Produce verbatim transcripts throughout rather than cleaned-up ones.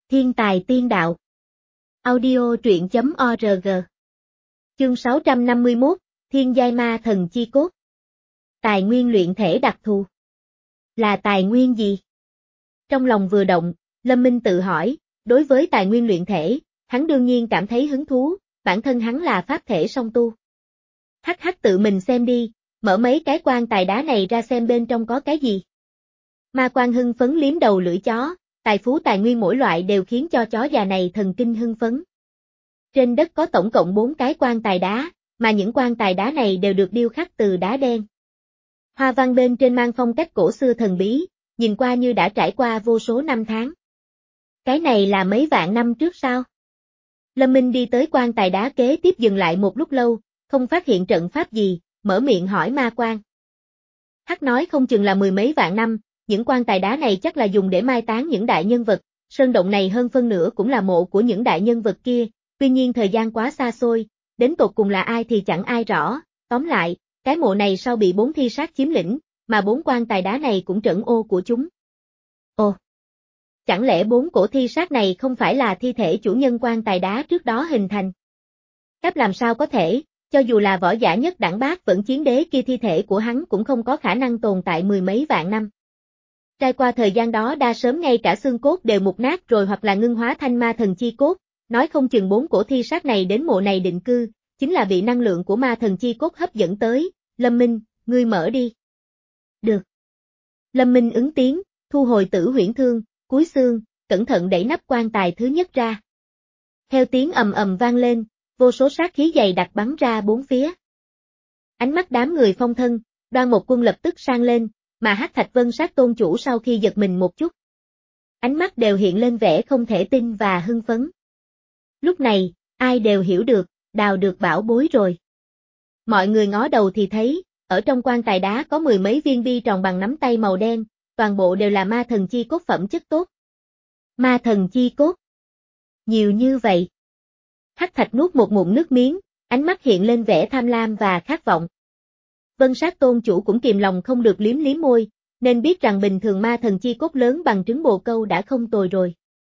Thiên tài tiên đạo. Audio truyện chấm org. Chương sáu trăm năm mươi mốt, Thiên giai ma thần chi cốt. Tài nguyên luyện thể đặc thù. Là tài nguyên gì? Trong lòng vừa động, Lâm Minh tự hỏi, đối với tài nguyên luyện thể, hắn đương nhiên cảm thấy hứng thú, bản thân hắn là pháp thể song tu. Hắc hắc tự mình xem đi, mở mấy cái quan tài đá này ra xem bên trong có cái gì. Ma Quan hưng phấn liếm đầu lưỡi chó, tài phú tài nguyên mỗi loại đều khiến cho chó già này thần kinh hưng phấn. Trên đất có tổng cộng bốn cái quan tài đá, mà những quan tài đá này đều được điêu khắc từ đá đen. Hoa văn bên trên mang phong cách cổ xưa thần bí, nhìn qua như đã trải qua vô số năm tháng. Cái này là mấy vạn năm trước sao? Lâm Minh đi tới quan tài đá kế tiếp dừng lại một lúc lâu, không phát hiện trận pháp gì, mở miệng hỏi Ma Quan. Hắc nói không chừng là mười mấy vạn năm, những quan tài đá này chắc là dùng để mai táng những đại nhân vật, sơn động này hơn phân nửa cũng là mộ của những đại nhân vật kia, tuy nhiên thời gian quá xa xôi, đến tột cùng là ai thì chẳng ai rõ, tóm lại, cái mộ này sau bị bốn thi sát chiếm lĩnh, mà bốn quan tài đá này cũng trẫn ô của chúng. Ồ! Chẳng lẽ bốn cổ thi sát này không phải là thi thể chủ nhân quan tài đá trước đó hình thành? Cách làm sao có thể, cho dù là võ giả nhất đẳng bát vẫn chiến đế kia thi thể của hắn cũng không có khả năng tồn tại mười mấy vạn năm. Trải qua thời gian đó đa sớm ngay cả xương cốt đều mục nát rồi hoặc là ngưng hóa thành ma thần chi cốt, nói không chừng bốn cổ thi sát này đến mộ này định cư, chính là bị năng lượng của ma thần chi cốt hấp dẫn tới. Lâm Minh, ngươi mở đi. Được. Lâm Minh ứng tiếng, thu hồi tử huyễn thương, cúi xương, cẩn thận đẩy nắp quan tài thứ nhất ra. Theo tiếng ầm ầm vang lên, vô số sát khí dày đặc bắn ra bốn phía. Ánh mắt đám người phong thân, Đoan Mộc Quân lập tức sang lên, mà Hắc Thạch Vân Sát Tôn chủ sau khi giật mình một chút. Ánh mắt đều hiện lên vẻ không thể tin và hưng phấn. Lúc này, ai đều hiểu được, đào được bảo bối rồi. Mọi người ngó đầu thì thấy, ở trong quan tài đá có mười mấy viên bi tròn bằng nắm tay màu đen, toàn bộ đều là ma thần chi cốt phẩm chất tốt. Ma thần chi cốt. Nhiều như vậy. Hắc Thạch nuốt một ngụm nước miếng, ánh mắt hiện lên vẻ tham lam và khát vọng. Vân Sát Tôn chủ cũng kìm lòng không được liếm liếm môi, nên biết rằng bình thường ma thần chi cốt lớn bằng trứng bồ câu đã không tồi rồi.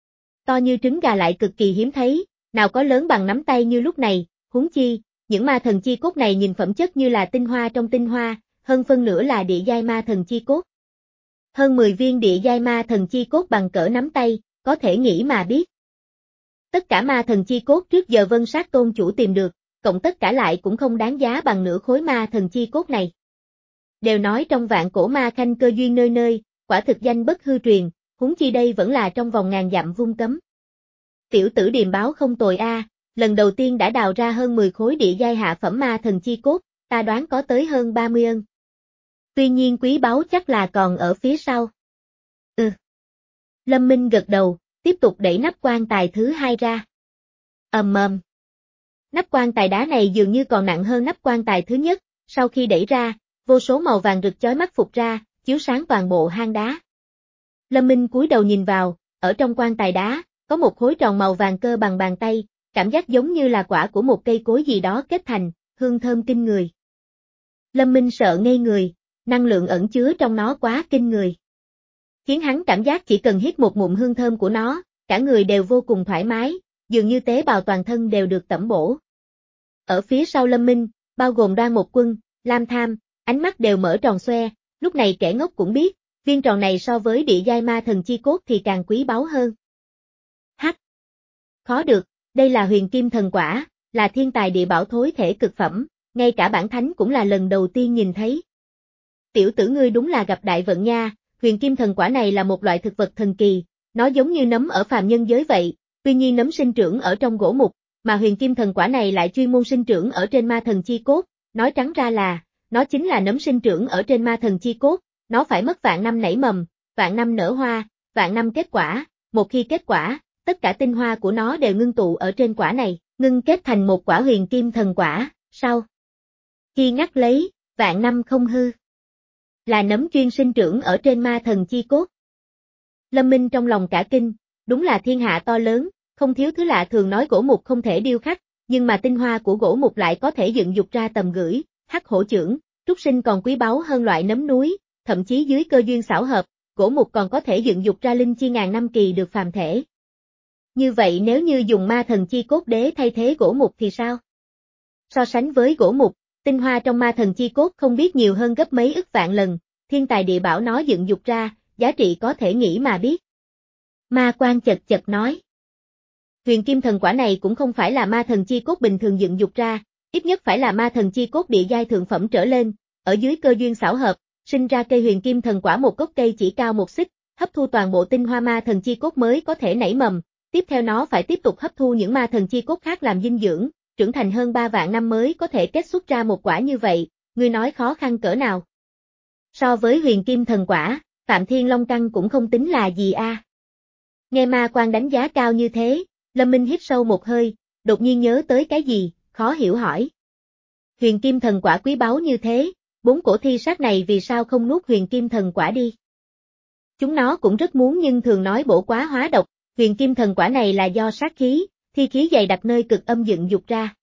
To như trứng gà lại cực kỳ hiếm thấy, nào có lớn bằng nắm tay như lúc này, huống chi, những ma thần chi cốt này nhìn phẩm chất như là tinh hoa trong tinh hoa, hơn phân nửa là địa giai ma thần chi cốt. Hơn mười viên địa giai ma thần chi cốt bằng cỡ nắm tay, có thể nghĩ mà biết. Tất cả ma thần chi cốt trước giờ Vân Sát Tôn chủ tìm được, cộng tất cả lại cũng không đáng giá bằng nửa khối ma thần chi cốt này. Đều nói trong vạn cổ ma khanh cơ duyên nơi nơi, quả thực danh bất hư truyền, huống chi đây vẫn là trong vòng ngàn dặm vung cấm. Tiểu tử điềm báo không tồi a, lần đầu tiên đã đào ra hơn mười khối địa giai hạ phẩm ma thần chi cốt, ta đoán có tới hơn ba mươi ân. Tuy nhiên quý báu chắc là còn ở phía sau. Ừ. Lâm Minh gật đầu, tiếp tục đẩy nắp quan tài thứ hai ra. Ầm ầm. Nắp quan tài đá này dường như còn nặng hơn nắp quan tài thứ nhất, sau khi đẩy ra, vô số màu vàng rực chói mắt phụt ra, chiếu sáng toàn bộ hang đá. Lâm Minh cúi đầu nhìn vào, ở trong quan tài đá, có một khối tròn màu vàng cơ bằng bàn tay, cảm giác giống như là quả của một cây cối gì đó kết thành, hương thơm kinh người. Lâm Minh sợ ngây người, năng lượng ẩn chứa trong nó quá kinh người. Khiến hắn cảm giác chỉ cần hít một ngụm hương thơm của nó, cả người đều vô cùng thoải mái, dường như tế bào toàn thân đều được tẩm bổ. Ở phía sau Lâm Minh, bao gồm Đoan Mộc Quân, Lam Tham, ánh mắt đều mở tròn xoe, lúc này kẻ ngốc cũng biết, viên tròn này so với địa giai ma thần chi cốt thì càng quý báu hơn. Hắc! Khó được, đây là huyền kim thần quả, là thiên tài địa bảo thối thể cực phẩm, ngay cả bản thánh cũng là lần đầu tiên nhìn thấy. Tiểu tử ngươi đúng là gặp đại vận nha, huyền kim thần quả này là một loại thực vật thần kỳ, nó giống như nấm ở phàm nhân giới vậy, tuy nhiên nấm sinh trưởng ở trong gỗ mục, mà huyền kim thần quả này lại chuyên môn sinh trưởng ở trên ma thần chi cốt, nói trắng ra là, nó chính là nấm sinh trưởng ở trên ma thần chi cốt, nó phải mất vạn năm nảy mầm, vạn năm nở hoa, vạn năm kết quả, một khi kết quả, tất cả tinh hoa của nó đều ngưng tụ ở trên quả này, ngưng kết thành một quả huyền kim thần quả, sau khi ngắt lấy, vạn năm không hư. Là nấm chuyên sinh trưởng ở trên ma thần chi cốt. Lâm Minh trong lòng cả kinh, đúng là thiên hạ to lớn, không thiếu thứ lạ thường nói gỗ mục không thể điêu khắc, nhưng mà tinh hoa của gỗ mục lại có thể dựng dục ra tầm gửi, hắc hổ chưởng, trúc sinh còn quý báu hơn loại nấm núi, thậm chí dưới cơ duyên xảo hợp, gỗ mục còn có thể dựng dục ra linh chi ngàn năm kỳ được phàm thể. Như vậy nếu như dùng ma thần chi cốt đế thay thế gỗ mục thì sao? So sánh với gỗ mục, tinh hoa trong ma thần chi cốt không biết nhiều hơn gấp mấy ức vạn lần, thiên tài địa bảo nó dựng dục ra, giá trị có thể nghĩ mà biết. Ma Quan chật chật nói. Huyền kim thần quả này cũng không phải là ma thần chi cốt bình thường dựng dục ra, ít nhất phải là ma thần chi cốt địa giai thượng phẩm trở lên, ở dưới cơ duyên xảo hợp, sinh ra cây huyền kim thần quả một gốc cây chỉ cao một xích, hấp thu toàn bộ tinh hoa ma thần chi cốt mới có thể nảy mầm, tiếp theo nó phải tiếp tục hấp thu những ma thần chi cốt khác làm dinh dưỡng, trưởng thành hơn ba vạn năm mới có thể kết xuất ra một quả như vậy, ngươi nói khó khăn cỡ nào. So với huyền kim thần quả, Phạm Thiên Long Căn cũng không tính là gì a. À. Nghe Ma Quan đánh giá cao như thế, Lâm Minh hít sâu một hơi, đột nhiên nhớ tới cái gì, khó hiểu hỏi. Huyền kim thần quả quý báu như thế, bốn cổ thi sát này vì sao không nuốt huyền kim thần quả đi? Chúng nó cũng rất muốn nhưng thường nói bổ quá hóa độc, huyền kim thần quả này là do sát khí, thi khí dày đặc nơi cực âm dựng dục ra.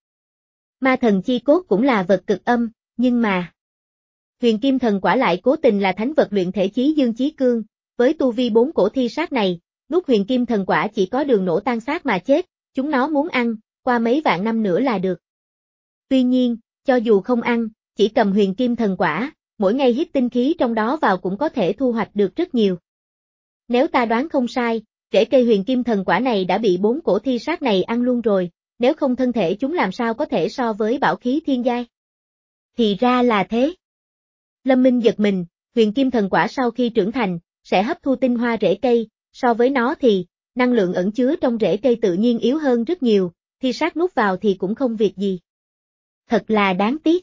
Ma thần chi cốt cũng là vật cực âm, nhưng mà huyền kim thần quả lại cố tình là thánh vật luyện thể chí dương chí cương, với tu vi bốn cổ thi sát này, nuốt huyền kim thần quả chỉ có đường nổ tan xác mà chết, chúng nó muốn ăn, qua mấy vạn năm nữa là được. Tuy nhiên, cho dù không ăn, chỉ cầm huyền kim thần quả, mỗi ngày hít tinh khí trong đó vào cũng có thể thu hoạch được rất nhiều. Nếu ta đoán không sai, rễ cây huyền kim thần quả này đã bị bốn cổ thi sát này ăn luôn rồi, nếu không thân thể chúng làm sao có thể so với bảo khí thiên giai. Thì ra là thế. Lâm Minh giật mình, huyền kim thần quả sau khi trưởng thành, sẽ hấp thu tinh hoa rễ cây, so với nó thì, năng lượng ẩn chứa trong rễ cây tự nhiên yếu hơn rất nhiều, thi sát nuốt vào thì cũng không việc gì. Thật là đáng tiếc.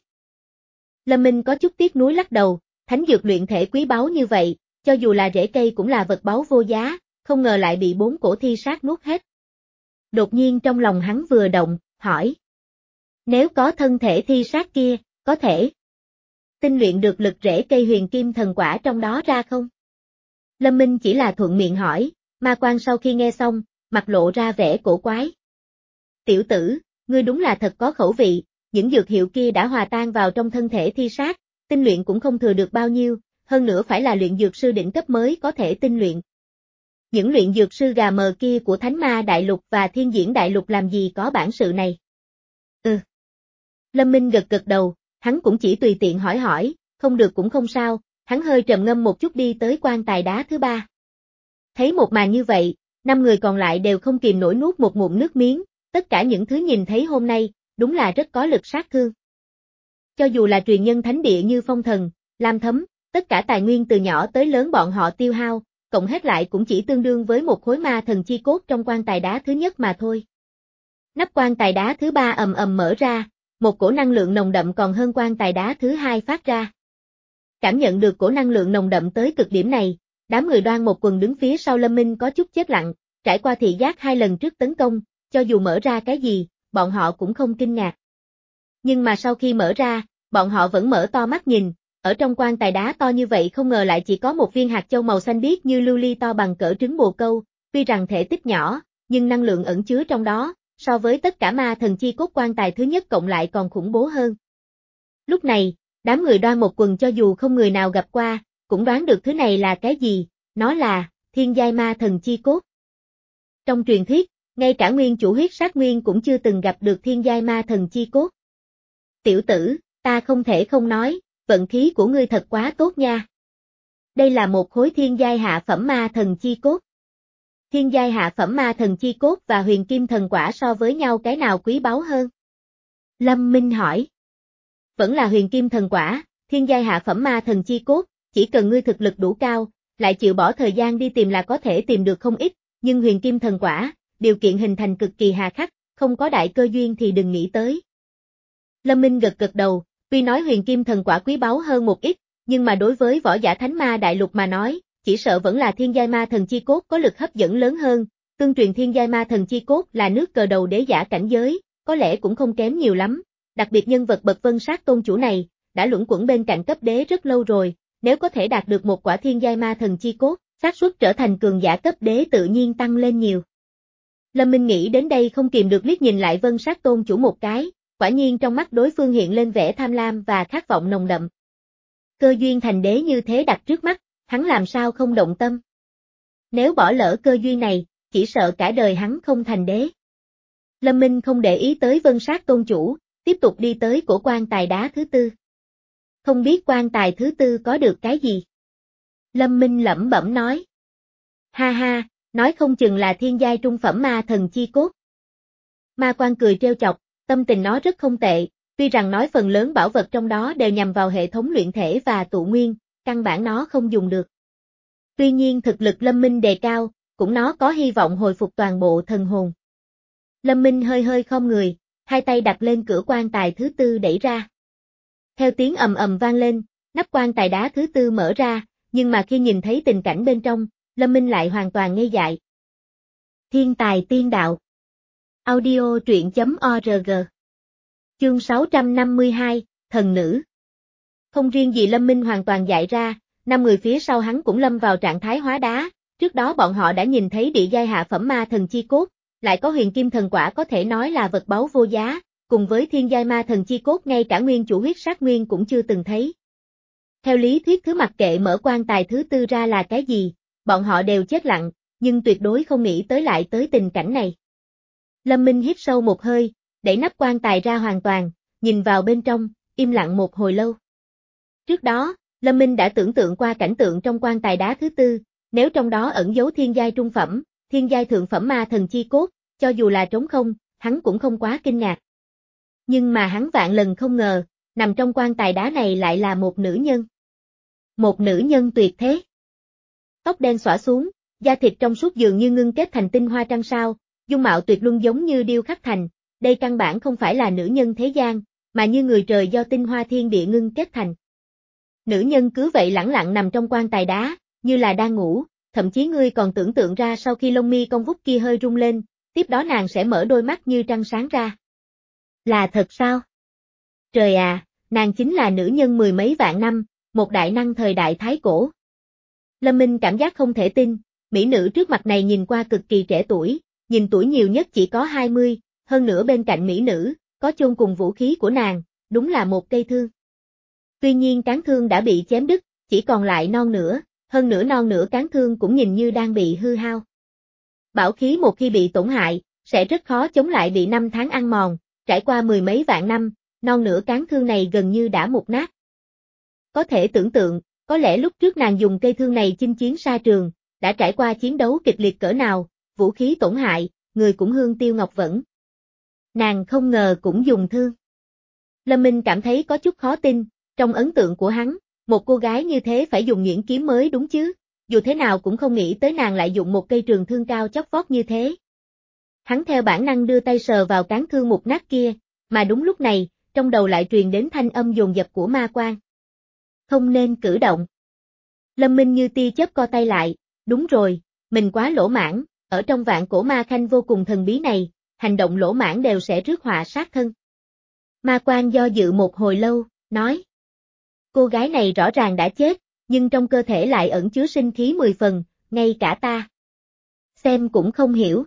Lâm Minh có chút tiếc nuối lắc đầu, thánh dược luyện thể quý báu như vậy, cho dù là rễ cây cũng là vật báu vô giá, không ngờ lại bị bốn cổ thi sát nuốt hết. Đột nhiên trong lòng hắn vừa động, hỏi. Nếu có thân thể thi sát kia, có thể tinh luyện được lực rễ cây huyền kim thần quả trong đó ra không? Lâm Minh chỉ là thuận miệng hỏi, Ma Quan sau khi nghe xong, mặt lộ ra vẻ cổ quái. Tiểu tử, ngươi đúng là thật có khẩu vị, những dược hiệu kia đã hòa tan vào trong thân thể thi sát, tinh luyện cũng không thừa được bao nhiêu, hơn nữa phải là luyện dược sư đỉnh cấp mới có thể tinh luyện. Những luyện dược sư gà mờ kia của Thánh Ma Đại Lục và Thiên Diễn Đại Lục làm gì có bản sự này? Ừ. Lâm Minh gật gật đầu, hắn cũng chỉ tùy tiện hỏi hỏi, không được cũng không sao, hắn hơi trầm ngâm một chút đi tới quan tài đá thứ ba. Thấy một màn như vậy, năm người còn lại đều không kìm nổi nuốt một ngụm nước miếng, tất cả những thứ nhìn thấy hôm nay, đúng là rất có lực sát thương. Cho dù là truyền nhân thánh địa như Phong Thần, Lam Thấm, tất cả tài nguyên từ nhỏ tới lớn bọn họ tiêu hao, cộng hết lại cũng chỉ tương đương với một khối ma thần chi cốt trong quan tài đá thứ nhất mà thôi. Nắp quan tài đá thứ ba ầm ầm mở ra, một cổ năng lượng nồng đậm còn hơn quan tài đá thứ hai phát ra. Cảm nhận được cổ năng lượng nồng đậm tới cực điểm này, đám người Đoan một quần đứng phía sau Lâm Minh có chút chết lặng, trải qua thị giác hai lần trước tấn công, cho dù mở ra cái gì, bọn họ cũng không kinh ngạc. Nhưng mà sau khi mở ra, bọn họ vẫn mở to mắt nhìn, ở trong quan tài đá to như vậy không ngờ lại chỉ có một viên hạt châu màu xanh biếc như lưu ly to bằng cỡ trứng bồ câu, tuy rằng thể tích nhỏ, nhưng năng lượng ẩn chứa trong đó, so với tất cả ma thần chi cốt quan tài thứ nhất cộng lại còn khủng bố hơn. Lúc này, đám người Đoan một quần cho dù không người nào gặp qua, cũng đoán được thứ này là cái gì, nó là thiên giai ma thần chi cốt. Trong truyền thuyết, ngay cả nguyên chủ huyết sát nguyên cũng chưa từng gặp được thiên giai ma thần chi cốt. Tiểu tử, ta không thể không nói, vận khí của ngươi thật quá tốt nha. Đây là một khối thiên giai hạ phẩm ma thần chi cốt. Thiên giai hạ phẩm ma thần chi cốt và huyền kim thần quả so với nhau cái nào quý báu hơn? Lâm Minh hỏi. Vẫn là huyền kim thần quả, thiên giai hạ phẩm ma thần chi cốt, chỉ cần ngươi thực lực đủ cao, lại chịu bỏ thời gian đi tìm là có thể tìm được không ít, nhưng huyền kim thần quả, điều kiện hình thành cực kỳ hà khắc, không có đại cơ duyên thì đừng nghĩ tới. Lâm Minh gật gật đầu, tuy nói huyền kim thần quả quý báu hơn một ít, nhưng mà đối với võ giả Thánh Ma Đại Lục mà nói, chỉ sợ vẫn là thiên giai ma thần chi cốt có lực hấp dẫn lớn hơn, tương truyền thiên giai ma thần chi cốt là nước cờ đầu đế giả cảnh giới, có lẽ cũng không kém nhiều lắm, đặc biệt nhân vật bậc Vân Sát tôn chủ này, đã luẩn quẩn bên cạnh cấp đế rất lâu rồi, nếu có thể đạt được một quả thiên giai ma thần chi cốt, xác suất trở thành cường giả cấp đế tự nhiên tăng lên nhiều. Lâm Minh nghĩ đến đây không kìm được liếc nhìn lại Vân Sát tôn chủ một cái, quả nhiên trong mắt đối phương hiện lên vẻ tham lam và khát vọng nồng đậm. Cơ duyên thành đế như thế đặt trước mắt, hắn làm sao không động tâm. Nếu bỏ lỡ cơ duyên này, chỉ sợ cả đời hắn không thành đế. Lâm Minh không để ý tới Vân Sát tôn chủ, tiếp tục đi tới cổ quan tài đá thứ tư. Không biết quan tài thứ tư có được cái gì? Lâm Minh lẩm bẩm nói. Ha ha, nói không chừng là thiên giai trung phẩm ma thần chi cốt. Ma quan cười trêu chọc, tâm tình nó rất không tệ, tuy rằng nói phần lớn bảo vật trong đó đều nhằm vào hệ thống luyện thể và tụ nguyên, căn bản nó không dùng được. Tuy nhiên thực lực Lâm Minh đề cao, cũng nó có hy vọng hồi phục toàn bộ thần hồn. Lâm Minh hơi hơi khom người, hai tay đặt lên cửa quan tài thứ tư đẩy ra. Theo tiếng ầm ầm vang lên, nắp quan tài đá thứ tư mở ra, nhưng mà khi nhìn thấy tình cảnh bên trong, Lâm Minh lại hoàn toàn ngây dại. Thiên tài tiên đạo. Audio truyện chấm org. Chương sáu trăm năm mươi hai, Thần Nữ. Không riêng gì Lâm Minh hoàn toàn dại ra, năm người phía sau hắn cũng lâm vào trạng thái hóa đá, trước đó bọn họ đã nhìn thấy địa giai hạ phẩm ma thần chi cốt, lại có huyền kim thần quả có thể nói là vật báu vô giá, cùng với thiên giai ma thần chi cốt ngay cả nguyên chủ huyết sát nguyên cũng chưa từng thấy. Theo lý thuyết thứ mặc kệ mở quan tài thứ tư ra là cái gì, bọn họ đều chết lặng, nhưng tuyệt đối không nghĩ tới lại tới tình cảnh này. Lâm Minh hít sâu một hơi, đẩy nắp quan tài ra hoàn toàn, nhìn vào bên trong, im lặng một hồi lâu. Trước đó, Lâm Minh đã tưởng tượng qua cảnh tượng trong quan tài đá thứ tư, nếu trong đó ẩn giấu thiên giai trung phẩm, thiên giai thượng phẩm ma thần chi cốt, cho dù là trống không, hắn cũng không quá kinh ngạc. Nhưng mà hắn vạn lần không ngờ, nằm trong quan tài đá này lại là một nữ nhân. Một nữ nhân tuyệt thế. Tóc đen xõa xuống, da thịt trong suốt dường như ngưng kết thành tinh hoa trăng sao, dung mạo tuyệt luân giống như điêu khắc thành, đây căn bản không phải là nữ nhân thế gian, mà như người trời do tinh hoa thiên địa ngưng kết thành. Nữ nhân cứ vậy lẳng lặng nằm trong quan tài đá, như là đang ngủ, thậm chí ngươi còn tưởng tượng ra sau khi lông mi cong vút kia hơi rung lên, tiếp đó nàng sẽ mở đôi mắt như trăng sáng ra. Là thật sao? Trời à, nàng chính là nữ nhân mười mấy vạn năm, một đại năng thời đại Thái Cổ. Lâm Minh cảm giác không thể tin, mỹ nữ trước mặt này nhìn qua cực kỳ trẻ tuổi, nhìn tuổi nhiều nhất chỉ có hai mươi, hơn nữa bên cạnh mỹ nữ, có chôn cùng vũ khí của nàng, đúng là một cây thương. Tuy nhiên cán thương đã bị chém đứt, chỉ còn lại non nửa, hơn nữa non nửa cán thương cũng nhìn như đang bị hư hao. Bảo khí một khi bị tổn hại, sẽ rất khó chống lại bị năm tháng ăn mòn, trải qua mười mấy vạn năm, non nửa cán thương này gần như đã mục nát. Có thể tưởng tượng, có lẽ lúc trước nàng dùng cây thương này chinh chiến xa trường, đã trải qua chiến đấu kịch liệt cỡ nào, vũ khí tổn hại, người cũng hương tiêu ngọc vẫn. Nàng không ngờ cũng dùng thương. Lâm Minh cảm thấy có chút khó tin, trong ấn tượng của hắn, một cô gái như thế phải dùng nhuyễn kiếm mới đúng chứ, dù thế nào cũng không nghĩ tới nàng lại dùng một cây trường thương cao chót vót như thế. Hắn theo bản năng đưa tay sờ vào cán thương mục nát kia, mà đúng lúc này, trong đầu lại truyền đến thanh âm dồn dập của ma quan. Không nên cử động. Lâm Minh như tia chớp co tay lại, đúng rồi, mình quá lỗ mãng, ở trong vạn cổ ma khanh vô cùng thần bí này, hành động lỗ mãng đều sẽ rước họa sát thân. Ma quan do dự một hồi lâu, nói. Cô gái này rõ ràng đã chết, nhưng trong cơ thể lại ẩn chứa sinh khí mười phần, ngay cả ta. Xem cũng không hiểu.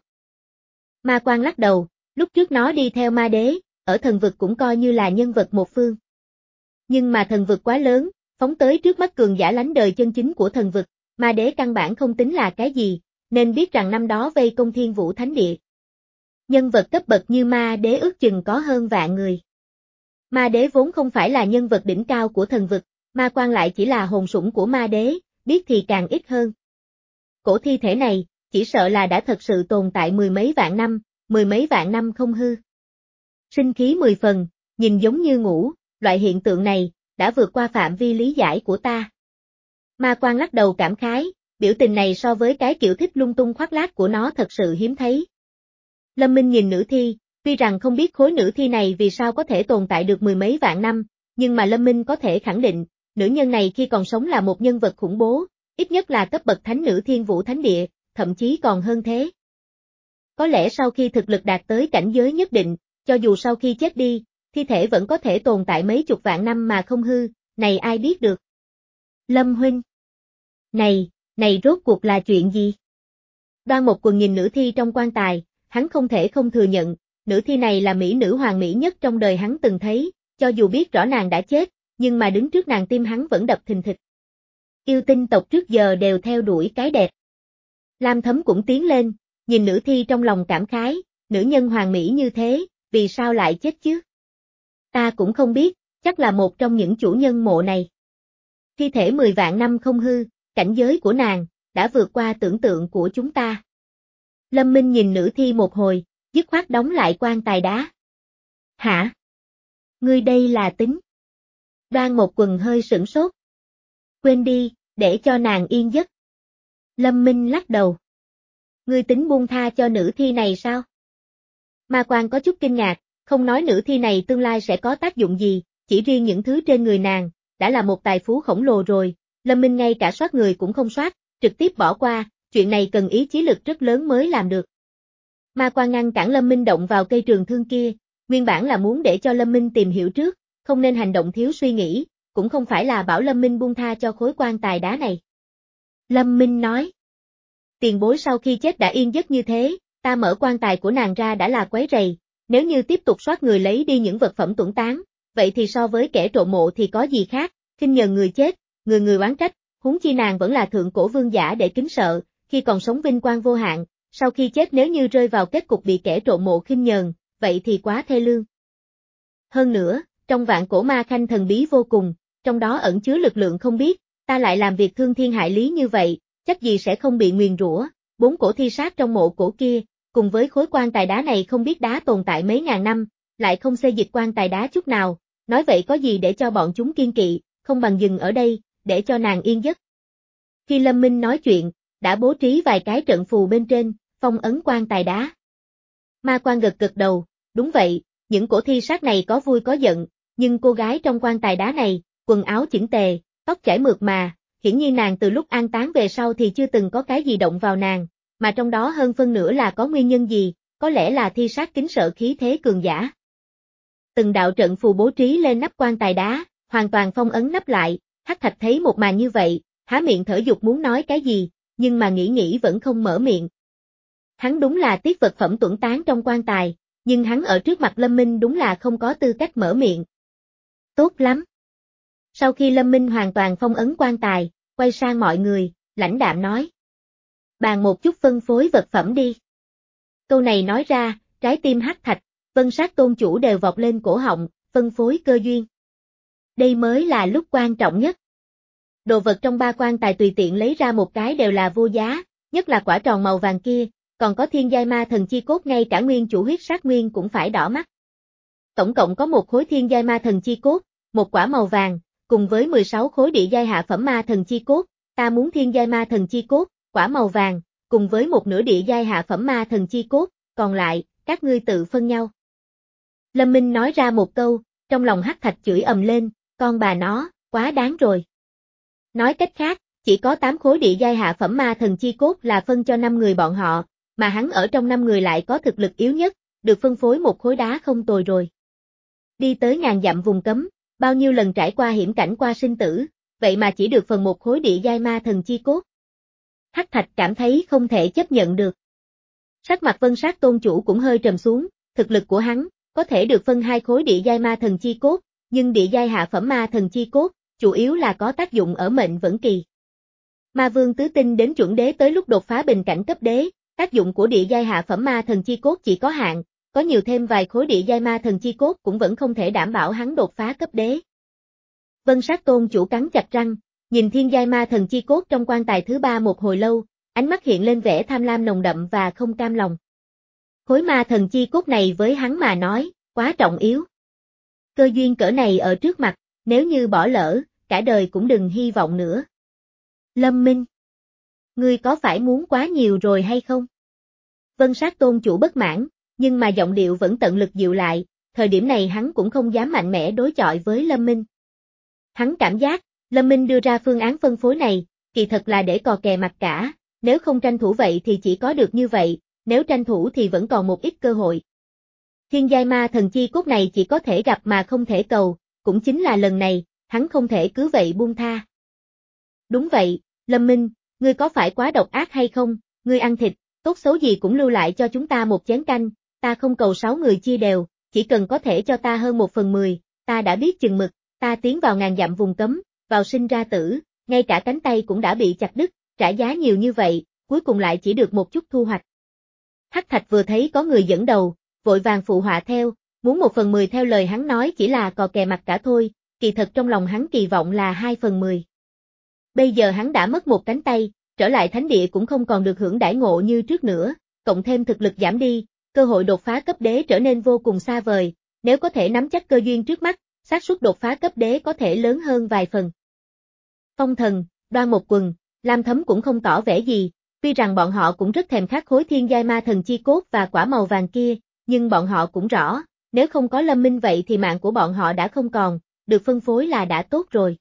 Ma quan lắc đầu, lúc trước nó đi theo ma đế, ở thần vực cũng coi như là nhân vật một phương. Nhưng mà thần vực quá lớn, phóng tới trước mắt cường giả lánh đời chân chính của thần vực, ma đế căn bản không tính là cái gì, nên biết rằng năm đó vây công Thiên Vũ Thánh Địa. Nhân vật cấp bậc như ma đế ước chừng có hơn vạn người. Ma đế vốn không phải là nhân vật đỉnh cao của thần vực, ma quan lại chỉ là hồn sủng của ma đế, biết thì càng ít hơn. Cổ thi thể này, chỉ sợ là đã thật sự tồn tại mười mấy vạn năm, mười mấy vạn năm không hư. Sinh khí mười phần, nhìn giống như ngủ, loại hiện tượng này, đã vượt qua phạm vi lý giải của ta. Ma quan lắc đầu cảm khái, biểu tình này so với cái kiểu thích lung tung khoác lác của nó thật sự hiếm thấy. Lâm Minh nhìn nữ thi, tuy rằng không biết khối nữ thi này vì sao có thể tồn tại được mười mấy vạn năm, nhưng mà Lâm Minh có thể khẳng định, nữ nhân này khi còn sống là một nhân vật khủng bố, ít nhất là cấp bậc thánh nữ Thiên Vũ Thánh Địa, thậm chí còn hơn thế. Có lẽ sau khi thực lực đạt tới cảnh giới nhất định, cho dù sau khi chết đi, thi thể vẫn có thể tồn tại mấy chục vạn năm mà không hư, này ai biết được. Lâm huynh. Này, này rốt cuộc là chuyện gì? Đoan Một Quần nhìn nữ thi trong quan tài, hắn không thể không thừa nhận, nữ thi này là mỹ nữ hoàng mỹ nhất trong đời hắn từng thấy, cho dù biết rõ nàng đã chết, nhưng mà đứng trước nàng tim hắn vẫn đập thình thịch. Yêu tinh tộc trước giờ đều theo đuổi cái đẹp. Lam Thấm cũng tiến lên, nhìn nữ thi trong lòng cảm khái, nữ nhân hoàn mỹ như thế, vì sao lại chết chứ? Ta cũng không biết, chắc là một trong những chủ nhân mộ này. Thi thể mười vạn năm không hư, cảnh giới của nàng, đã vượt qua tưởng tượng của chúng ta. Lâm Minh nhìn nữ thi một hồi, dứt khoát đóng lại quan tài đá. Hả? Ngươi đây là tính? Đoan một quần hơi sửng sốt. Quên đi, để cho nàng yên giấc. Lâm Minh lắc đầu. Ngươi tính buông tha cho nữ thi này sao? Ma Quan có chút kinh ngạc, không nói nữ thi này tương lai sẽ có tác dụng gì, chỉ riêng những thứ trên người nàng, đã là một tài phú khổng lồ rồi. Lâm Minh ngay cả soát người cũng không soát, trực tiếp bỏ qua, chuyện này cần ý chí lực rất lớn mới làm được. Ma Quan ngăn cản Lâm Minh động vào cây trường thương kia, nguyên bản là muốn để cho Lâm Minh tìm hiểu trước, không nên hành động thiếu suy nghĩ, cũng không phải là bảo Lâm Minh buông tha cho khối quan tài đá này. Lâm Minh nói, tiền bối sau khi chết đã yên giấc như thế, ta mở quan tài của nàng ra đã là quấy rầy, nếu như tiếp tục soát người lấy đi những vật phẩm tuẫn tán, vậy thì so với kẻ trộm mộ thì có gì khác, khinh nhờn người chết, người người oán trách, huống chi nàng vẫn là thượng cổ vương giả để kính sợ, khi còn sống vinh quang vô hạn, sau khi chết nếu như rơi vào kết cục bị kẻ trộm mộ khinh nhờn, vậy thì quá thê lương. Hơn nữa, trong vạn cổ ma khanh thần bí vô cùng, trong đó ẩn chứa lực lượng không biết, ta lại làm việc thương thiên hại lý như vậy, chắc gì sẽ không bị nguyền rủa. Bốn cổ thi sát trong mộ cổ kia, cùng với khối quan tài đá này không biết đá tồn tại mấy ngàn năm, lại không xê dịch quan tài đá chút nào, nói vậy có gì để cho bọn chúng kiên kỵ, không bằng dừng ở đây, để cho nàng yên giấc. Khi Lâm Minh nói chuyện, đã bố trí vài cái trận phù bên trên, phong ấn quan tài đá. Ma Quan gật gật đầu, đúng vậy, những cổ thi sát này có vui có giận, nhưng cô gái trong quan tài đá này, quần áo chỉnh tề, tóc chải mượt mà, hiển nhiên nàng từ lúc an táng về sau thì chưa từng có cái gì động vào nàng, mà trong đó hơn phân nửa là có nguyên nhân gì, có lẽ là thi sát kính sợ khí thế cường giả. Từng đạo trận phù bố trí lên nắp quan tài đá, hoàn toàn phong ấn nắp lại, Hắc Thạch thấy một màn như vậy, há miệng thở dục muốn nói cái gì, nhưng mà nghĩ nghĩ vẫn không mở miệng. Hắn đúng là tiếc vật phẩm tuẫn tán trong quan tài, nhưng hắn ở trước mặt Lâm Minh đúng là không có tư cách mở miệng. Tốt lắm. Sau khi Lâm Minh hoàn toàn phong ấn quan tài, quay sang mọi người, lãnh đạm nói. Bàn một chút phân phối vật phẩm đi. Câu này nói ra, trái tim Hắc Thạch, Vân Sát tôn chủ đều vọt lên cổ họng, phân phối cơ duyên. Đây mới là lúc quan trọng nhất. Đồ vật trong ba quan tài tùy tiện lấy ra một cái đều là vô giá, nhất là quả tròn màu vàng kia, còn có thiên giai ma thần chi cốt ngay cả nguyên chủ huyết sát nguyên cũng phải đỏ mắt. Tổng cộng có một khối thiên giai ma thần chi cốt, một quả màu vàng, cùng với mười sáu khối địa giai hạ phẩm ma thần chi cốt, ta muốn thiên giai ma thần chi cốt, quả màu vàng, cùng với một nửa địa giai hạ phẩm ma thần chi cốt, còn lại, các ngươi tự phân nhau. Lâm Minh nói ra một câu, trong lòng Hắc Thạch chửi ầm lên, con bà nó, quá đáng rồi. Nói cách khác, chỉ có tám khối địa giai hạ phẩm ma thần chi cốt là phân cho năm người bọn họ, mà hắn ở trong năm người lại có thực lực yếu nhất, được phân phối một khối đá không tồi rồi. Đi tới ngàn dặm vùng cấm, bao nhiêu lần trải qua hiểm cảnh qua sinh tử, vậy mà chỉ được phần một khối địa giai ma thần chi cốt. Hắc Thạch cảm thấy không thể chấp nhận được. Sắc mặt Vân Sát tôn chủ cũng hơi trầm xuống, thực lực của hắn, có thể được phân hai khối địa giai ma thần chi cốt, nhưng địa giai hạ phẩm ma thần chi cốt, chủ yếu là có tác dụng ở mệnh vẫn kỳ. Ma Vương tứ tinh đến chuẩn đế tới lúc đột phá bình cảnh cấp đế, tác dụng của địa giai hạ phẩm ma thần chi cốt chỉ có hạn, có nhiều thêm vài khối địa giai ma thần chi cốt cũng vẫn không thể đảm bảo hắn đột phá cấp đế. Vân Sát tôn chủ cắn chặt răng, nhìn thiên giai ma thần chi cốt trong quan tài thứ ba một hồi lâu, ánh mắt hiện lên vẻ tham lam nồng đậm và không cam lòng. Khối ma thần chi cốt này với hắn mà nói, quá trọng yếu. Cơ duyên cỡ này ở trước mặt, nếu như bỏ lỡ, cả đời cũng đừng hy vọng nữa. Lâm Minh, ngươi có phải muốn quá nhiều rồi hay không? Vân Sát tôn chủ bất mãn, nhưng mà giọng điệu vẫn tận lực dịu lại, thời điểm này hắn cũng không dám mạnh mẽ đối chọi với Lâm Minh. Hắn cảm giác, Lâm Minh đưa ra phương án phân phối này, kỳ thật là để cò kè mặt cả, nếu không tranh thủ vậy thì chỉ có được như vậy, nếu tranh thủ thì vẫn còn một ít cơ hội. Thiên giai ma thần chi cốt này chỉ có thể gặp mà không thể cầu, cũng chính là lần này, hắn không thể cứ vậy buông tha. Đúng vậy, Lâm Minh, ngươi có phải quá độc ác hay không, ngươi ăn thịt, tốt xấu gì cũng lưu lại cho chúng ta một chén canh, ta không cầu sáu người chia đều, chỉ cần có thể cho ta hơn một phần mười, ta đã biết chừng mực, ta tiến vào ngàn dặm vùng cấm, vào sinh ra tử, ngay cả cánh tay cũng đã bị chặt đứt, trả giá nhiều như vậy, cuối cùng lại chỉ được một chút thu hoạch. Hắc Thạch vừa thấy có người dẫn đầu, vội vàng phụ họa theo, muốn một phần mười theo lời hắn nói chỉ là cò kè mặt cả thôi, kỳ thật trong lòng hắn kỳ vọng là hai phần mười. Bây giờ hắn đã mất một cánh tay, trở lại thánh địa cũng không còn được hưởng đãi ngộ như trước nữa, cộng thêm thực lực giảm đi, cơ hội đột phá cấp đế trở nên vô cùng xa vời, nếu có thể nắm chắc cơ duyên trước mắt, xác suất đột phá cấp đế có thể lớn hơn vài phần. Phong Thần, Đoan Một Quần, Lam Thấm cũng không tỏ vẻ gì, tuy rằng bọn họ cũng rất thèm khát khối thiên giai ma thần chi cốt và quả màu vàng kia, nhưng bọn họ cũng rõ, nếu không có Lâm Minh vậy thì mạng của bọn họ đã không còn, được phân phối là đã tốt rồi.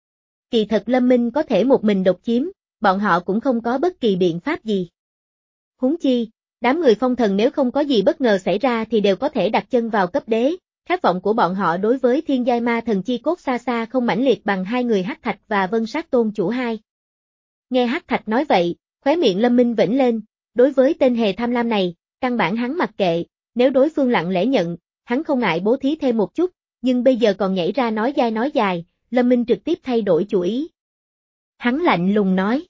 Kỳ thật Lâm Minh có thể một mình độc chiếm, bọn họ cũng không có bất kỳ biện pháp gì. Huống chi, đám người Phong Thần nếu không có gì bất ngờ xảy ra thì đều có thể đặt chân vào cấp đế, khát vọng của bọn họ đối với thiên giai ma thần chi cốt xa xa không mãnh liệt bằng hai người Hắc Thạch và Vân Sát Tôn chủ hai. Nghe Hắc Thạch nói vậy, khóe miệng Lâm Minh vểnh lên, đối với tên hề tham lam này, căn bản hắn mặc kệ, nếu đối phương lặng lẽ nhận, hắn không ngại bố thí thêm một chút, nhưng bây giờ còn nhảy ra nói dai nói dài, Lâm Minh trực tiếp thay đổi chủ ý. Hắn lạnh lùng nói.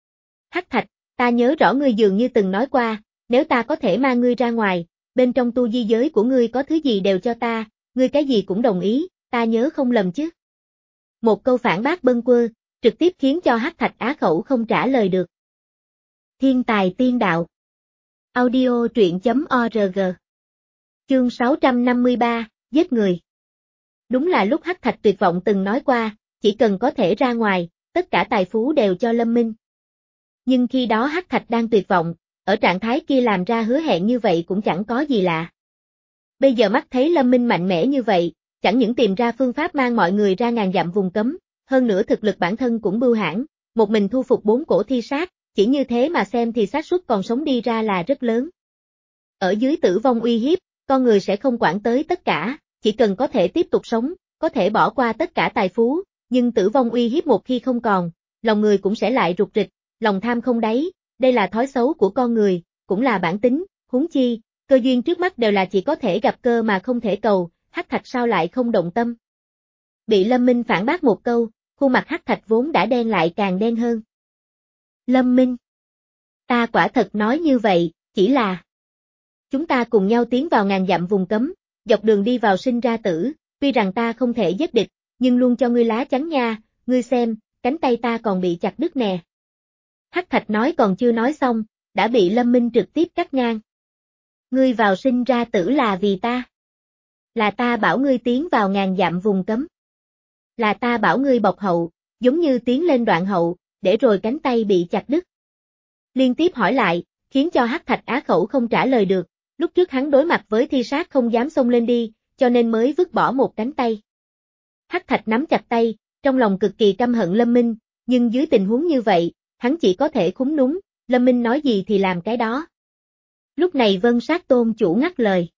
Hắc Thạch, ta nhớ rõ ngươi dường như từng nói qua, nếu ta có thể mang ngươi ra ngoài, bên trong tu di giới của ngươi có thứ gì đều cho ta, ngươi cái gì cũng đồng ý, ta nhớ không lầm chứ. Một câu phản bác bâng quơ, trực tiếp khiến cho Hắc Thạch á khẩu không trả lời được. Thiên tài tiên đạo. Audio truyện chấm org. Chương sáu trăm năm mươi ba, giết người. Đúng là lúc Hắc Thạch tuyệt vọng từng nói qua, chỉ cần có thể ra ngoài, tất cả tài phú đều cho Lâm Minh. Nhưng khi đó Hắc Thạch đang tuyệt vọng, ở trạng thái kia làm ra hứa hẹn như vậy cũng chẳng có gì lạ. Bây giờ mắt thấy Lâm Minh mạnh mẽ như vậy, chẳng những tìm ra phương pháp mang mọi người ra ngàn dặm vùng cấm, hơn nữa thực lực bản thân cũng bưu hãn, một mình thu phục bốn cổ thi sát, chỉ như thế mà xem thì xác suất còn sống đi ra là rất lớn. Ở dưới tử vong uy hiếp, con người sẽ không quản tới tất cả, chỉ cần có thể tiếp tục sống, có thể bỏ qua tất cả tài phú, nhưng tử vong uy hiếp một khi không còn, lòng người cũng sẽ lại rụt rịch, lòng tham không đáy, đây là thói xấu của con người, cũng là bản tính, huống chi, cơ duyên trước mắt đều là chỉ có thể gặp cơ mà không thể cầu, Hắc Thạch sao lại không động tâm. Bị Lâm Minh phản bác một câu, khuôn mặt Hắc Thạch vốn đã đen lại càng đen hơn. Lâm Minh, ta quả thật nói như vậy, chỉ là chúng ta cùng nhau tiến vào ngàn dặm vùng cấm, dọc đường đi vào sinh ra tử, tuy rằng ta không thể giết địch, nhưng luôn cho ngươi lá chắn nha, ngươi xem, cánh tay ta còn bị chặt đứt nè. Hắc Thạch nói còn chưa nói xong, đã bị Lâm Minh trực tiếp cắt ngang. Ngươi vào sinh ra tử là vì ta. Là ta bảo ngươi tiến vào ngàn dặm vùng cấm. Là ta bảo ngươi bọc hậu, giống như tiến lên đoạn hậu, để rồi cánh tay bị chặt đứt. Liên tiếp hỏi lại, khiến cho Hắc Thạch á khẩu không trả lời được, lúc trước hắn đối mặt với thi sát không dám xông lên đi, cho nên mới vứt bỏ một cánh tay. Hắc Thạch nắm chặt tay, trong lòng cực kỳ căm hận Lâm Minh, nhưng dưới tình huống như vậy, hắn chỉ có thể khúm núm, Lâm Minh nói gì thì làm cái đó. Lúc này Vân Sát Tôn chủ ngắt lời.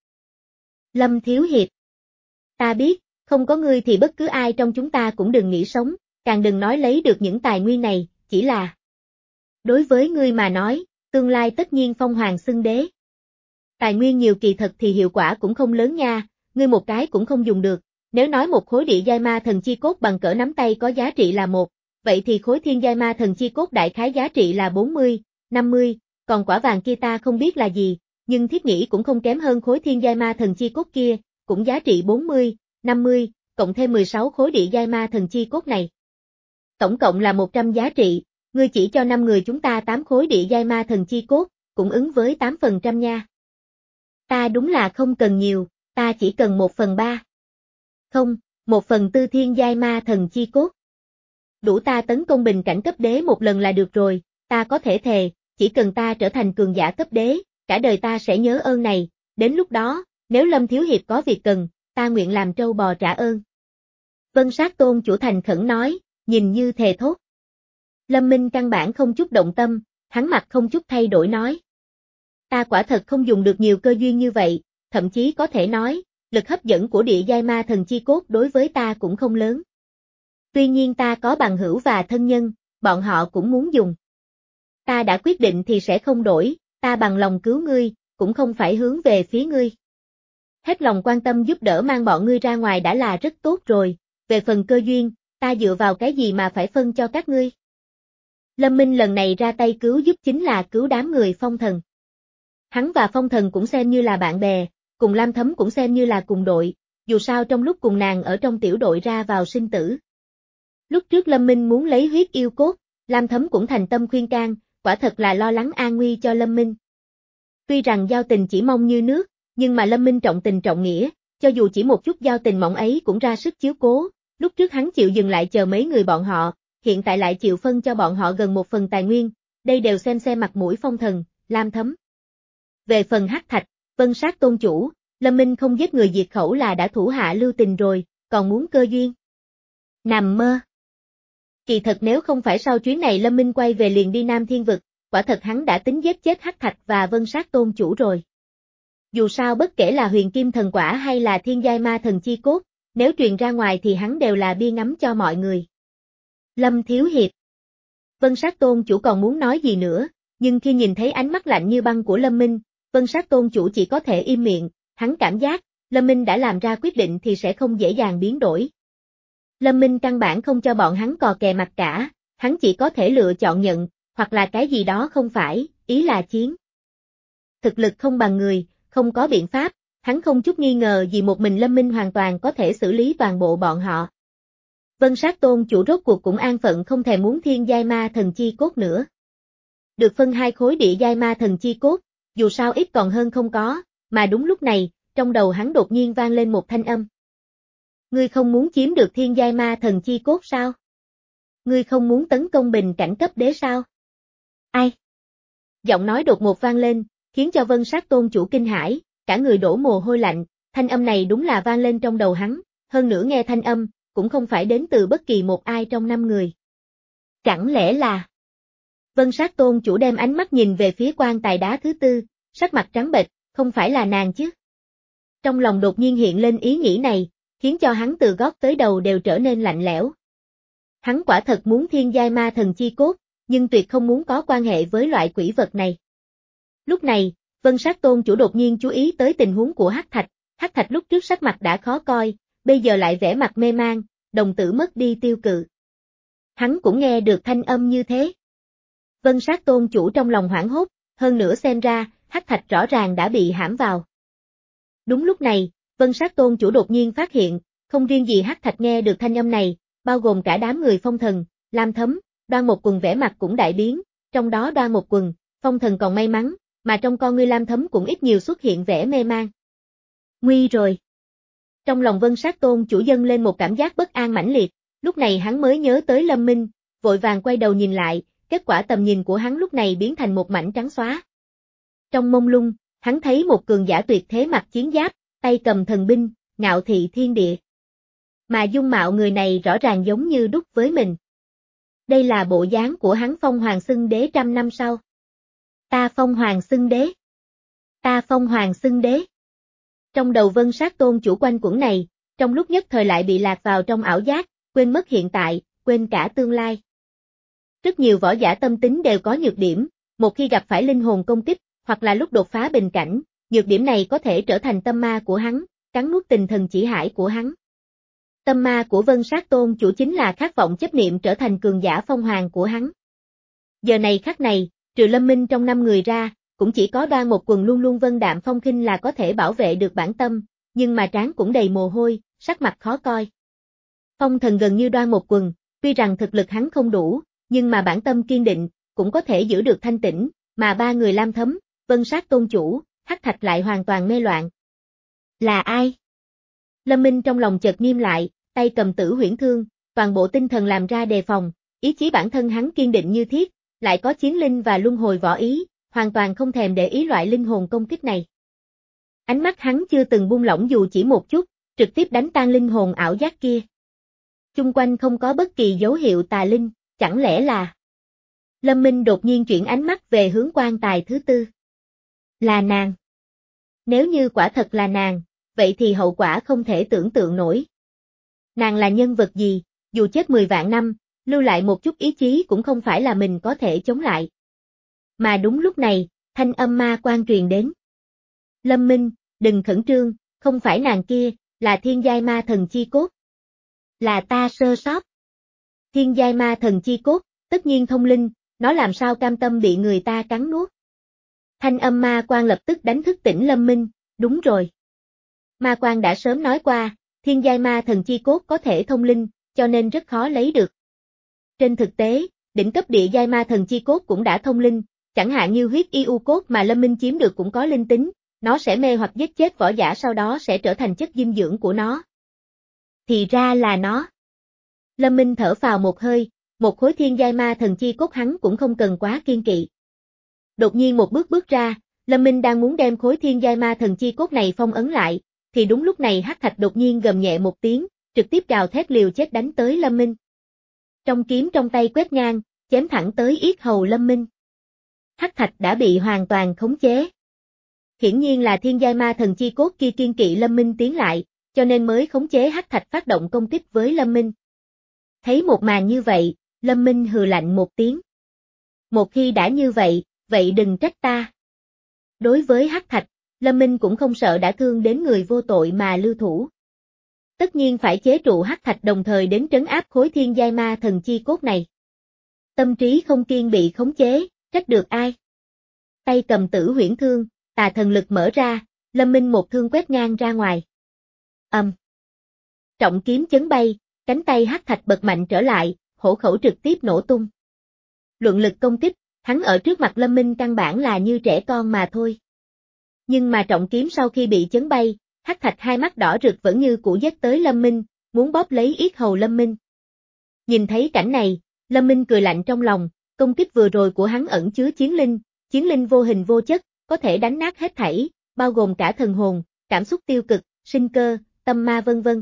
Lâm Thiếu Hiệp. Ta biết, không có ngươi thì bất cứ ai trong chúng ta cũng đừng nghĩ sống, càng đừng nói lấy được những tài nguyên này, chỉ là đối với ngươi mà nói, tương lai tất nhiên phong hoàng xưng đế. Tài nguyên nhiều kỳ thật thì hiệu quả cũng không lớn nha, ngươi một cái cũng không dùng được, nếu nói một khối địa giai ma thần chi cốt bằng cỡ nắm tay có giá trị là một, vậy thì khối thiên giai ma thần chi cốt đại khái giá trị là bốn mươi, năm mươi, còn quả vàng kia ta không biết là gì, nhưng thiết nghĩ cũng không kém hơn khối thiên giai ma thần chi cốt kia, cũng giá trị bốn mươi, năm mươi, cộng thêm mười sáu khối địa giai ma thần chi cốt này. Tổng cộng là một trăm giá trị, ngươi chỉ cho năm người chúng ta tám khối địa giai ma thần chi cốt, cũng ứng với tám phần trăm nha. Ta đúng là không cần nhiều, ta chỉ cần một phần ba. Không, một phần tư thiên giai ma thần chi cốt. Đủ ta tấn công bình cảnh cấp đế một lần là được rồi, ta có thể thề, chỉ cần ta trở thành cường giả cấp đế, cả đời ta sẽ nhớ ơn này, đến lúc đó, nếu Lâm Thiếu Hiệp có việc cần, ta nguyện làm trâu bò trả ơn. Vân Sát Tôn chủ thành khẩn nói, nhìn như thề thốt. Lâm Minh căn bản không chút động tâm, hắn mặt không chút thay đổi nói. Ta quả thật không dùng được nhiều cơ duyên như vậy, thậm chí có thể nói, lực hấp dẫn của địa giai ma thần chi cốt đối với ta cũng không lớn. Tuy nhiên ta có bằng hữu và thân nhân, bọn họ cũng muốn dùng. Ta đã quyết định thì sẽ không đổi, ta bằng lòng cứu ngươi, cũng không phải hướng về phía ngươi. Hết lòng quan tâm giúp đỡ mang bọn ngươi ra ngoài đã là rất tốt rồi, về phần cơ duyên, ta dựa vào cái gì mà phải phân cho các ngươi. Lâm Minh lần này ra tay cứu giúp chính là cứu đám người Phong Thần. Hắn và Phong Thần cũng xem như là bạn bè, cùng Lam Thấm cũng xem như là cùng đội, dù sao trong lúc cùng nàng ở trong tiểu đội ra vào sinh tử. Lúc trước Lâm Minh muốn lấy huyết yêu cốt, Lam Thấm cũng thành tâm khuyên can, quả thật là lo lắng an nguy cho Lâm Minh. Tuy rằng giao tình chỉ mong như nước, nhưng mà Lâm Minh trọng tình trọng nghĩa, cho dù chỉ một chút giao tình mỏng ấy cũng ra sức chiếu cố, lúc trước hắn chịu dừng lại chờ mấy người bọn họ, hiện tại lại chịu phân cho bọn họ gần một phần tài nguyên, đây đều xem xem mặt mũi Phong Thần, Lam Thấm. Về phần hắc thạch, Vân Sát tôn chủ, Lâm Minh không giết người diệt khẩu là đã thủ hạ lưu tình rồi, còn muốn cơ duyên. Nằm mơ. Kỳ thật nếu không phải sau chuyến này Lâm Minh quay về liền đi Nam Thiên Vực, quả thật hắn đã tính giết chết hắc thạch và Vân Sát tôn chủ rồi. Dù sao bất kể là huyền kim thần quả hay là thiên giai ma thần chi cốt, nếu truyền ra ngoài thì hắn đều là bia ngắm cho mọi người. Lâm Thiếu Hiệp. Vân Sát tôn chủ còn muốn nói gì nữa, nhưng khi nhìn thấy ánh mắt lạnh như băng của Lâm Minh, Vân Sát tôn chủ chỉ có thể im miệng, hắn cảm giác, Lâm Minh đã làm ra quyết định thì sẽ không dễ dàng biến đổi. Lâm Minh căn bản không cho bọn hắn cò kè mặt cả, hắn chỉ có thể lựa chọn nhận, hoặc là cái gì đó không phải, ý là chiến. Thực lực không bằng người, không có biện pháp, hắn không chút nghi ngờ gì một mình Lâm Minh hoàn toàn có thể xử lý toàn bộ bọn họ. Vân Sát tôn chủ rốt cuộc cũng an phận không thèm muốn thiên giai ma thần chi cốt nữa. Được phân hai khối địa giai ma thần chi cốt, dù sao ít còn hơn không có, mà đúng lúc này, trong đầu hắn đột nhiên vang lên một thanh âm. Ngươi không muốn chiếm được thiên giai ma thần chi cốt sao? Ngươi không muốn tấn công bình cảnh cấp đế sao? Ai? Giọng nói đột ngột vang lên, khiến cho Vân Sát tôn chủ kinh hãi, cả người đổ mồ hôi lạnh, thanh âm này đúng là vang lên trong đầu hắn, hơn nữa nghe thanh âm, cũng không phải đến từ bất kỳ một ai trong năm người. Chẳng lẽ là... Vân Sát tôn chủ đem ánh mắt nhìn về phía quan tài đá thứ tư, sắc mặt trắng bệch, không phải là nàng chứ? Trong lòng đột nhiên hiện lên ý nghĩ này, khiến cho hắn từ gót tới đầu đều trở nên lạnh lẽo. Hắn quả thật muốn thiên giai ma thần chi cốt, nhưng tuyệt không muốn có quan hệ với loại quỷ vật này. Lúc này, Vân Sát tôn chủ đột nhiên chú ý tới tình huống của hắc thạch, hắc thạch lúc trước sắc mặt đã khó coi, bây giờ lại vẻ mặt mê mang, đồng tử mất đi tiêu cự. Hắn cũng nghe được thanh âm như thế. Vân Sát tôn chủ trong lòng hoảng hốt, hơn nữa xem ra, hắc thạch rõ ràng đã bị hãm vào. Đúng lúc này, Vân Sát tôn chủ đột nhiên phát hiện, không riêng gì hắc thạch nghe được thanh âm này, bao gồm cả đám người Phong Thần, Lam Thấm, Đoan Một Quần vẻ mặt cũng đại biến, trong đó Đoan Một Quần, Phong Thần còn may mắn, mà trong con ngươi Lam Thấm cũng ít nhiều xuất hiện vẻ mê man. Nguy rồi. Trong lòng Vân Sát tôn chủ dâng lên một cảm giác bất an mãnh liệt, lúc này hắn mới nhớ tới Lâm Minh, vội vàng quay đầu nhìn lại, kết quả tầm nhìn của hắn lúc này biến thành một mảnh trắng xóa. Trong mông lung, hắn thấy một cường giả tuyệt thế mặc chiến giáp, tay cầm thần binh, ngạo thị thiên địa. Mà dung mạo người này rõ ràng giống như đúc với mình. Đây là bộ dáng của hắn Phong Hoàng xưng đế trăm năm sau. Ta Phong Hoàng xưng đế. Ta Phong Hoàng xưng đế. Trong đầu Vân Sát tôn chủ quanh quẩn này, trong lúc nhất thời lại bị lạc vào trong ảo giác, quên mất hiện tại, quên cả tương lai. Rất nhiều võ giả tâm tính đều có nhược điểm, một khi gặp phải linh hồn công kích, hoặc là lúc đột phá bình cảnh, nhược điểm này có thể trở thành tâm ma của hắn, cắn nuốt tình thần chỉ hải của hắn. Tâm ma của Vân Sát tôn chủ chính là khát vọng chấp niệm trở thành cường giả phong hoàng của hắn. Giờ này khắc này, trừ Lâm Minh trong năm người ra, cũng chỉ có Đoan Một Quần luôn luôn vân đạm phong khinh là có thể bảo vệ được bản tâm, nhưng mà trán cũng đầy mồ hôi, sắc mặt khó coi. Phong Thần gần như Đoan Một Quần, tuy rằng thực lực hắn không đủ, nhưng mà bản tâm kiên định, cũng có thể giữ được thanh tĩnh, mà ba người Lam Thấm, Vân Sát tôn chủ, hắc thạch lại hoàn toàn mê loạn. Là ai? Lâm Minh trong lòng chợt nghiêm lại, tay cầm tử huyễn thương, toàn bộ tinh thần làm ra đề phòng, ý chí bản thân hắn kiên định như thiết, lại có chiến linh và luân hồi võ ý, hoàn toàn không thèm để ý loại linh hồn công kích này. Ánh mắt hắn chưa từng buông lỏng dù chỉ một chút, trực tiếp đánh tan linh hồn ảo giác kia. Chung quanh không có bất kỳ dấu hiệu tà linh, chẳng lẽ là... Lâm Minh đột nhiên chuyển ánh mắt về hướng quan tài thứ tư. Là nàng. Nếu như quả thật là nàng, vậy thì hậu quả không thể tưởng tượng nổi. Nàng là nhân vật gì, dù chết mười vạn năm, lưu lại một chút ý chí cũng không phải là mình có thể chống lại. Mà đúng lúc này, thanh âm ma quan truyền đến. Lâm Minh, đừng khẩn trương, không phải nàng kia, là thiên giai ma thần chi cốt. Là ta sơ sót. Thiên giai ma thần chi cốt, tất nhiên thông linh, nó làm sao cam tâm bị người ta cắn nuốt. Thanh âm ma quan lập tức đánh thức tỉnh Lâm Minh, đúng rồi. Ma quan đã sớm nói qua, thiên giai ma thần chi cốt có thể thông linh, cho nên rất khó lấy được. Trên thực tế, đỉnh cấp địa giai ma thần chi cốt cũng đã thông linh, chẳng hạn như huyết y u cốt mà Lâm Minh chiếm được cũng có linh tính, nó sẽ mê hoặc giết chết võ giả sau đó sẽ trở thành chất dinh dưỡng của nó. Thì ra là nó. Lâm Minh thở phào một hơi, một khối thiên giai ma thần chi cốt hắn cũng không cần quá kiên kỵ. Đột nhiên một bước bước ra, Lâm Minh đang muốn đem khối thiên giai ma thần chi cốt này phong ấn lại, thì đúng lúc này hắc thạch đột nhiên gầm nhẹ một tiếng, trực tiếp gào thét liều chết đánh tới Lâm Minh. Trong kiếm trong tay quét ngang, chém thẳng tới yết hầu Lâm Minh. Hắc thạch đã bị hoàn toàn khống chế. Hiển nhiên là thiên giai ma thần chi cốt kia kiên kỵ Lâm Minh tiến lại, cho nên mới khống chế hắc thạch phát động công kích với Lâm Minh. Thấy một màn như vậy, Lâm Minh hừ lạnh một tiếng. Một khi đã như vậy, vậy đừng trách ta. Đối với hắc thạch, Lâm Minh cũng không sợ đã thương đến người vô tội mà lưu thủ. Tất nhiên phải chế trụ hắc thạch đồng thời đến trấn áp khối thiên giai ma thần chi cốt này. Tâm trí không kiên bị khống chế, trách được ai? Tay cầm tử huyễn thương, tà thần lực mở ra, Lâm Minh một thương quét ngang ra ngoài. Âm. Um. Trọng kiếm chấn bay, cánh tay hắc thạch bật mạnh trở lại, hổ khẩu trực tiếp nổ tung. Luận lực công kích, hắn ở trước mặt Lâm Minh căn bản là như trẻ con mà thôi. Nhưng mà trọng kiếm sau khi bị chấn bay, hắc thạch hai mắt đỏ rực vẫn như cũ giết tới Lâm Minh, muốn bóp lấy yết hầu Lâm Minh. Nhìn thấy cảnh này, Lâm Minh cười lạnh trong lòng, công kích vừa rồi của hắn ẩn chứa chiến linh, chiến linh vô hình vô chất, có thể đánh nát hết thảy, bao gồm cả thần hồn, cảm xúc tiêu cực, sinh cơ, tâm ma vân vân.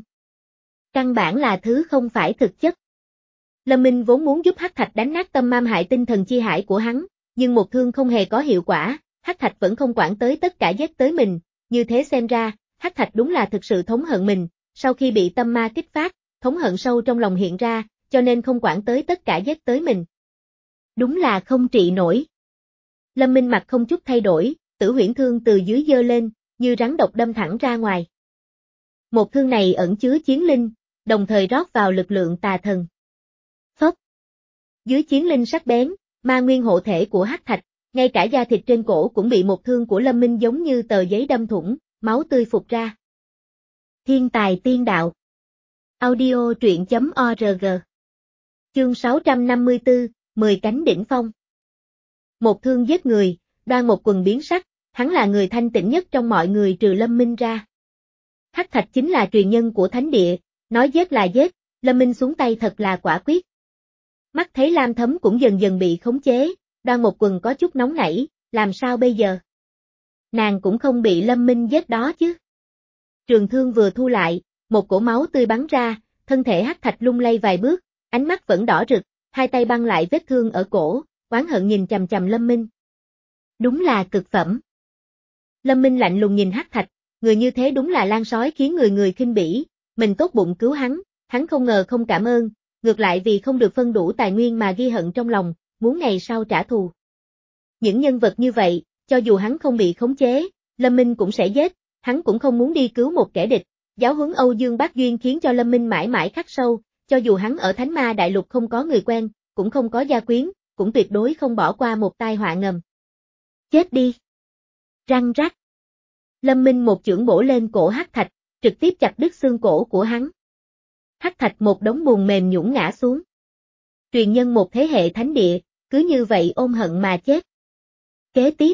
Căn bản là thứ không phải thực chất. Lâm Minh vốn muốn giúp hắc thạch đánh nát tâm mam hại tinh thần chi hải của hắn, nhưng một thương không hề có hiệu quả, hắc thạch vẫn không quản tới tất cả giết tới mình, như thế xem ra, hắc thạch đúng là thực sự thống hận mình, sau khi bị tâm ma kích phát, thống hận sâu trong lòng hiện ra, cho nên không quản tới tất cả giết tới mình. Đúng là không trị nổi. Lâm Minh mặt không chút thay đổi, tử huyễn thương từ dưới giơ lên, như rắn độc đâm thẳng ra ngoài. Một thương này ẩn chứa chiến linh, đồng thời rót vào lực lượng tà thần. Phốc. Dưới chiến linh sắc bén, ma nguyên hộ thể của hắc thạch, ngay cả da thịt trên cổ cũng bị một thương của Lâm Minh giống như tờ giấy đâm thủng, máu tươi phụt ra. Thiên tài tiên đạo. Audio truyện chấm org. Chương sáu trăm năm mươi tư, mười cánh đỉnh phong. Một thương giết người, Đoan Một Quần biến sắc, hắn là người thanh tịnh nhất trong mọi người trừ Lâm Minh ra. Hắc thạch chính là truyền nhân của thánh địa, nói giết là giết, Lâm Minh xuống tay thật là quả quyết. Mắt thấy Lam Thấm cũng dần dần bị khống chế, Đoan Một Quần có chút nóng nảy, làm sao bây giờ? Nàng cũng không bị Lâm Minh giết đó chứ. Trường thương vừa thu lại, một cổ máu tươi bắn ra, thân thể hắc thạch lung lay vài bước, ánh mắt vẫn đỏ rực, hai tay băng lại vết thương ở cổ, oán hận nhìn chằm chằm Lâm Minh. Đúng là cực phẩm. Lâm Minh lạnh lùng nhìn hắc thạch, người như thế đúng là lan sói khiến người người khinh bỉ, mình tốt bụng cứu hắn, hắn không ngờ không cảm ơn, ngược lại vì không được phân đủ tài nguyên mà ghi hận trong lòng, muốn ngày sau trả thù. Những nhân vật như vậy, cho dù hắn không bị khống chế, Lâm Minh cũng sẽ giết, hắn cũng không muốn đi cứu một kẻ địch. Giáo huấn Âu Dương Bác Duyên khiến cho Lâm Minh mãi mãi khắc sâu, cho dù hắn ở Thánh Ma Đại Lục không có người quen, cũng không có gia quyến, cũng tuyệt đối không bỏ qua một tai họa ngầm. Chết đi! Răng rắc! Lâm Minh một chưởng bổ lên cổ hắc thạch, trực tiếp chặt đứt xương cổ của hắn. Hắc thạch một đống bùn mềm nhũn ngã xuống. Truyền nhân một thế hệ thánh địa, cứ như vậy ôm hận mà chết. Kế tiếp,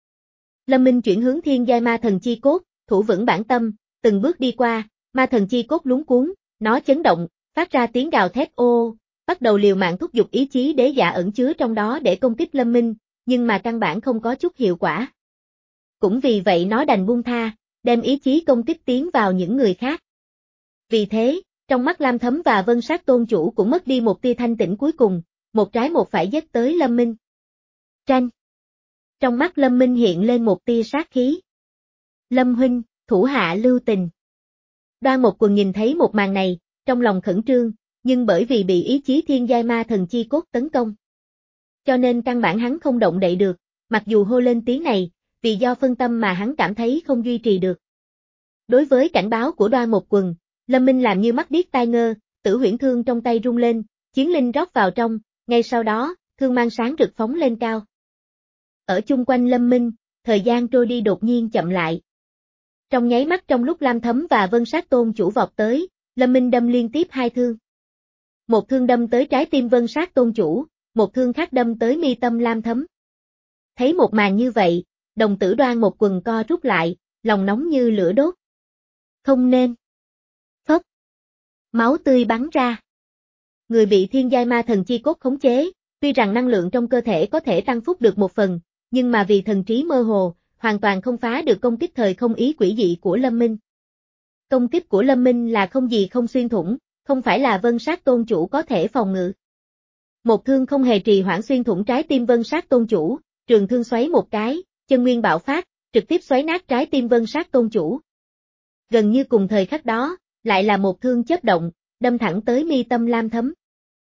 Lâm Minh chuyển hướng thiên giai ma thần chi cốt, thủ vững bản tâm, từng bước đi qua, ma thần chi cốt luống cuốn, nó chấn động, phát ra tiếng gào thét ô, bắt đầu liều mạng thúc giục ý chí đế giả ẩn chứa trong đó để công kích Lâm Minh, nhưng mà căn bản không có chút hiệu quả. Cũng vì vậy nó đành buông tha, đem ý chí công kích tiến vào những người khác. Vì thế, trong mắt Lam Thấm và Vân Sát Tôn Chủ cũng mất đi một tia thanh tĩnh cuối cùng, một trái một phải giết tới Lâm Minh. Tranh. Trong mắt Lâm Minh hiện lên một tia sát khí. Lâm huynh, thủ hạ lưu tình. Đoan Một Quần nhìn thấy một màn này, trong lòng khẩn trương, nhưng bởi vì bị ý chí thiên giai ma thần chi cốt tấn công. Cho nên căn bản hắn không động đậy được, mặc dù hô lên tiếng này, vì do phân tâm mà hắn cảm thấy không duy trì được. Đối với cảnh báo của Đoan Một Quần, Lâm Minh làm như mắt điếc tai ngơ, tử huyễn thương trong tay rung lên, chiến linh rót vào trong, ngay sau đó, thương mang sáng rực phóng lên cao. Ở chung quanh Lâm Minh, thời gian trôi đi đột nhiên chậm lại. Trong nháy mắt trong lúc Lam Thấm và Vân Sát Tôn chủ vọt tới, Lâm Minh đâm liên tiếp hai thương. Một thương đâm tới trái tim Vân Sát Tôn chủ, một thương khác đâm tới mi tâm Lam Thấm. Thấy một màn như vậy, đồng tử Đoan một quần co rút lại, lòng nóng như lửa đốt. Không nên. Phốc. Máu tươi bắn ra. Người bị thiên giai ma thần chi cốt khống chế, tuy rằng năng lượng trong cơ thể có thể tăng phúc được một phần, nhưng mà vì thần trí mơ hồ, hoàn toàn không phá được công kích thời không ý quỷ dị của Lâm Minh. Công kích của Lâm Minh là không gì không xuyên thủng, không phải là Vân Sát Tôn chủ có thể phòng ngự. Một thương không hề trì hoãn xuyên thủng trái tim Vân Sát Tôn chủ, trường thương xoáy một cái, chân nguyên bạo phát, trực tiếp xoáy nát trái tim Vân Sát Tôn chủ. Gần như cùng thời khắc đó, lại là một thương chớp động, đâm thẳng tới mi tâm Lam Thấm.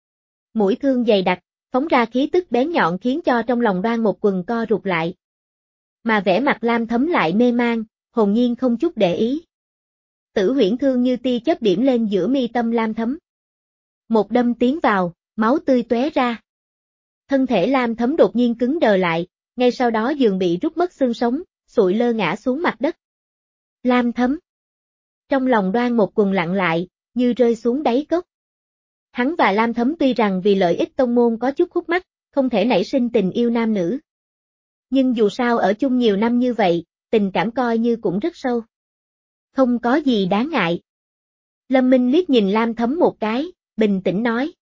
Mũi thương dày đặc, phóng ra khí tức bén nhọn khiến cho trong lòng Đoan một quần co rụt lại. Mà vẻ mặt Lam Thấm lại mê man, hồn nhiên không chút để ý. Tử huyễn thương như tia chớp điểm lên giữa mi tâm Lam Thấm. Một đâm tiến vào, máu tươi tóe ra. Thân thể Lam Thấm đột nhiên cứng đờ lại, ngay sau đó dường bị rút mất xương sống, sụi lơ ngã xuống mặt đất. Lam Thấm. Trong lòng Đoan một quần lặng lại, như rơi xuống đáy cốc. Hắn và Lam Thấm tuy rằng vì lợi ích tông môn có chút khúc mắc, không thể nảy sinh tình yêu nam nữ. Nhưng dù sao ở chung nhiều năm như vậy, tình cảm coi như cũng rất sâu. Không có gì đáng ngại. Lâm Minh liếc nhìn Lam Thấm một cái, bình tĩnh nói.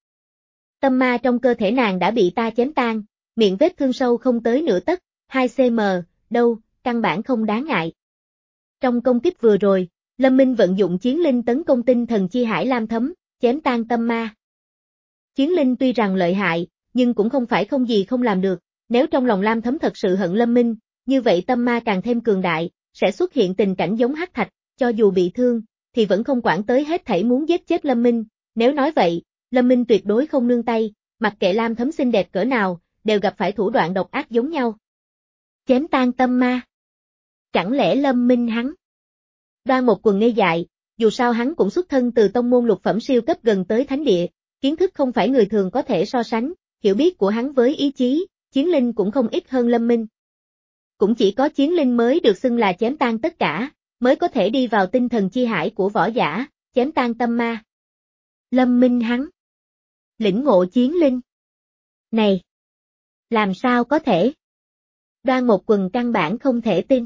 Tâm ma trong cơ thể nàng đã bị ta chém tan, miệng vết thương sâu không tới nửa tấc, hai xăng-ti-mét, đâu, căn bản không đáng ngại. Trong công kích vừa rồi, Lâm Minh vận dụng chiến linh tấn công tinh thần chi hải Lam Thấm, chém tan tâm ma. Chiến linh tuy rằng lợi hại, nhưng cũng không phải không gì không làm được, nếu trong lòng Lam Thấm thật sự hận Lâm Minh, như vậy tâm ma càng thêm cường đại, sẽ xuất hiện tình cảnh giống hắc thạch, cho dù bị thương, thì vẫn không quản tới hết thảy muốn giết chết Lâm Minh, nếu nói vậy, Lâm Minh tuyệt đối không nương tay, mặc kệ Lam Thấm xinh đẹp cỡ nào, đều gặp phải thủ đoạn độc ác giống nhau. Chém tan tâm ma. Chẳng lẽ Lâm Minh hắn? Đoan một quần ngây dại, dù sao hắn cũng xuất thân từ tông môn lục phẩm siêu cấp gần tới thánh địa, kiến thức không phải người thường có thể so sánh, hiểu biết của hắn với ý chí, chiến linh cũng không ít hơn Lâm Minh. Cũng chỉ có chiến linh mới được xưng là chém tan tất cả, mới có thể đi vào tinh thần chi hải của võ giả, chém tan tâm ma. Lâm Minh hắn. Lĩnh ngộ chiến linh. Này! Làm sao có thể? Đoan một quần căn bản không thể tin.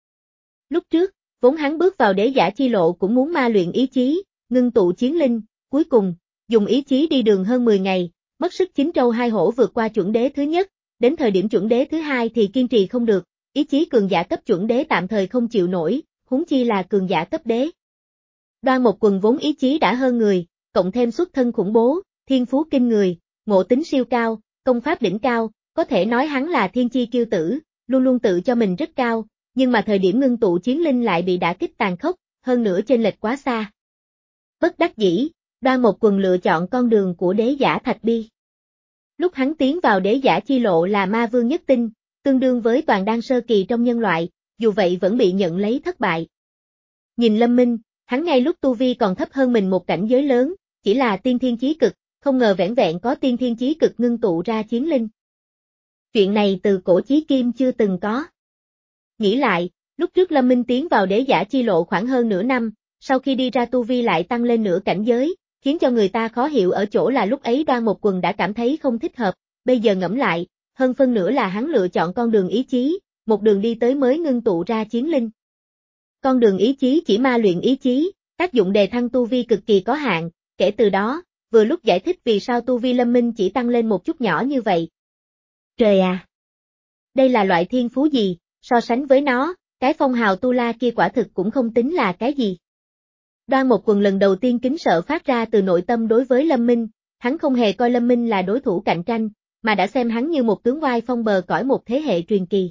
Lúc trước, vốn hắn bước vào đế giả chi lộ cũng muốn ma luyện ý chí, ngưng tụ chiến linh, cuối cùng, dùng ý chí đi đường hơn mười ngày, mất sức chín trâu hai hổ vượt qua chuẩn đế thứ nhất, đến thời điểm chuẩn đế thứ hai thì kiên trì không được, ý chí cường giả cấp chuẩn đế tạm thời không chịu nổi, huống chi là cường giả cấp đế. Đoan một quần vốn ý chí đã hơn người, cộng thêm xuất thân khủng bố, thiên phú kinh người, ngộ tính siêu cao, công pháp đỉnh cao, có thể nói hắn là thiên chi kiêu tử, luôn luôn tự cho mình rất cao, nhưng mà thời điểm ngưng tụ chiến linh lại bị đả kích tàn khốc, hơn nữa chênh lệch quá xa. Bất đắc dĩ, Đoan một quần lựa chọn con đường của đế giả Thạch Bi. Lúc hắn tiến vào đế giả chi lộ là ma vương nhất tinh, tương đương với toàn đan sơ kỳ trong nhân loại, dù vậy vẫn bị nhận lấy thất bại. Nhìn Lâm Minh, hắn ngay lúc tu vi còn thấp hơn mình một cảnh giới lớn, chỉ là tiên thiên chí cực, không ngờ vẻn vẹn có tiên thiên chí cực ngưng tụ ra chiến linh. Chuyện này từ cổ chí kim chưa từng có. Nghĩ lại, lúc trước Lâm Minh tiến vào đế giả chi lộ khoảng hơn nửa năm, sau khi đi ra tu vi lại tăng lên nửa cảnh giới, khiến cho người ta khó hiểu ở chỗ là lúc ấy Đoan một quần đã cảm thấy không thích hợp, bây giờ ngẫm lại, hơn phân nửa là hắn lựa chọn con đường ý chí, một đường đi tới mới ngưng tụ ra chiến linh. Con đường ý chí chỉ ma luyện ý chí, tác dụng đề thăng tu vi cực kỳ có hạn, kể từ đó, vừa lúc giải thích vì sao tu vi Lâm Minh chỉ tăng lên một chút nhỏ như vậy. Trời à! Đây là loại thiên phú gì, so sánh với nó, cái phong hào tu la kia quả thực cũng không tính là cái gì. Đoan một quần lần đầu tiên kính sợ phát ra từ nội tâm đối với Lâm Minh, hắn không hề coi Lâm Minh là đối thủ cạnh tranh, mà đã xem hắn như một tướng oai phong bờ cõi một thế hệ truyền kỳ.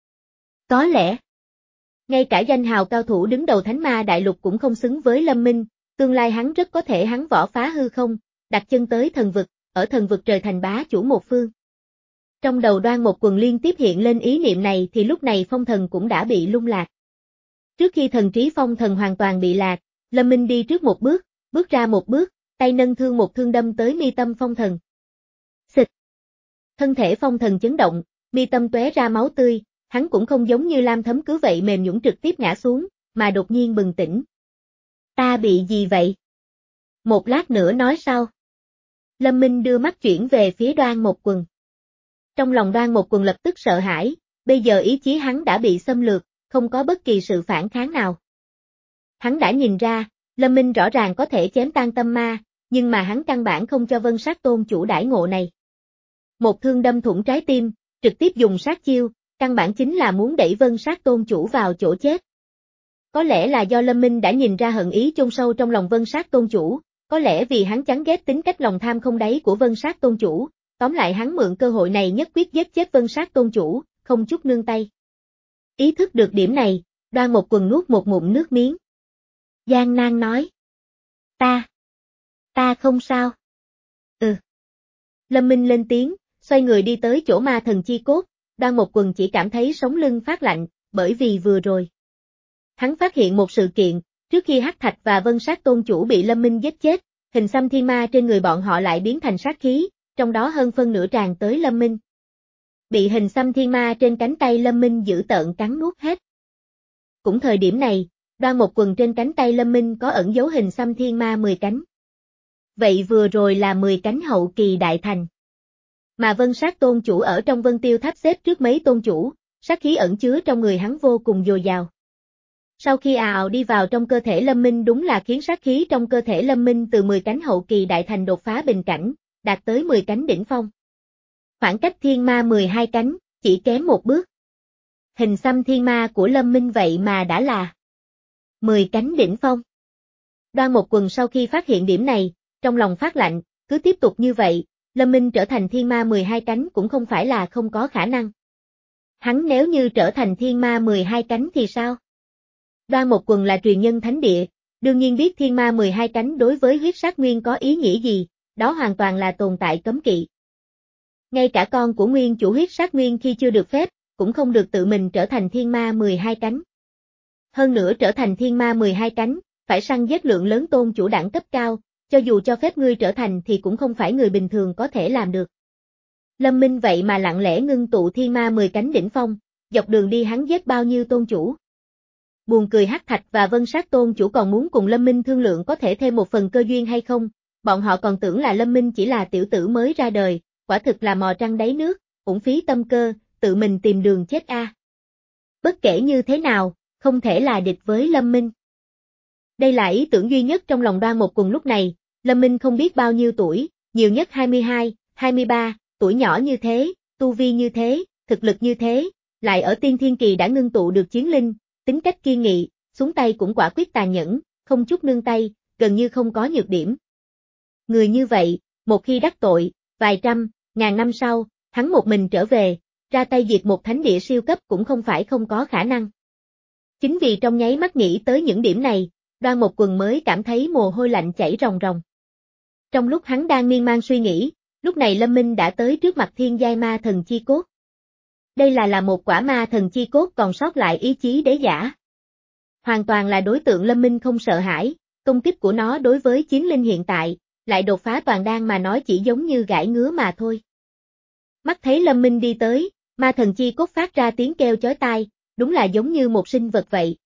Có lẽ, ngay cả danh hào cao thủ đứng đầu Thánh Ma Đại Lục cũng không xứng với Lâm Minh, tương lai hắn rất có thể hắn võ phá hư không, đặt chân tới thần vực, ở thần vực trời thành bá chủ một phương. Trong đầu Đoan một quần liên tiếp hiện lên ý niệm này thì lúc này phong thần cũng đã bị lung lạc. Trước khi thần trí phong thần hoàn toàn bị lạc, Lâm Minh đi trước một bước, bước ra một bước, tay nâng thương một thương đâm tới mi tâm phong thần. Xịt! Thân thể phong thần chấn động, mi tâm tóe ra máu tươi, hắn cũng không giống như Lam Thấm cứ vậy mềm nhũn trực tiếp ngã xuống, mà đột nhiên bừng tỉnh. Ta bị gì vậy? Một lát nữa nói sau. Lâm Minh đưa mắt chuyển về phía Đoan Một Quần. Trong lòng Đoan Một Quần lập tức sợ hãi, bây giờ ý chí hắn đã bị xâm lược, không có bất kỳ sự phản kháng nào. Hắn đã nhìn ra, Lâm Minh rõ ràng có thể chém tan tâm ma, nhưng mà hắn căn bản không cho Vân Sát Tôn chủ đãi ngộ này. Một thương đâm thủng trái tim, trực tiếp dùng sát chiêu, căn bản chính là muốn đẩy Vân Sát Tôn chủ vào chỗ chết. Có lẽ là do Lâm Minh đã nhìn ra hận ý chôn sâu trong lòng Vân Sát Tôn chủ, có lẽ vì hắn chán ghét tính cách lòng tham không đáy của Vân Sát Tôn chủ, tóm lại hắn mượn cơ hội này nhất quyết giết chết Vân Sát Tôn chủ, không chút nương tay. Ý thức được điểm này, Đoan Một Quần nuốt một ngụm nước miếng. Gian nan nói. Ta. Ta không sao. Ừ. Lâm Minh lên tiếng, xoay người đi tới chỗ ma thần chi cốt, Đoan Một Quần chỉ cảm thấy sống lưng phát lạnh, bởi vì vừa rồi. Hắn phát hiện một sự kiện, trước khi Hắc Thạch và Vân Sát Tôn chủ bị Lâm Minh giết chết, hình xăm thiên ma trên người bọn họ lại biến thành sát khí, trong đó hơn phân nửa tràn tới Lâm Minh. Bị hình xăm thiên ma trên cánh tay Lâm Minh giữ tợn cắn nuốt hết. Cũng thời điểm này, Đoan Một Quần trên cánh tay Lâm Minh có ẩn dấu hình xăm thiên ma mười cánh. Vậy vừa rồi là mười cánh hậu kỳ đại thành. Mà Vân Sát Tôn chủ ở trong Vân Tiêu Tháp xếp trước mấy tôn chủ, sát khí ẩn chứa trong người hắn vô cùng dồi dào. Sau khi ào đi vào trong cơ thể Lâm Minh đúng là khiến sát khí trong cơ thể Lâm Minh từ mười cánh hậu kỳ đại thành đột phá bình cảnh, đạt tới mười cánh đỉnh phong. Khoảng cách thiên ma mười hai cánh, chỉ kém một bước. Hình xăm thiên ma của Lâm Minh vậy mà đã là mười cánh đỉnh phong. Đoan Một Quần sau khi phát hiện điểm này, trong lòng phát lạnh, cứ tiếp tục như vậy, Lâm Minh trở thành thiên ma mười hai cánh cũng không phải là không có khả năng. Hắn nếu như trở thành thiên ma mười hai cánh thì sao? Đoan Một Quần là truyền nhân thánh địa, đương nhiên biết thiên ma mười hai cánh đối với huyết sát nguyên có ý nghĩa gì, đó hoàn toàn là tồn tại cấm kỵ. Ngay cả con của nguyên chủ huyết sát nguyên khi chưa được phép, cũng không được tự mình trở thành thiên ma mười hai cánh. Hơn nữa trở thành thiên ma mười hai cánh, phải săn giết lượng lớn tôn chủ đẳng cấp cao, cho dù cho phép ngươi trở thành thì cũng không phải người bình thường có thể làm được. Lâm Minh vậy mà lặng lẽ ngưng tụ thiên ma mười cánh đỉnh phong, dọc đường đi hắn giết bao nhiêu tôn chủ. Buồn cười Hắc Thạch và Vân Sát Tôn chủ còn muốn cùng Lâm Minh thương lượng có thể thêm một phần cơ duyên hay không, bọn họ còn tưởng là Lâm Minh chỉ là tiểu tử mới ra đời, quả thực là mò trăng đáy nước, uổng phí tâm cơ, tự mình tìm đường chết a. À. Bất kể như thế nào, không thể là địch với Lâm Minh. Đây là ý tưởng duy nhất trong lòng Đoan Một Quần lúc này, Lâm Minh không biết bao nhiêu tuổi, nhiều nhất hai mươi hai, hai mươi ba, tuổi nhỏ như thế, tu vi như thế, thực lực như thế, lại ở tiên thiên kỳ đã ngưng tụ được chiến linh, tính cách kiên nghị, xuống tay cũng quả quyết tàn nhẫn, không chút nương tay, gần như không có nhược điểm. Người như vậy, một khi đắc tội, vài trăm, ngàn năm sau, hắn một mình trở về, ra tay diệt một thánh địa siêu cấp cũng không phải không có khả năng. Chính vì trong nháy mắt nghĩ tới những điểm này, Đoan Một Quần mới cảm thấy mồ hôi lạnh chảy ròng ròng. Trong lúc hắn đang miên man suy nghĩ, lúc này Lâm Minh đã tới trước mặt thiên giai ma thần chi cốt. Đây là là một quả ma thần chi cốt còn sót lại ý chí đế giả. Hoàn toàn là đối tượng Lâm Minh không sợ hãi, công kích của nó đối với chiến linh hiện tại, lại đột phá toàn đan mà nói chỉ giống như gãi ngứa mà thôi. Mắt thấy Lâm Minh đi tới, ma thần chi cốt phát ra tiếng kêu chói tai, đúng là giống như một sinh vật vậy.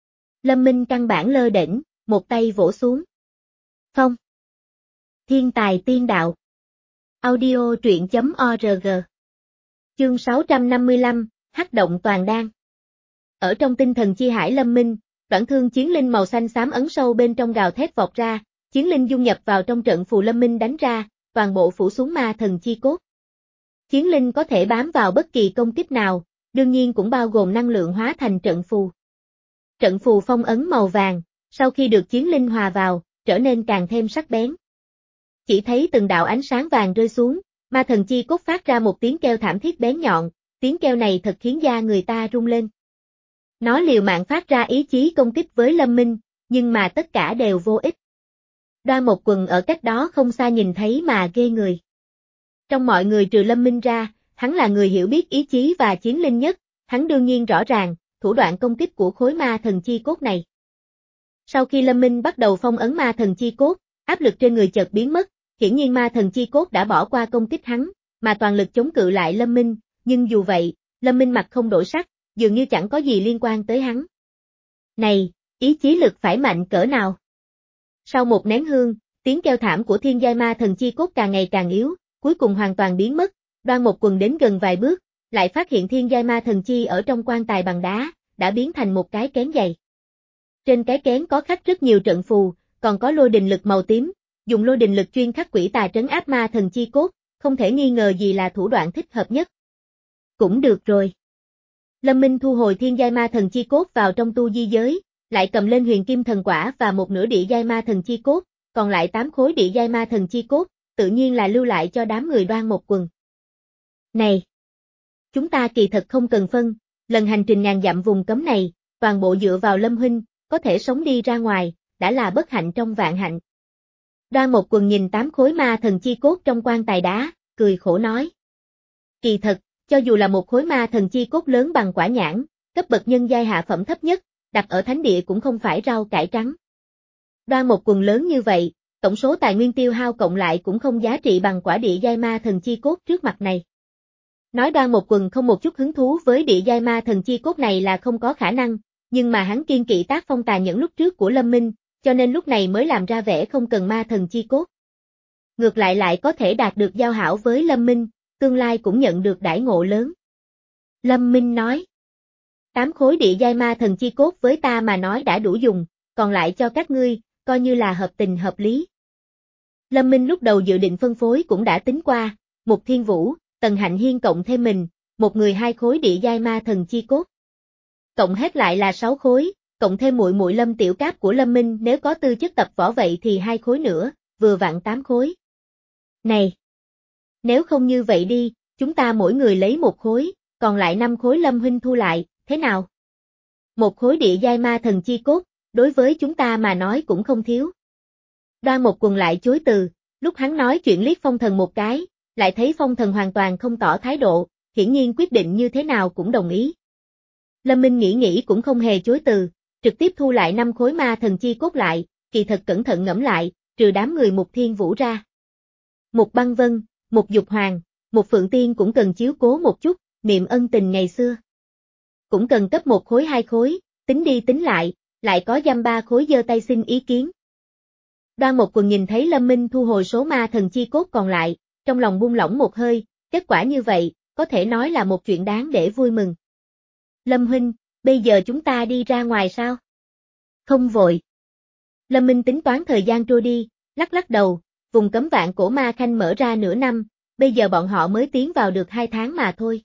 Lâm Minh căn bản lơ đễnh, một tay vỗ xuống. Phong. Thiên tài tiên đạo. Audio truyện chấm org. Chương sáu trăm năm mươi lăm, Hắc động toàn đan. Ở trong tinh thần chi hải Lâm Minh, đoạn thương chiến linh màu xanh xám ấn sâu bên trong gào thét vọt ra, chiến linh dung nhập vào trong trận phù Lâm Minh đánh ra, toàn bộ phủ xuống ma thần chi cốt. Chiến linh có thể bám vào bất kỳ công kích nào, đương nhiên cũng bao gồm năng lượng hóa thành trận phù. Trận phù phong ấn màu vàng, sau khi được chiến linh hòa vào, trở nên càng thêm sắc bén. Chỉ thấy từng đạo ánh sáng vàng rơi xuống, ma thần chi cốt phát ra một tiếng kêu thảm thiết bén nhọn, tiếng kêu này thật khiến da người ta rung lên. Nó liều mạng phát ra ý chí công kích với Lâm Minh, nhưng mà tất cả đều vô ích. Đoan Một Quần ở cách đó không xa nhìn thấy mà ghê người. Trong mọi người trừ Lâm Minh ra, hắn là người hiểu biết ý chí và chiến linh nhất, hắn đương nhiên rõ ràng, thủ đoạn công kích của khối ma thần chi cốt này. Sau khi Lâm Minh bắt đầu phong ấn ma thần chi cốt, áp lực trên người chợt biến mất, hiển nhiên ma thần chi cốt đã bỏ qua công kích hắn, mà toàn lực chống cự lại Lâm Minh, nhưng dù vậy, Lâm Minh mặt không đổi sắc, dường như chẳng có gì liên quan tới hắn. Này, ý chí lực phải mạnh cỡ nào? Sau một nén hương, tiếng kêu thảm của thiên giai ma thần chi cốt càng ngày càng yếu, cuối cùng hoàn toàn biến mất. Đoan Mộc Quần đến gần vài bước, lại phát hiện thiên giai ma thần chi ở trong quan tài bằng đá, đã biến thành một cái kén dày. Trên cái kén có khắc rất nhiều trận phù, còn có lôi đình lực màu tím, dùng lôi đình lực chuyên khắc quỷ tà trấn áp ma thần chi cốt, không thể nghi ngờ gì là thủ đoạn thích hợp nhất. Cũng được rồi. Lâm Minh thu hồi thiên giai ma thần chi cốt vào trong tu di giới, lại cầm lên huyền kim thần quả và một nửa địa giai ma thần chi cốt, còn lại tám khối địa giai ma thần chi cốt, tự nhiên là lưu lại cho đám người Đoan Mộc Quần. Này! Chúng ta kỳ thật không cần phân, lần hành trình ngàn dặm vùng cấm này, toàn bộ dựa vào Lâm huynh, có thể sống đi ra ngoài, đã là bất hạnh trong vạn hạnh. Đoan Mộc Quần nhìn tám khối ma thần chi cốt trong quan tài đá, cười khổ nói. Kỳ thật, cho dù là một khối ma thần chi cốt lớn bằng quả nhãn, cấp bậc nhân giai hạ phẩm thấp nhất, đặt ở thánh địa cũng không phải rau cải trắng. Đoan Mộc Quần lớn như vậy, tổng số tài nguyên tiêu hao cộng lại cũng không giá trị bằng quả địa giai ma thần chi cốt trước mặt này. Nói Đoan Mộc Quần không một chút hứng thú với địa giai ma thần chi cốt này là không có khả năng, nhưng mà hắn kiên kỵ tác phong tàn nhẫn lúc trước của Lâm Minh, cho nên lúc này mới làm ra vẻ không cần ma thần chi cốt. Ngược lại lại có thể đạt được giao hảo với Lâm Minh, tương lai cũng nhận được đãi ngộ lớn. Lâm Minh nói, tám khối địa giai ma thần chi cốt với ta mà nói đã đủ dùng, còn lại cho các ngươi, coi như là hợp tình hợp lý. Lâm Minh lúc đầu dự định phân phối cũng đã tính qua, Mục Thiên Vũ, Tần Hạnh Hiên cộng thêm mình, một người hai khối địa giai ma thần chi cốt. Cộng hết lại là sáu khối, cộng thêm muội muội Lâm Tiểu Cáp của Lâm Minh nếu có tư chất tập võ vậy thì hai khối nữa, vừa vặn tám khối. Này! Nếu không như vậy đi, chúng ta mỗi người lấy một khối, còn lại năm khối Lâm huynh thu lại, thế nào? Một khối địa giai ma thần chi cốt, đối với chúng ta mà nói cũng không thiếu. Đoan Mộc Quần lại chối từ, lúc hắn nói chuyện liếc Phong Thần một cái, lại thấy Phong Thần hoàn toàn không tỏ thái độ, hiển nhiên quyết định như thế nào cũng đồng ý. Lâm Minh nghĩ nghĩ cũng không hề chối từ, trực tiếp thu lại năm khối ma thần chi cốt lại, kỳ thật cẩn thận ngẫm lại, trừ đám người Mục Thiên Vũ ra. Mục Băng Vân, Mục Dục Hoàng, Mục Phượng Tiên cũng cần chiếu cố một chút, niệm ân tình ngày xưa. Cũng cần cấp một khối hai khối, tính đi tính lại, lại có dăm ba khối giơ tay xin ý kiến. Đoan Mộc Quần nhìn thấy Lâm Minh thu hồi số ma thần chi cốt còn lại, trong lòng buông lỏng một hơi, kết quả như vậy, có thể nói là một chuyện đáng để vui mừng. Lâm huynh, bây giờ chúng ta đi ra ngoài sao? Không vội. Lâm Minh tính toán thời gian trôi đi, lắc lắc đầu, vùng cấm vạn cổ ma khanh mở ra nửa năm, bây giờ bọn họ mới tiến vào được hai tháng mà thôi.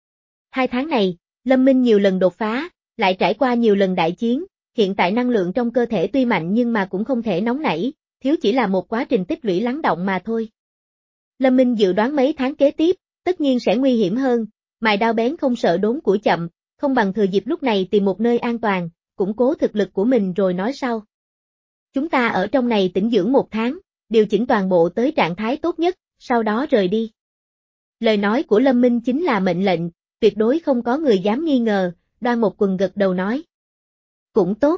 Hai tháng này, Lâm Minh nhiều lần đột phá, lại trải qua nhiều lần đại chiến, hiện tại năng lượng trong cơ thể tuy mạnh nhưng mà cũng không thể nóng nảy, thiếu chỉ là một quá trình tích lũy lắng đọng mà thôi. Lâm Minh dự đoán mấy tháng kế tiếp, tất nhiên sẽ nguy hiểm hơn, mài đao bén không sợ đốn củi chậm, không bằng thừa dịp lúc này tìm một nơi an toàn, củng cố thực lực của mình rồi nói sau. Chúng ta ở trong này tĩnh dưỡng một tháng, điều chỉnh toàn bộ tới trạng thái tốt nhất, sau đó rời đi. Lời nói của Lâm Minh chính là mệnh lệnh, tuyệt đối không có người dám nghi ngờ, Đoan Mộc Quần gật đầu nói. Cũng tốt.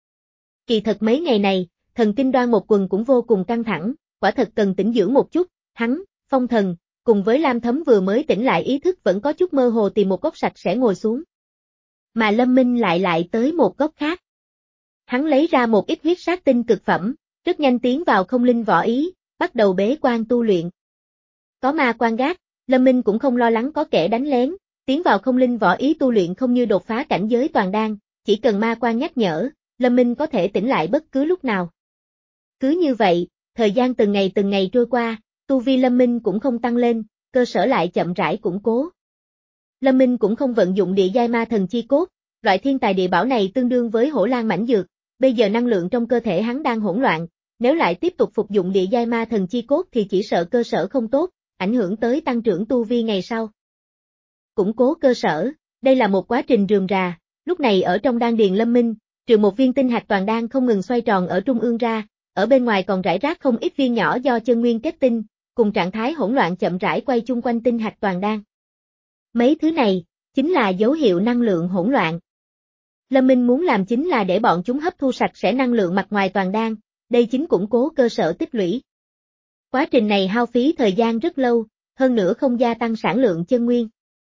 Kỳ thật mấy ngày này, thần kinh Đoan Mộc Quần cũng vô cùng căng thẳng, quả thật cần tĩnh dưỡng một chút, hắn, Phong Thần, cùng với Lam Thấm vừa mới tỉnh lại ý thức vẫn có chút mơ hồ tìm một góc sạch sẽ ngồi xuống. Mà Lâm Minh lại lại tới một góc khác. Hắn lấy ra một ít huyết sát tinh cực phẩm, rất nhanh tiến vào không linh võ ý, bắt đầu bế quan tu luyện. Có ma quan gác, Lâm Minh cũng không lo lắng có kẻ đánh lén, tiến vào không linh võ ý tu luyện không như đột phá cảnh giới toàn đan, chỉ cần ma quan nhắc nhở, Lâm Minh có thể tỉnh lại bất cứ lúc nào. Cứ như vậy, thời gian từng ngày từng ngày trôi qua, tu vi Lâm Minh cũng không tăng lên, cơ sở lại chậm rãi củng cố. Lâm Minh cũng không vận dụng địa giai ma thần chi cốt, loại thiên tài địa bảo này tương đương với hổ lan mãnh dược, bây giờ năng lượng trong cơ thể hắn đang hỗn loạn, nếu lại tiếp tục phục dụng địa giai ma thần chi cốt thì chỉ sợ cơ sở không tốt, ảnh hưởng tới tăng trưởng tu vi ngày sau. Củng cố cơ sở, đây là một quá trình rườm rà, lúc này ở trong đan điền Lâm Minh, trừ một viên tinh hạt toàn đan không ngừng xoay tròn ở trung ương ra, ở bên ngoài còn rải rác không ít viên nhỏ do chân nguyên kết tinh, cùng trạng thái hỗn loạn chậm rãi quay chung quanh tinh hạt toàn đan. Mấy thứ này, chính là dấu hiệu năng lượng hỗn loạn. Lâm Minh muốn làm chính là để bọn chúng hấp thu sạch sẽ năng lượng mặt ngoài toàn đan, đây chính củng cố cơ sở tích lũy. Quá trình này hao phí thời gian rất lâu, hơn nữa không gia tăng sản lượng chân nguyên.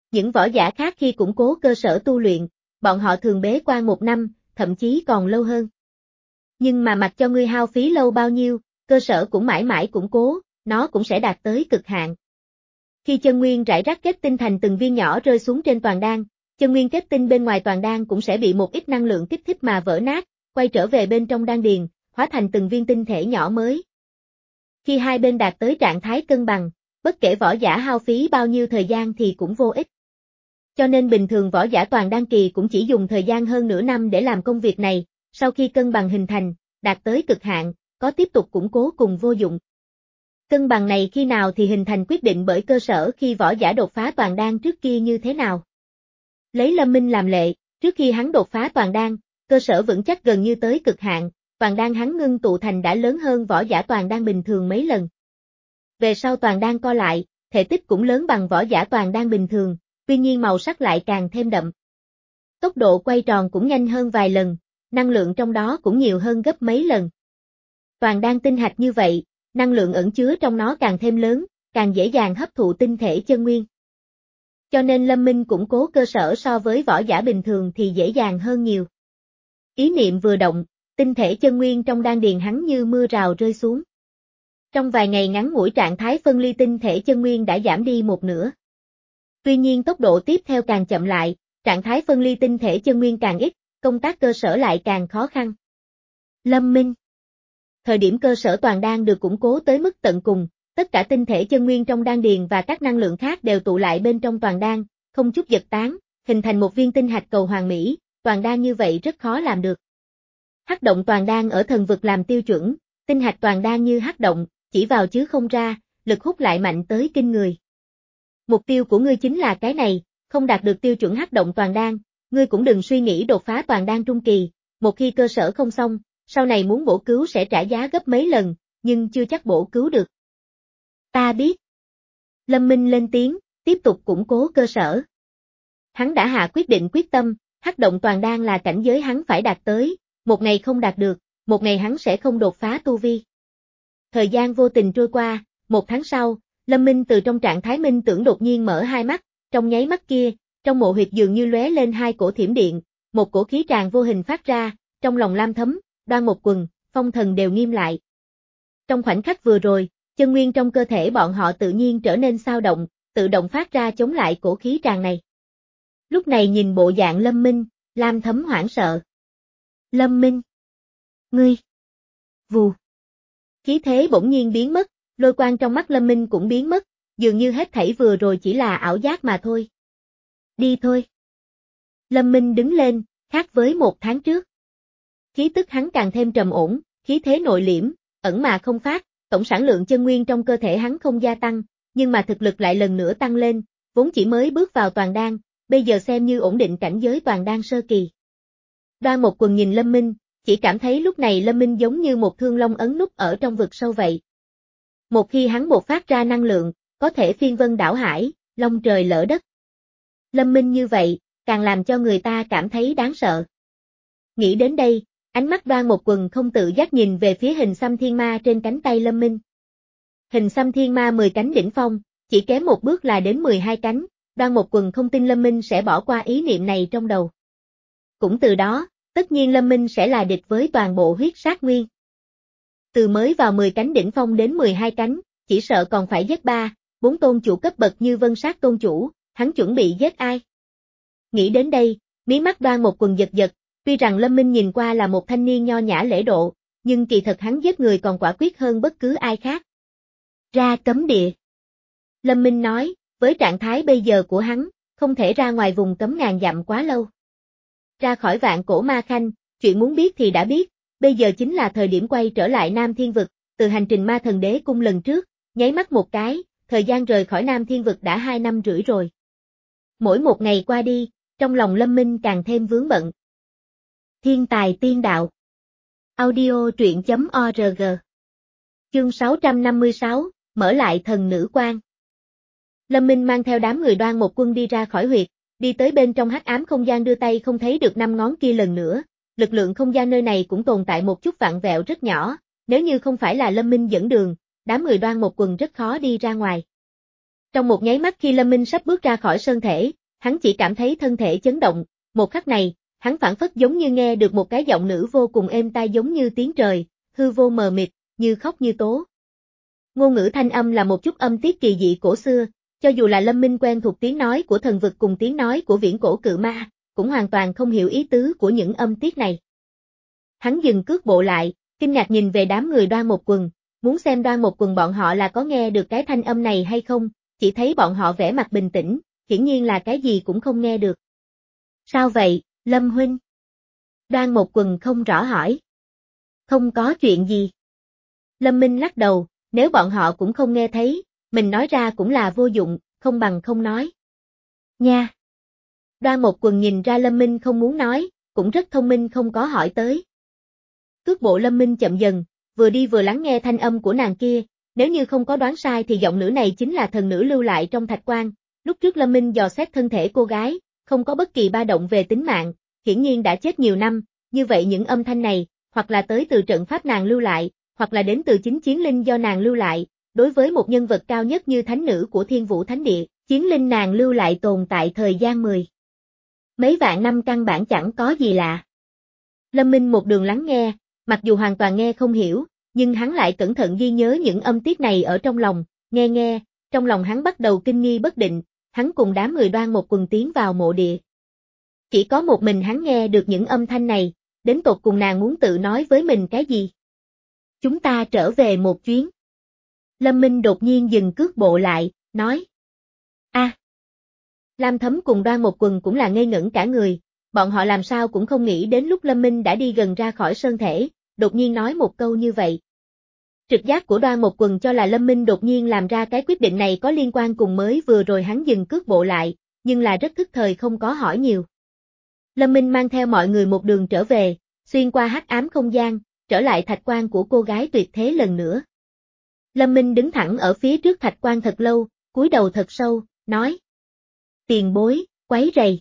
Những võ giả khác khi củng cố cơ sở tu luyện, bọn họ thường bế quan một năm, thậm chí còn lâu hơn. Nhưng mà mặc cho ngươi hao phí lâu bao nhiêu, cơ sở cũng mãi mãi củng cố, nó cũng sẽ đạt tới cực hạn. Khi chân nguyên rải rác kết tinh thành từng viên nhỏ rơi xuống trên toàn đan, chân nguyên kết tinh bên ngoài toàn đan cũng sẽ bị một ít năng lượng kích thích mà vỡ nát, quay trở về bên trong đan điền, hóa thành từng viên tinh thể nhỏ mới. Khi hai bên đạt tới trạng thái cân bằng, bất kể võ giả hao phí bao nhiêu thời gian thì cũng vô ích. Cho nên bình thường võ giả toàn đan kỳ cũng chỉ dùng thời gian hơn nửa năm để làm công việc này, sau khi cân bằng hình thành, đạt tới cực hạn, có tiếp tục củng cố cùng vô dụng. Cân bằng này khi nào thì hình thành quyết định bởi cơ sở khi võ giả đột phá toàn đan trước kia như thế nào. Lấy Lâm Minh làm lệ, trước khi hắn đột phá toàn đan, cơ sở vững chắc gần như tới cực hạn, toàn đan hắn ngưng tụ thành đã lớn hơn võ giả toàn đan bình thường mấy lần. Về sau toàn đan co lại, thể tích cũng lớn bằng võ giả toàn đan bình thường, tuy nhiên màu sắc lại càng thêm đậm. Tốc độ quay tròn cũng nhanh hơn vài lần, năng lượng trong đó cũng nhiều hơn gấp mấy lần. Toàn đan tinh hạch như vậy, năng lượng ẩn chứa trong nó càng thêm lớn, càng dễ dàng hấp thụ tinh thể chân nguyên. Cho nên Lâm Minh củng cố cơ sở so với võ giả bình thường thì dễ dàng hơn nhiều. Ý niệm vừa động, tinh thể chân nguyên trong đan điền hắn như mưa rào rơi xuống. Trong vài ngày ngắn ngủi trạng thái phân ly tinh thể chân nguyên đã giảm đi một nửa. Tuy nhiên tốc độ tiếp theo càng chậm lại, trạng thái phân ly tinh thể chân nguyên càng ít, công tác cơ sở lại càng khó khăn. Lâm Minh. Thời điểm cơ sở toàn đan được củng cố tới mức tận cùng, tất cả tinh thể chân nguyên trong đan điền và các năng lượng khác đều tụ lại bên trong toàn đan, không chút giật tán, hình thành một viên tinh hạch cầu hoàn mỹ, toàn đan như vậy rất khó làm được. Hắc động toàn đan ở thần vực làm tiêu chuẩn, tinh hạch toàn đan như hắc động, chỉ vào chứ không ra, lực hút lại mạnh tới kinh người. Mục tiêu của ngươi chính là cái này, không đạt được tiêu chuẩn hắc động toàn đan, ngươi cũng đừng suy nghĩ đột phá toàn đan trung kỳ, một khi cơ sở không xong, sau này muốn bổ cứu sẽ trả giá gấp mấy lần, nhưng chưa chắc bổ cứu được. Ta biết. Lâm Minh lên tiếng, tiếp tục củng cố cơ sở. Hắn đã hạ quyết định quyết tâm, hắc động toàn đan là cảnh giới hắn phải đạt tới, một ngày không đạt được, một ngày hắn sẽ không đột phá tu vi. Thời gian vô tình trôi qua, một tháng sau, Lâm Minh từ trong trạng thái minh tưởng đột nhiên mở hai mắt, trong nháy mắt kia, trong mộ huyệt dường như lóe lên hai cổ thiểm điện, một cổ khí tràn vô hình phát ra, trong lòng lam thấm, Đoan Một Quần, Phong Thần đều nghiêm lại. Trong khoảnh khắc vừa rồi, chân nguyên trong cơ thể bọn họ tự nhiên trở nên xao động, tự động phát ra chống lại cổ khí tràn này. Lúc này nhìn bộ dạng Lâm Minh, Lam Thấm hoảng sợ. Lâm Minh! Ngươi! Vù! Khí thế bỗng nhiên biến mất, lôi quang trong mắt Lâm Minh cũng biến mất, dường như hết thảy vừa rồi chỉ là ảo giác mà thôi. Đi thôi! Lâm Minh đứng lên, khác với một tháng trước. Khí tức hắn càng thêm trầm ổn, khí thế nội liễm, ẩn mà không phát, tổng sản lượng chân nguyên trong cơ thể hắn không gia tăng, nhưng mà thực lực lại lần nữa tăng lên, vốn chỉ mới bước vào toàn đan, bây giờ xem như ổn định cảnh giới toàn đan sơ kỳ. Đoan Một Quần nhìn Lâm Minh, chỉ cảm thấy lúc này Lâm Minh giống như một thương long ấn nút ở trong vực sâu vậy. Một khi hắn bộc phát ra năng lượng, có thể phiên vân đảo hải, long trời lỡ đất. Lâm Minh như vậy, càng làm cho người ta cảm thấy đáng sợ. Nghĩ đến đây, ánh mắt Đoan Một Quần không tự giác nhìn về phía hình xăm thiên ma trên cánh tay Lâm Minh. Hình xăm thiên ma mười cánh đỉnh phong, chỉ kém một bước là đến mười hai cánh, Đoan Một Quần không tin Lâm Minh sẽ bỏ qua ý niệm này trong đầu. Cũng từ đó, tất nhiên Lâm Minh sẽ là địch với toàn bộ huyết sát nguyên. Từ mới vào mười cánh đỉnh phong đến mười hai cánh, chỉ sợ còn phải giết ba, bốn tôn chủ cấp bậc như Vân Sát tôn chủ, hắn chuẩn bị giết ai? Nghĩ đến đây, mí mắt Đoan Một Quần giật giật, tuy rằng Lâm Minh nhìn qua là một thanh niên nho nhã lễ độ, nhưng kỳ thật hắn giết người còn quả quyết hơn bất cứ ai khác. Ra cấm địa. Lâm Minh nói, với trạng thái bây giờ của hắn, không thể ra ngoài vùng cấm ngàn dặm quá lâu. Ra khỏi Vạn Cổ Ma Khanh, chuyện muốn biết thì đã biết, bây giờ chính là thời điểm quay trở lại Nam Thiên Vực, từ hành trình Ma Thần Đế Cung lần trước, nháy mắt một cái, thời gian rời khỏi Nam Thiên Vực đã hai năm rưỡi rồi. Mỗi một ngày qua đi, trong lòng Lâm Minh càng thêm vướng bận. Thiên tài tiên đạo. Audio truyện chấm org. Chương sáu trăm năm mươi sáu, mở lại thần nữ quan. Lâm Minh mang theo đám người Đoan Một Quân đi ra khỏi huyệt, đi tới bên trong hắc ám không gian đưa tay không thấy được năm ngón kia lần nữa, lực lượng không gian nơi này cũng tồn tại một chút vặn vẹo rất nhỏ, nếu như không phải là Lâm Minh dẫn đường, đám người Đoan Một Quần rất khó đi ra ngoài. Trong một nháy mắt khi Lâm Minh sắp bước ra khỏi sơn thể, hắn chỉ cảm thấy thân thể chấn động, một khắc này, hắn phảng phất giống như nghe được một cái giọng nữ vô cùng êm tai giống như tiếng trời, hư vô mờ mịt, như khóc như tố. Ngôn ngữ thanh âm là một chút âm tiết kỳ dị cổ xưa, cho dù là Lâm Minh quen thuộc tiếng nói của thần vực cùng tiếng nói của viễn cổ cự ma, cũng hoàn toàn không hiểu ý tứ của những âm tiết này. Hắn dừng cước bộ lại, kinh ngạc nhìn về đám người Đoan Một Quần, muốn xem Đoan Một Quần bọn họ là có nghe được cái thanh âm này hay không, chỉ thấy bọn họ vẻ mặt bình tĩnh, hiển nhiên là cái gì cũng không nghe được. Sao vậy, Lâm huynh? Đoan Một Quần không rõ hỏi. Không có chuyện gì. Lâm Minh lắc đầu, nếu bọn họ cũng không nghe thấy, mình nói ra cũng là vô dụng, không bằng không nói. Nha. Đoan Một Quần nhìn ra Lâm Minh không muốn nói, cũng rất thông minh không có hỏi tới. Cước bộ Lâm Minh chậm dần, vừa đi vừa lắng nghe thanh âm của nàng kia, nếu như không có đoán sai thì giọng nữ này chính là thần nữ lưu lại trong thạch quan. Lúc trước Lâm Minh dò xét thân thể cô gái, không có bất kỳ ba động về tính mạng, hiển nhiên đã chết nhiều năm, như vậy những âm thanh này, hoặc là tới từ trận pháp nàng lưu lại, hoặc là đến từ chính chiến linh do nàng lưu lại, đối với một nhân vật cao nhất như thánh nữ của Thiên Vũ Thánh Địa, chiến linh nàng lưu lại tồn tại thời gian mười mấy vạn năm căn bản chẳng có gì lạ. Lâm Minh một đường lắng nghe, mặc dù hoàn toàn nghe không hiểu, nhưng hắn lại cẩn thận ghi nhớ những âm tiết này ở trong lòng, nghe nghe, trong lòng hắn bắt đầu kinh nghi bất định, hắn cùng đám người Đoan Một Quần tiến vào mộ địa. Chỉ có một mình hắn nghe được những âm thanh này, đến tột cùng nàng muốn tự nói với mình cái gì? Chúng ta trở về một chuyến. Lâm Minh đột nhiên dừng cước bộ lại, nói. A. À. Lam Thấm cùng Đoan Một Quần cũng là ngây ngẩn cả người, bọn họ làm sao cũng không nghĩ đến lúc Lâm Minh đã đi gần ra khỏi sơn thể, đột nhiên nói một câu như vậy. Trực giác của Đoan Một Quần cho là Lâm Minh đột nhiên làm ra cái quyết định này có liên quan cùng mới vừa rồi hắn dừng cước bộ lại, nhưng là rất thức thời không có hỏi nhiều. Lâm Minh mang theo mọi người một đường trở về, xuyên qua hắc ám không gian, trở lại thạch quan của cô gái tuyệt thế lần nữa. Lâm Minh đứng thẳng ở phía trước thạch quan thật lâu, cúi đầu thật sâu, nói. Tiền bối, quấy rầy.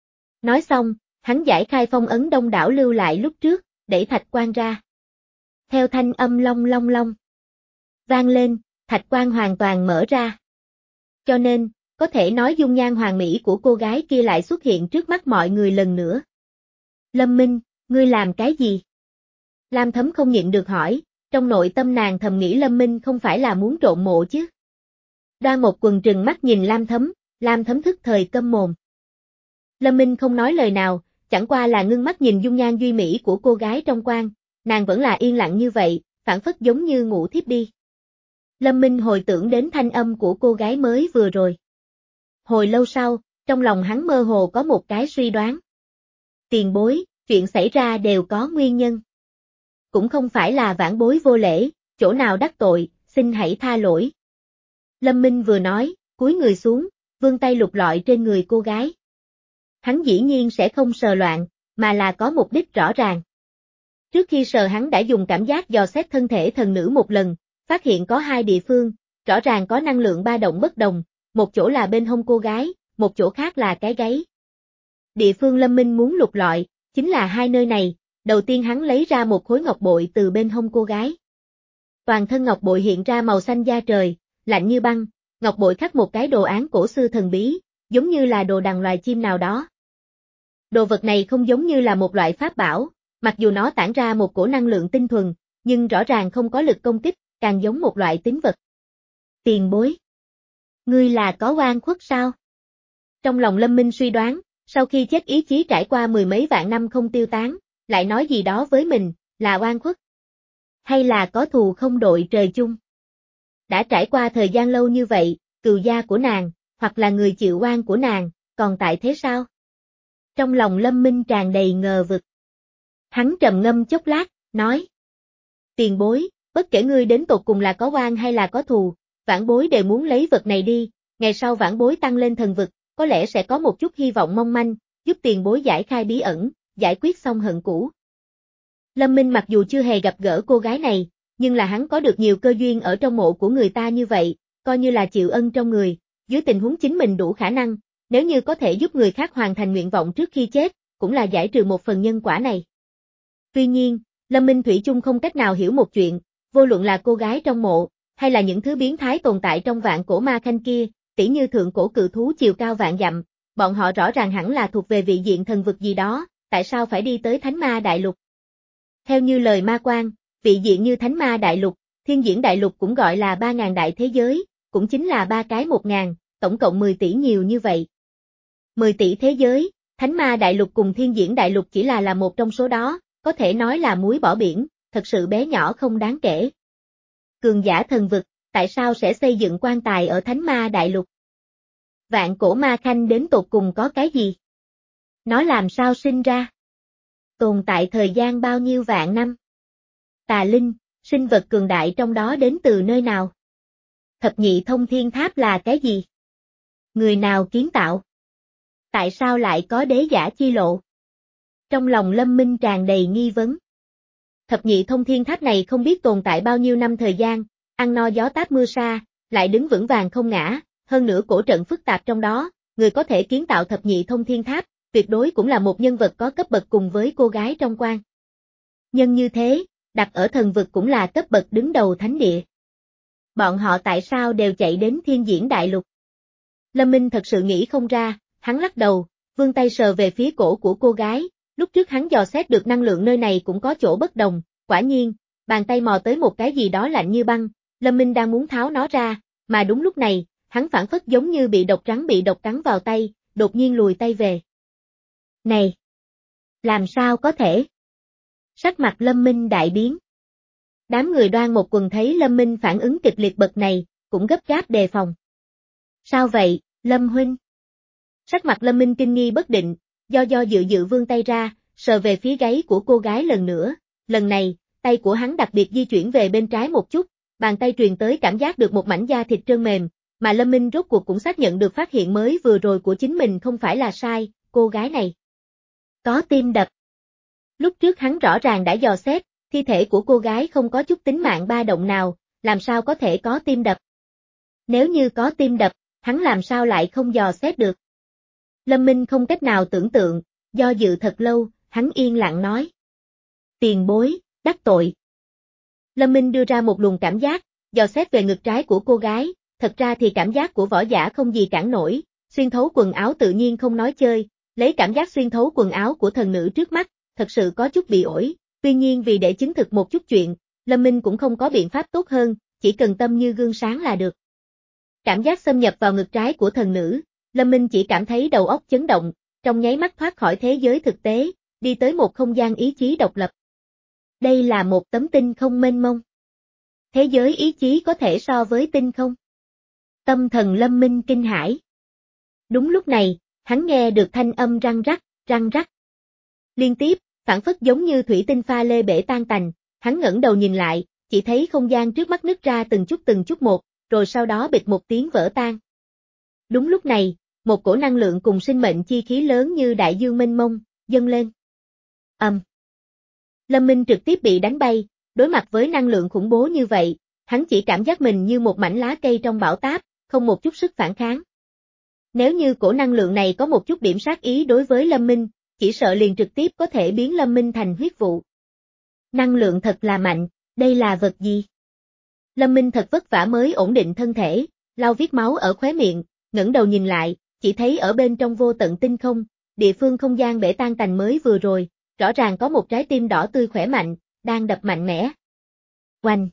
Nói xong, hắn giải khai phong ấn đông đảo lưu lại lúc trước, đẩy thạch quan ra. Theo thanh âm long long long vang lên, thạch quan hoàn toàn mở ra. Cho nên, có thể nói dung nhan hoàn mỹ của cô gái kia lại xuất hiện trước mắt mọi người lần nữa. Lâm Minh, ngươi làm cái gì? Lam Thấm không nhịn được hỏi, trong nội tâm nàng thầm nghĩ Lâm Minh không phải là muốn trộn mộ chứ. Đoan Một Quần trừng mắt nhìn Lam Thấm, Lam Thấm thức thời câm mồm. Lâm Minh không nói lời nào, chẳng qua là ngưng mắt nhìn dung nhan duy mỹ của cô gái trong quan, nàng vẫn là yên lặng như vậy, phảng phất giống như ngủ thiếp đi. Lâm Minh hồi tưởng đến thanh âm của cô gái mới vừa rồi. Hồi lâu sau, trong lòng hắn mơ hồ có một cái suy đoán. Tiền bối, chuyện xảy ra đều có nguyên nhân. Cũng không phải là vãn bối vô lễ, chỗ nào đắc tội, xin hãy tha lỗi. Lâm Minh vừa nói, cúi người xuống, vươn tay lục lọi trên người cô gái. Hắn dĩ nhiên sẽ không sờ loạn, mà là có mục đích rõ ràng. Trước khi sờ hắn đã dùng cảm giác dò xét thân thể thần nữ một lần, phát hiện có hai địa phương, rõ ràng có năng lượng ba động bất đồng, một chỗ là bên hông cô gái, một chỗ khác là cái gáy. Địa phương Lâm Minh muốn lục lọi, chính là hai nơi này, đầu tiên hắn lấy ra một khối ngọc bội từ bên hông cô gái. Toàn thân ngọc bội hiện ra màu xanh da trời, lạnh như băng, ngọc bội khắc một cái đồ án cổ xưa thần bí, giống như là đồ đằng loài chim nào đó. Đồ vật này không giống như là một loại pháp bảo, mặc dù nó tản ra một cổ năng lượng tinh thuần, nhưng rõ ràng không có lực công kích, càng giống một loại tín vật. Tiền bối. Ngươi là có oan khuất sao? Trong lòng Lâm Minh suy đoán, sau khi chết ý chí trải qua mười mấy vạn năm không tiêu tán, lại nói gì đó với mình, là oan khuất. Hay là có thù không đội trời chung? Đã trải qua thời gian lâu như vậy, cừu gia của nàng, hoặc là người chịu oan của nàng, còn tại thế sao? Trong lòng Lâm Minh tràn đầy ngờ vực. Hắn trầm ngâm chốc lát, nói. Tiền bối, bất kể ngươi đến tột cùng là có oan hay là có thù, vãn bối đều muốn lấy vật này đi, ngày sau vãn bối tăng lên thần vực, có lẽ sẽ có một chút hy vọng mong manh, giúp tiền bối giải khai bí ẩn, giải quyết xong hận cũ. Lâm Minh mặc dù chưa hề gặp gỡ cô gái này, nhưng là hắn có được nhiều cơ duyên ở trong mộ của người ta như vậy, coi như là chịu ân trong người, dưới tình huống chính mình đủ khả năng, nếu như có thể giúp người khác hoàn thành nguyện vọng trước khi chết, cũng là giải trừ một phần nhân quả này. Tuy nhiên, Lâm Minh thủy chung không cách nào hiểu một chuyện, vô luận là cô gái trong mộ, hay là những thứ biến thái tồn tại trong vạn cổ ma khanh kia, tỉ như thượng cổ cự thú chiều cao vạn dặm, bọn họ rõ ràng hẳn là thuộc về vị diện thần vực gì đó, tại sao phải đi tới Thánh Ma Đại Lục? Theo như lời Ma Quan, vị diện như Thánh Ma Đại Lục, Thiên Diễn Đại Lục cũng gọi là ba ngàn đại thế giới, cũng chính là ba cái một ngàn, tổng cộng mười tỷ nhiều như vậy. mười tỷ thế giới, Thánh Ma Đại Lục cùng Thiên Diễn Đại Lục chỉ là là một trong số đó, có thể nói là muối bỏ biển, thật sự bé nhỏ không đáng kể. Cường giả thần vực, tại sao sẽ xây dựng quan tài ở Thánh Ma Đại Lục? Vạn cổ ma khanh đến tột cùng có cái gì? Nó làm sao sinh ra? Tồn tại thời gian bao nhiêu vạn năm? Tà linh, sinh vật cường đại trong đó đến từ nơi nào? Thập nhị thông thiên tháp là cái gì? Người nào kiến tạo? Tại sao lại có đế giả chi lộ? Trong lòng Lâm Minh tràn đầy nghi vấn. Thập nhị thông thiên tháp này không biết tồn tại bao nhiêu năm thời gian, ăn no gió táp mưa sa, lại đứng vững vàng không ngã, hơn nữa cổ trận phức tạp trong đó, người có thể kiến tạo thập nhị thông thiên tháp, tuyệt đối cũng là một nhân vật có cấp bậc cùng với cô gái trong quan. Nhân như thế, đặt ở thần vực cũng là cấp bậc đứng đầu thánh địa. Bọn họ tại sao đều chạy đến Thiên Diễn Đại Lục? Lâm Minh thật sự nghĩ không ra, hắn lắc đầu, vươn tay sờ về phía cổ của cô gái, lúc trước hắn dò xét được năng lượng nơi này cũng có chỗ bất đồng, quả nhiên, bàn tay mò tới một cái gì đó lạnh như băng, Lâm Minh đang muốn tháo nó ra, mà đúng lúc này, hắn phản phất giống như bị độc rắn bị độc cắn vào tay, đột nhiên lùi tay về. Này! Làm sao có thể? Sắc mặt Lâm Minh đại biến. Đám người Đoan Một Quần thấy Lâm Minh phản ứng kịch liệt bậc này, cũng gấp gáp đề phòng. Sao vậy, Lâm huynh? Sắc mặt Lâm Minh kinh nghi bất định, do do dự dự vươn tay ra, sờ về phía gáy của cô gái lần nữa, lần này, tay của hắn đặc biệt di chuyển về bên trái một chút, bàn tay truyền tới cảm giác được một mảnh da thịt trơn mềm, mà Lâm Minh rốt cuộc cũng xác nhận được phát hiện mới vừa rồi của chính mình không phải là sai, cô gái này có tim đập. Lúc trước hắn rõ ràng đã dò xét, thi thể của cô gái không có chút tính mạng ba động nào, làm sao có thể có tim đập? Nếu như có tim đập, hắn làm sao lại không dò xét được? Lâm Minh không cách nào tưởng tượng, do dự thật lâu, hắn yên lặng nói. Tiền bối, đắc tội. Lâm Minh đưa ra một luồng cảm giác, dò xét về ngực trái của cô gái, thật ra thì cảm giác của võ giả không gì cản nổi, xuyên thấu quần áo tự nhiên không nói chơi, lấy cảm giác xuyên thấu quần áo của thần nữ trước mắt, thật sự có chút bị ổi, tuy nhiên vì để chứng thực một chút chuyện, Lâm Minh cũng không có biện pháp tốt hơn, chỉ cần tâm như gương sáng là được. Cảm giác xâm nhập vào ngực trái của thần nữ, Lâm Minh chỉ cảm thấy đầu óc chấn động, trong nháy mắt thoát khỏi thế giới thực tế, đi tới một không gian ý chí độc lập. Đây là một tấm tinh không mênh mông. Thế giới ý chí có thể so với tinh không. Tâm thần Lâm Minh kinh hãi. Đúng lúc này, hắn nghe được thanh âm răng rắc, răng rắc. Liên tiếp, phản phất giống như thủy tinh pha lê bể tan tành, hắn ngẩng đầu nhìn lại, chỉ thấy không gian trước mắt nứt ra từng chút từng chút một, rồi sau đó bịch một tiếng vỡ tan. Đúng lúc này, một cổ năng lượng cùng sinh mệnh chi khí lớn như đại dương mênh mông, dâng lên. Ầm. Um. Lâm Minh trực tiếp bị đánh bay, đối mặt với năng lượng khủng bố như vậy, hắn chỉ cảm giác mình như một mảnh lá cây trong bão táp, không một chút sức phản kháng. Nếu như cổ năng lượng này có một chút điểm sát ý đối với Lâm Minh, chỉ sợ liền trực tiếp có thể biến Lâm Minh thành huyết vụ. Năng lượng thật là mạnh, đây là vật gì? Lâm Minh thật vất vả mới ổn định thân thể, lau viết máu ở khóe miệng, ngẩng đầu nhìn lại, chỉ thấy ở bên trong vô tận tinh không, địa phương không gian bể tan tành mới vừa rồi, rõ ràng có một trái tim đỏ tươi khỏe mạnh, đang đập mạnh mẽ. Oanh!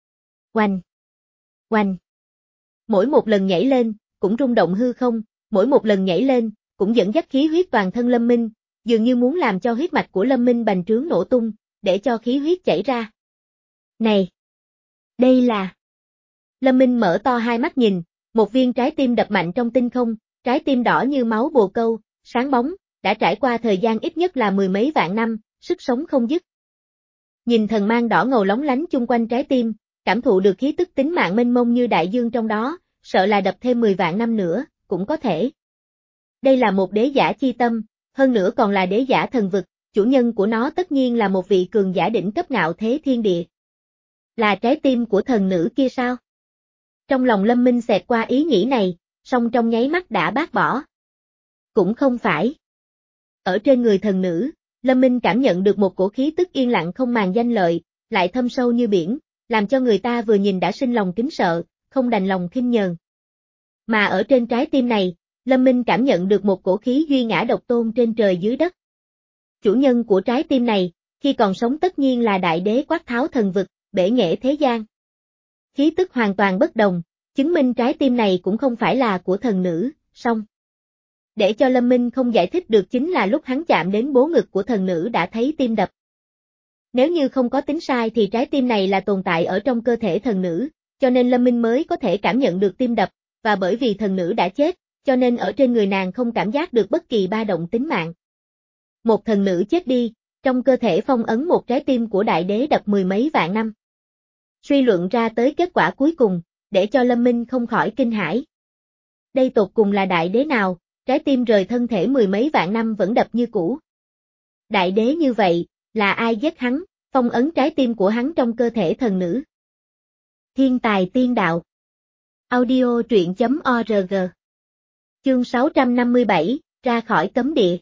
Oanh! Oanh! Mỗi một lần nhảy lên, cũng rung động hư không, mỗi một lần nhảy lên, cũng dẫn dắt khí huyết toàn thân Lâm Minh, dường như muốn làm cho huyết mạch của Lâm Minh bành trướng nổ tung, để cho khí huyết chảy ra. Này! Đây là... Lâm Minh mở to hai mắt nhìn, một viên trái tim đập mạnh trong tinh không, trái tim đỏ như máu bồ câu, sáng bóng, đã trải qua thời gian ít nhất là mười mấy vạn năm, sức sống không dứt. Nhìn thần mang đỏ ngầu lóng lánh chung quanh trái tim, cảm thụ được khí tức tính mạng mênh mông như đại dương trong đó, sợ là đập thêm mười vạn năm nữa, cũng có thể. Đây là một đế giả chi tâm, hơn nữa còn là đế giả thần vực, chủ nhân của nó tất nhiên là một vị cường giả đỉnh cấp ngạo thế thiên địa. Là trái tim của thần nữ kia sao? Trong lòng Lâm Minh xẹt qua ý nghĩ này, song trong nháy mắt đã bác bỏ. Cũng không phải. Ở trên người thần nữ, Lâm Minh cảm nhận được một cổ khí tức yên lặng không màng danh lợi, lại thâm sâu như biển, làm cho người ta vừa nhìn đã sinh lòng kính sợ, không đành lòng khinh nhờn. Mà ở trên trái tim này, Lâm Minh cảm nhận được một cổ khí duy ngã độc tôn trên trời dưới đất. Chủ nhân của trái tim này, khi còn sống tất nhiên là đại đế quát tháo thần vực, bể nghệ thế gian. Khí tức hoàn toàn bất đồng, chứng minh trái tim này cũng không phải là của thần nữ, song. Để cho Lâm Minh không giải thích được chính là lúc hắn chạm đến bố ngực của thần nữ đã thấy tim đập. Nếu như không có tính sai thì trái tim này là tồn tại ở trong cơ thể thần nữ, cho nên Lâm Minh mới có thể cảm nhận được tim đập, và bởi vì thần nữ đã chết, cho nên ở trên người nàng không cảm giác được bất kỳ ba động tính mạng. Một thần nữ chết đi, trong cơ thể phong ấn một trái tim của đại đế đập mười mấy vạn năm. Suy luận ra tới kết quả cuối cùng, để cho Lâm Minh không khỏi kinh hãi. Đây tột cùng là đại đế nào, trái tim rời thân thể mười mấy vạn năm vẫn đập như cũ. Đại đế như vậy, là ai giết hắn, phong ấn trái tim của hắn trong cơ thể thần nữ? Thiên tài tiên đạo. Audio truyện chấm org. Chương sáu trăm năm mươi bảy, ra khỏi cấm địa.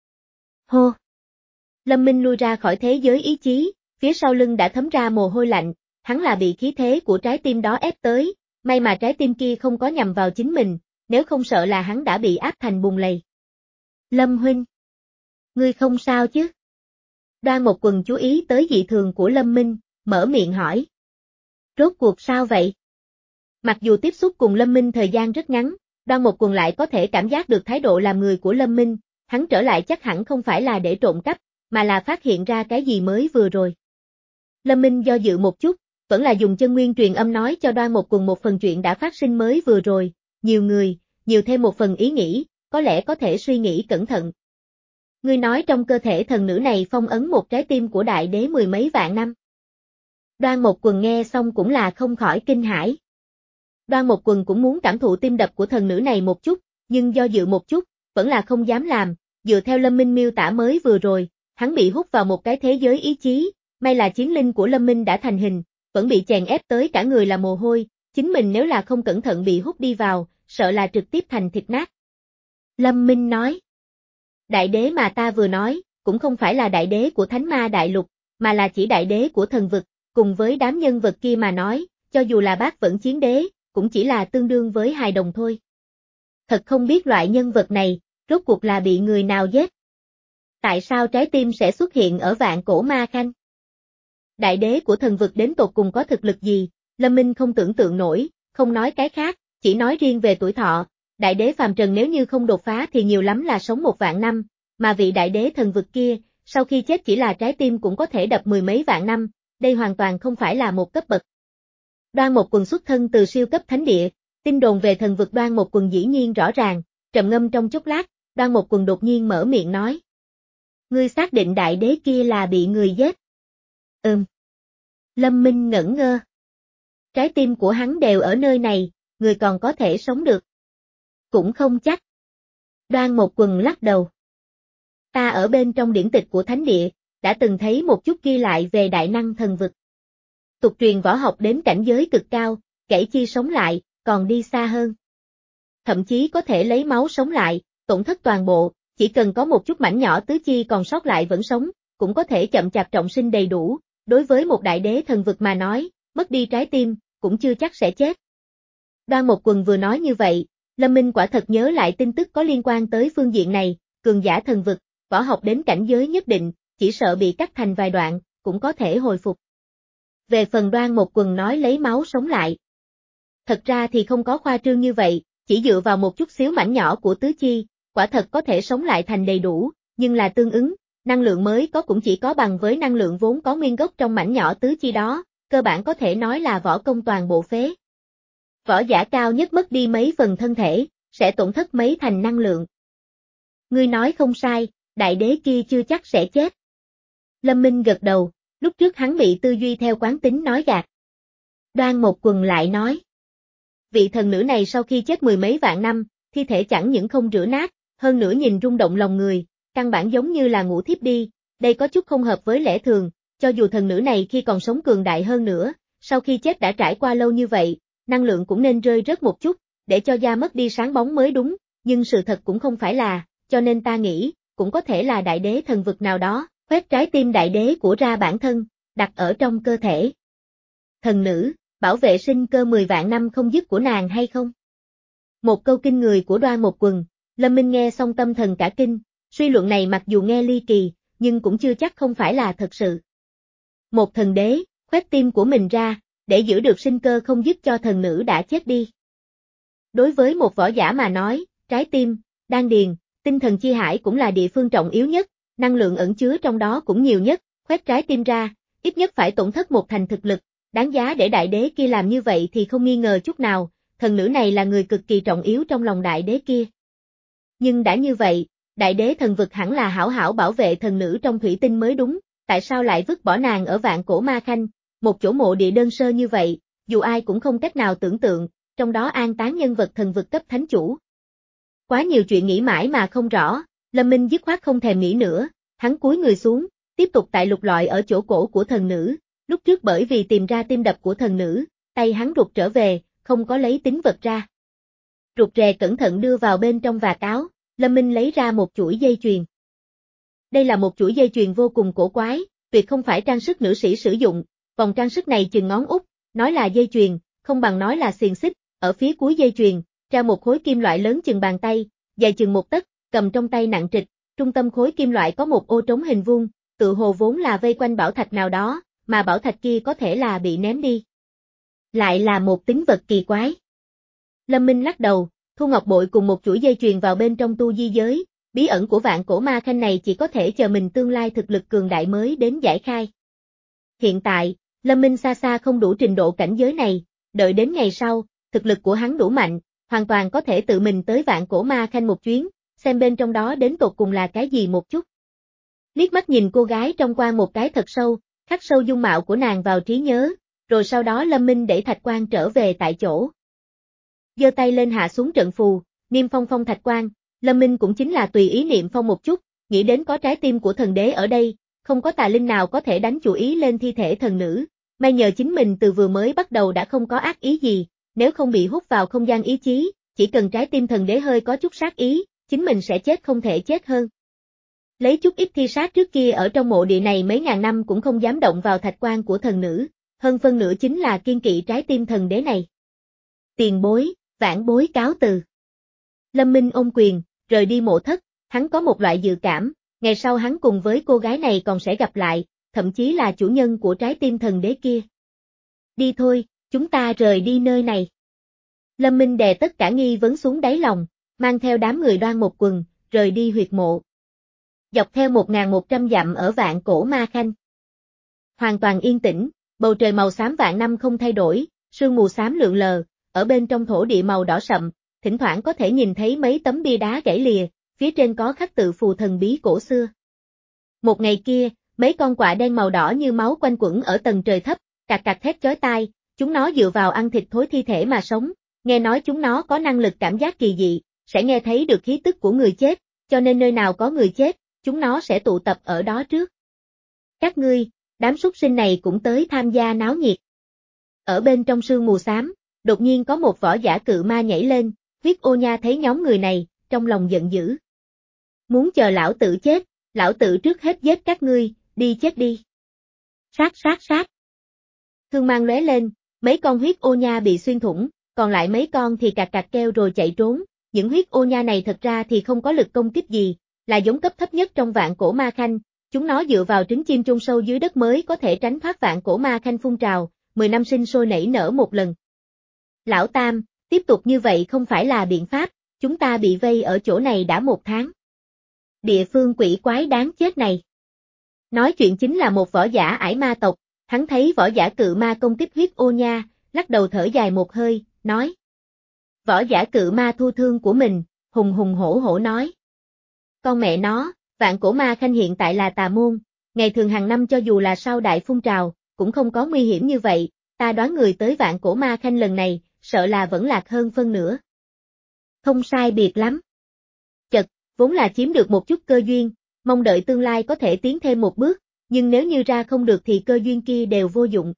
Hô! Lâm Minh lui ra khỏi thế giới ý chí, phía sau lưng đã thấm ra mồ hôi lạnh, hắn là bị khí thế của trái tim đó ép tới, may mà trái tim kia không có nhằm vào chính mình, nếu không sợ là hắn đã bị áp thành bùn lầy. Lâm huynh! Ngươi không sao chứ? Đoan Một Quần chú ý tới dị thường của Lâm Minh, mở miệng hỏi. Rốt cuộc sao vậy? Mặc dù tiếp xúc cùng Lâm Minh thời gian rất ngắn, Đoan Một Quần lại có thể cảm giác được thái độ làm người của Lâm Minh, hắn trở lại chắc hẳn không phải là để trộm cắp, mà là phát hiện ra cái gì mới vừa rồi. Lâm Minh do dự một chút, vẫn là dùng chân nguyên truyền âm nói cho Đoan Một Quần một phần chuyện đã phát sinh mới vừa rồi, nhiều người, nhiều thêm một phần ý nghĩ, có lẽ có thể suy nghĩ cẩn thận. Ngươi nói trong cơ thể thần nữ này phong ấn một trái tim của đại đế mười mấy vạn năm. Đoan Một Quần nghe xong cũng là không khỏi kinh hãi. Đoan Một Quần cũng muốn cảm thụ tim đập của thần nữ này một chút, nhưng do dự một chút, vẫn là không dám làm, dựa theo Lâm Minh miêu tả mới vừa rồi, hắn bị hút vào một cái thế giới ý chí, may là chiến linh của Lâm Minh đã thành hình, vẫn bị chèn ép tới cả người là mồ hôi, chính mình nếu là không cẩn thận bị hút đi vào, sợ là trực tiếp thành thịt nát. Lâm Minh nói. Đại đế mà ta vừa nói, cũng không phải là đại đế của Thánh Ma Đại Lục, mà là chỉ đại đế của thần vực, cùng với đám nhân vật kia mà nói, cho dù là bác vẫn chiến đế, cũng chỉ là tương đương với hài đồng thôi. Thật không biết loại nhân vật này, rốt cuộc là bị người nào giết? Tại sao trái tim sẽ xuất hiện ở Vạn Cổ Ma Khanh? Đại đế của thần vực đến tột cùng có thực lực gì? Lâm Minh không tưởng tượng nổi, không nói cái khác, chỉ nói riêng về tuổi thọ. Đại đế phàm trần nếu như không đột phá thì nhiều lắm là sống một vạn năm, mà vị đại đế thần vực kia, sau khi chết chỉ là trái tim cũng có thể đập mười mấy vạn năm, đây hoàn toàn không phải là một cấp bậc. Đoan Một Quần xuất thân từ siêu cấp thánh địa, tin đồn về thần vực Đoan Một Quần dĩ nhiên rõ ràng, trầm ngâm trong chốc lát, Đoan Một Quần đột nhiên mở miệng nói. Ngươi xác định đại đế kia là bị người giết? Ừm. Lâm Minh ngẩn ngơ. Trái tim của hắn đều ở nơi này, người còn có thể sống được. Cũng không chắc. Đoan Một Quần lắc đầu. Ta ở bên trong điển tịch của thánh địa, đã từng thấy một chút ghi lại về đại năng thần vực. Tục truyền võ học đến cảnh giới cực cao, kể chi sống lại, còn đi xa hơn. Thậm chí có thể lấy máu sống lại, tổn thất toàn bộ, chỉ cần có một chút mảnh nhỏ tứ chi còn sót lại vẫn sống, cũng có thể chậm chạp trọng sinh đầy đủ. Đối với một đại đế thần vực mà nói, mất đi trái tim, cũng chưa chắc sẽ chết. Đoan Một Quần vừa nói như vậy, Lâm Minh quả thật nhớ lại tin tức có liên quan tới phương diện này, cường giả thần vực, võ học đến cảnh giới nhất định, chỉ sợ bị cắt thành vài đoạn, cũng có thể hồi phục. Về phần Đoan Một Quần nói lấy máu sống lại. Thật ra thì không có khoa trương như vậy, chỉ dựa vào một chút xíu mảnh nhỏ của tứ chi, quả thật có thể sống lại thành đầy đủ, nhưng là tương ứng, năng lượng mới có cũng chỉ có bằng với năng lượng vốn có nguyên gốc trong mảnh nhỏ tứ chi đó, cơ bản có thể nói là võ công toàn bộ phế. Võ giả cao nhất mất đi mấy phần thân thể, sẽ tổn thất mấy thành năng lượng. Ngươi nói không sai, đại đế kia chưa chắc sẽ chết. Lâm Minh gật đầu, lúc trước hắn bị tư duy theo quán tính nói gạt. Đoan Một Quần lại nói. Vị thần nữ này sau khi chết mười mấy vạn năm, thi thể chẳng những không rửa nát, hơn nữa nhìn rung động lòng người, căn bản giống như là ngủ thiếp đi, đây có chút không hợp với lẽ thường, cho dù thần nữ này khi còn sống cường đại hơn nữa, sau khi chết đã trải qua lâu như vậy, năng lượng cũng nên rơi rớt một chút, để cho da mất đi sáng bóng mới đúng, nhưng sự thật cũng không phải là, cho nên ta nghĩ, cũng có thể là đại đế thần vực nào đó, khoét trái tim đại đế của ra bản thân, đặt ở trong cơ thể. Thần nữ, bảo vệ sinh cơ mười vạn năm không dứt của nàng hay không? Một câu kinh người của Đoan Một Quần, Lâm Minh nghe xong tâm thần cả kinh, suy luận này mặc dù nghe ly kỳ, nhưng cũng chưa chắc không phải là thật sự. Một thần đế, khoét tim của mình ra, để giữ được sinh cơ không giúp cho thần nữ đã chết đi. Đối với một võ giả mà nói, trái tim, đan điền, tinh thần chi hải cũng là địa phương trọng yếu nhất, năng lượng ẩn chứa trong đó cũng nhiều nhất, khoét trái tim ra, ít nhất phải tổn thất một thành thực lực, đáng giá để đại đế kia làm như vậy thì không nghi ngờ chút nào, thần nữ này là người cực kỳ trọng yếu trong lòng đại đế kia. Nhưng đã như vậy, đại đế thần vực hẳn là hảo hảo bảo vệ thần nữ trong thủy tinh mới đúng, tại sao lại vứt bỏ nàng ở Vạn Cổ Ma Khanh, một chỗ mộ địa đơn sơ như vậy, dù ai cũng không cách nào tưởng tượng, trong đó an táng nhân vật thần vực cấp thánh chủ. Quá nhiều chuyện nghĩ mãi mà không rõ, Lâm Minh dứt khoát không thèm nghĩ nữa, hắn cúi người xuống, tiếp tục tại lục lọi ở chỗ cổ của thần nữ, lúc trước bởi vì tìm ra tim đập của thần nữ, tay hắn rụt trở về, không có lấy tín vật ra. Rụt rè cẩn thận đưa vào bên trong vạt áo, Lâm Minh lấy ra một chuỗi dây chuyền. Đây là một chuỗi dây chuyền vô cùng cổ quái, tuyệt không phải trang sức nữ sĩ sử dụng, vòng trang sức này chừng ngón út, nói là dây chuyền, không bằng nói là xiềng xích, ở phía cuối dây chuyền, ra một khối kim loại lớn chừng bàn tay, dài chừng một tấc, cầm trong tay nặng trịch, trung tâm khối kim loại có một ô trống hình vuông, tự hồ vốn là vây quanh bảo thạch nào đó, mà bảo thạch kia có thể là bị ném đi. Lại là một tín vật kỳ quái. Lâm Minh lắc đầu, thu ngọc bội cùng một chuỗi dây chuyền vào bên trong tu di giới, bí ẩn của Vạn Cổ Ma Khanh này chỉ có thể chờ mình tương lai thực lực cường đại mới đến giải khai. Hiện tại, Lâm Minh xa xa không đủ trình độ cảnh giới này, đợi đến ngày sau, thực lực của hắn đủ mạnh, hoàn toàn có thể tự mình tới Vạn Cổ Ma Khanh một chuyến, xem bên trong đó đến tột cùng là cái gì một chút. Liếc mắt nhìn cô gái trong quan một cái thật sâu, khắc sâu dung mạo của nàng vào trí nhớ, rồi sau đó Lâm Minh để thạch quan trở về tại chỗ. Giơ tay lên hạ xuống trận phù, niêm phong phong thạch quan, Lâm Minh cũng chính là tùy ý niệm phong một chút, nghĩ đến có trái tim của thần đế ở đây, không có tà linh nào có thể đánh chủ ý lên thi thể thần nữ, may nhờ chính mình từ vừa mới bắt đầu đã không có ác ý gì, nếu không bị hút vào không gian ý chí, chỉ cần trái tim thần đế hơi có chút sát ý, chính mình sẽ chết không thể chết hơn. Lấy chút ít thi sát trước kia ở trong mộ địa này mấy ngàn năm cũng không dám động vào thạch quan của thần nữ, hơn phân nửa chính là kiên kỵ trái tim thần đế này. Tiền bối, vãn bối cáo từ. Lâm Minh ôm quyền, rời đi mộ thất, hắn có một loại dự cảm, ngày sau hắn cùng với cô gái này còn sẽ gặp lại, thậm chí là chủ nhân của trái tim thần đế kia. Đi thôi, chúng ta rời đi nơi này. Lâm Minh đè tất cả nghi vấn xuống đáy lòng, mang theo đám người Đoan Một Quần, rời đi huyệt mộ. Dọc theo một nghìn một trăm dặm ở Vạn Cổ Ma Khanh. Hoàn toàn yên tĩnh, bầu trời màu xám vạn năm không thay đổi, sương mù xám lượn lờ, ở bên trong thổ địa màu đỏ sậm, thỉnh thoảng có thể nhìn thấy mấy tấm bia đá gãy lìa, phía trên có khắc tự phù thần bí cổ xưa. Một ngày kia, mấy con quạ đen màu đỏ như máu quanh quẩn ở tầng trời thấp, cạc cạc thét chói tai, chúng nó dựa vào ăn thịt thối thi thể mà sống, nghe nói chúng nó có năng lực cảm giác kỳ dị, sẽ nghe thấy được khí tức của người chết, cho nên nơi nào có người chết, chúng nó sẽ tụ tập ở đó trước. Các ngươi, đám súc sinh này cũng tới tham gia náo nhiệt. Ở bên trong sương mù xám, đột nhiên có một võ giả cự ma nhảy lên, Huyết Ô Nha thấy nhóm người này, trong lòng giận dữ. Muốn chờ lão tử chết, lão tử trước hết giết các ngươi, đi chết đi. Sát sát sát. Thương mang lóe lên, mấy con huyết ô nha bị xuyên thủng, còn lại mấy con thì cạc cạc kêu rồi chạy trốn, những huyết ô nha này thật ra thì không có lực công kích gì, là giống cấp thấp nhất trong Vạn Cổ Ma Khanh, chúng nó dựa vào trứng chim chôn sâu dưới đất mới có thể tránh thoát Vạn Cổ Ma Khanh phun trào, mười năm sinh sôi nảy nở một lần. Lão Tam, tiếp tục như vậy không phải là biện pháp, chúng ta bị vây ở chỗ này đã một tháng. Địa phương quỷ quái đáng chết này. Nói chuyện chính là một võ giả ải ma tộc, hắn thấy võ giả cự ma công kích huyết ô nha, lắc đầu thở dài một hơi, nói. Võ giả cự ma thu thương của mình, hùng hùng hổ hổ nói. Con mẹ nó, Vạn Cổ Ma Khanh hiện tại là tà môn, ngày thường hàng năm cho dù là sau đại phun trào, cũng không có nguy hiểm như vậy, ta đoán người tới Vạn Cổ Ma Khanh lần này, sợ là vẫn lạc hơn phân nửa. Không sai biệt lắm. Chật, vốn là chiếm được một chút cơ duyên, mong đợi tương lai có thể tiến thêm một bước, nhưng nếu như ra không được thì cơ duyên kia đều vô dụng.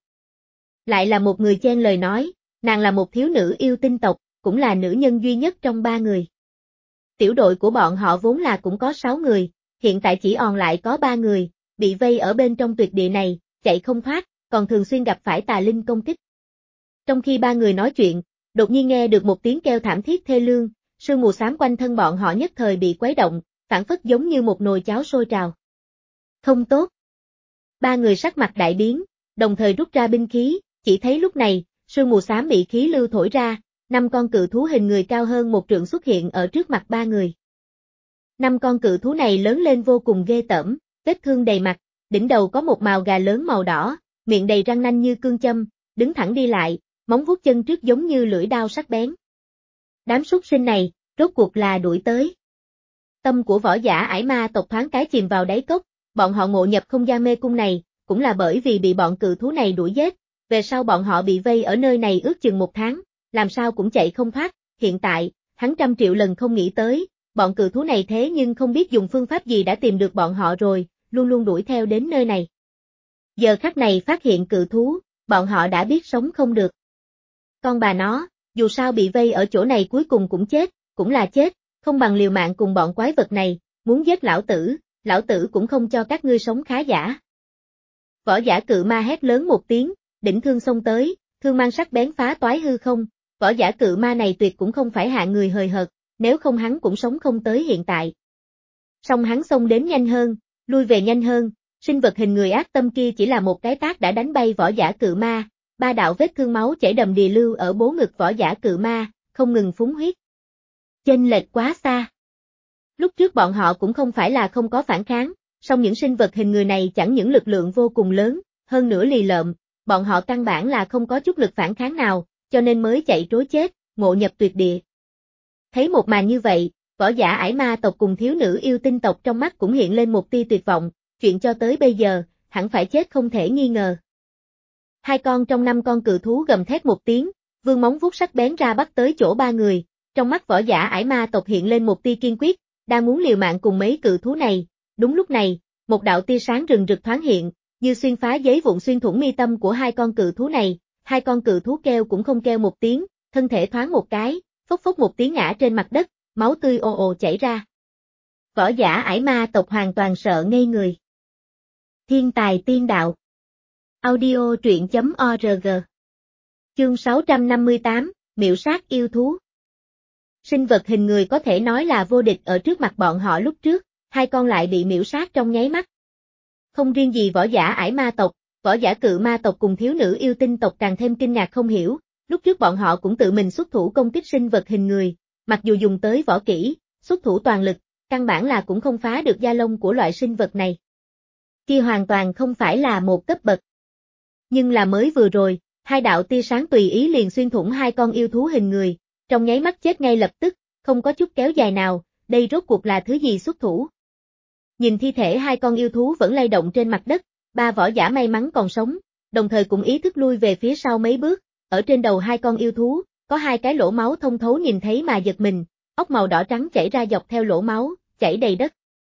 Lại là một người chen lời nói, nàng là một thiếu nữ yêu tinh tộc, cũng là nữ nhân duy nhất trong ba người. Tiểu đội của bọn họ vốn là cũng có sáu người, hiện tại chỉ còn lại có ba người, bị vây ở bên trong tuyệt địa này, chạy không thoát, còn thường xuyên gặp phải tà linh công kích. Trong khi ba người nói chuyện, đột nhiên nghe được một tiếng kêu thảm thiết thê lương, sương mù xám quanh thân bọn họ nhất thời bị quấy động, phản phất giống như một nồi cháo sôi trào. Không tốt. Ba người sắc mặt đại biến, đồng thời rút ra binh khí, chỉ thấy lúc này, sương mù xám bị khí lưu thổi ra, năm con cự thú hình người cao hơn một trượng xuất hiện ở trước mặt ba người. Năm con cự thú này lớn lên vô cùng ghê tởm, vết thương đầy mặt, đỉnh đầu có một mào gà lớn màu đỏ, miệng đầy răng nanh như cương châm, đứng thẳng đi lại, móng vuốt chân trước giống như lưỡi đao sắc bén. Đám súc sinh này, rốt cuộc là đuổi tới. Tâm của võ giả ải ma tộc thoáng cái chìm vào đáy cốc, bọn họ ngộ nhập không gian mê cung này, cũng là bởi vì bị bọn cự thú này đuổi giết, về sau bọn họ bị vây ở nơi này ước chừng một tháng, làm sao cũng chạy không thoát, hiện tại, hắn trăm triệu lần không nghĩ tới, bọn cự thú này thế nhưng không biết dùng phương pháp gì đã tìm được bọn họ rồi, luôn luôn đuổi theo đến nơi này. Giờ khắc này phát hiện cự thú, bọn họ đã biết sống không được. Con bà nó, dù sao bị vây ở chỗ này cuối cùng cũng chết, cũng là chết, không bằng liều mạng cùng bọn quái vật này, muốn giết lão tử, lão tử cũng không cho các ngươi sống khá giả. Võ giả cự ma hét lớn một tiếng, đỉnh thương xông tới, thương mang sắc bén phá toái hư không, võ giả cự ma này tuyệt cũng không phải hạng người hời hợt, nếu không hắn cũng sống không tới hiện tại. Song hắn xông đến nhanh hơn, lui về nhanh hơn, sinh vật hình người ác tâm kia chỉ là một cái tát đã đánh bay võ giả cự ma, ba đạo vết thương máu chảy đầm đìa lưu ở bố ngực võ giả cự ma, không ngừng phúng huyết. Chênh lệch quá xa. Lúc trước bọn họ cũng không phải là không có phản kháng, song những sinh vật hình người này chẳng những lực lượng vô cùng lớn, hơn nữa lì lợm, bọn họ căn bản là không có chút lực phản kháng nào, cho nên mới chạy trối chết, ngộ nhập tuyệt địa. Thấy một màn như vậy, võ giả ải ma tộc cùng thiếu nữ yêu tinh tộc trong mắt cũng hiện lên một tia tuyệt vọng, chuyện cho tới bây giờ, hẳn phải chết không thể nghi ngờ. Hai con trong năm con cự thú gầm thét một tiếng, vương móng vuốt sắc bén ra bắt tới chỗ ba người, trong mắt võ giả ải ma tộc hiện lên một tia kiên quyết, đang muốn liều mạng cùng mấy cự thú này. Đúng lúc này, một đạo tia sáng rừng rực thoáng hiện, như xuyên phá giấy vụn xuyên thủng mi tâm của hai con cự thú này, hai con cự thú kêu cũng không kêu một tiếng, thân thể thoáng một cái, phốc phốc một tiếng ngã trên mặt đất, máu tươi ồ ồ chảy ra. Võ giả ải ma tộc hoàn toàn sợ ngây người. Thiên tài tiên đạo. Audio truyện chấm org. Chương sáu trăm năm mươi tám, miệu sát yêu thú. Sinh vật hình người có thể nói là vô địch ở trước mặt bọn họ lúc trước, hai con lại bị miễu sát trong nháy mắt. Không riêng gì võ giả ải ma tộc, võ giả cự ma tộc cùng thiếu nữ yêu tinh tộc càng thêm kinh ngạc không hiểu, lúc trước bọn họ cũng tự mình xuất thủ công kích sinh vật hình người, mặc dù dùng tới võ kỹ, xuất thủ toàn lực, căn bản là cũng không phá được da lông của loại sinh vật này. Kia hoàn toàn không phải là một cấp bậc. Nhưng là mới vừa rồi, hai đạo tia sáng tùy ý liền xuyên thủng hai con yêu thú hình người, trong nháy mắt chết ngay lập tức, không có chút kéo dài nào, đây rốt cuộc là thứ gì xuất thủ. Nhìn thi thể hai con yêu thú vẫn lay động trên mặt đất, ba võ giả may mắn còn sống, đồng thời cũng ý thức lui về phía sau mấy bước, ở trên đầu hai con yêu thú, có hai cái lỗ máu thông thấu nhìn thấy mà giật mình, óc màu đỏ trắng chảy ra dọc theo lỗ máu, chảy đầy đất.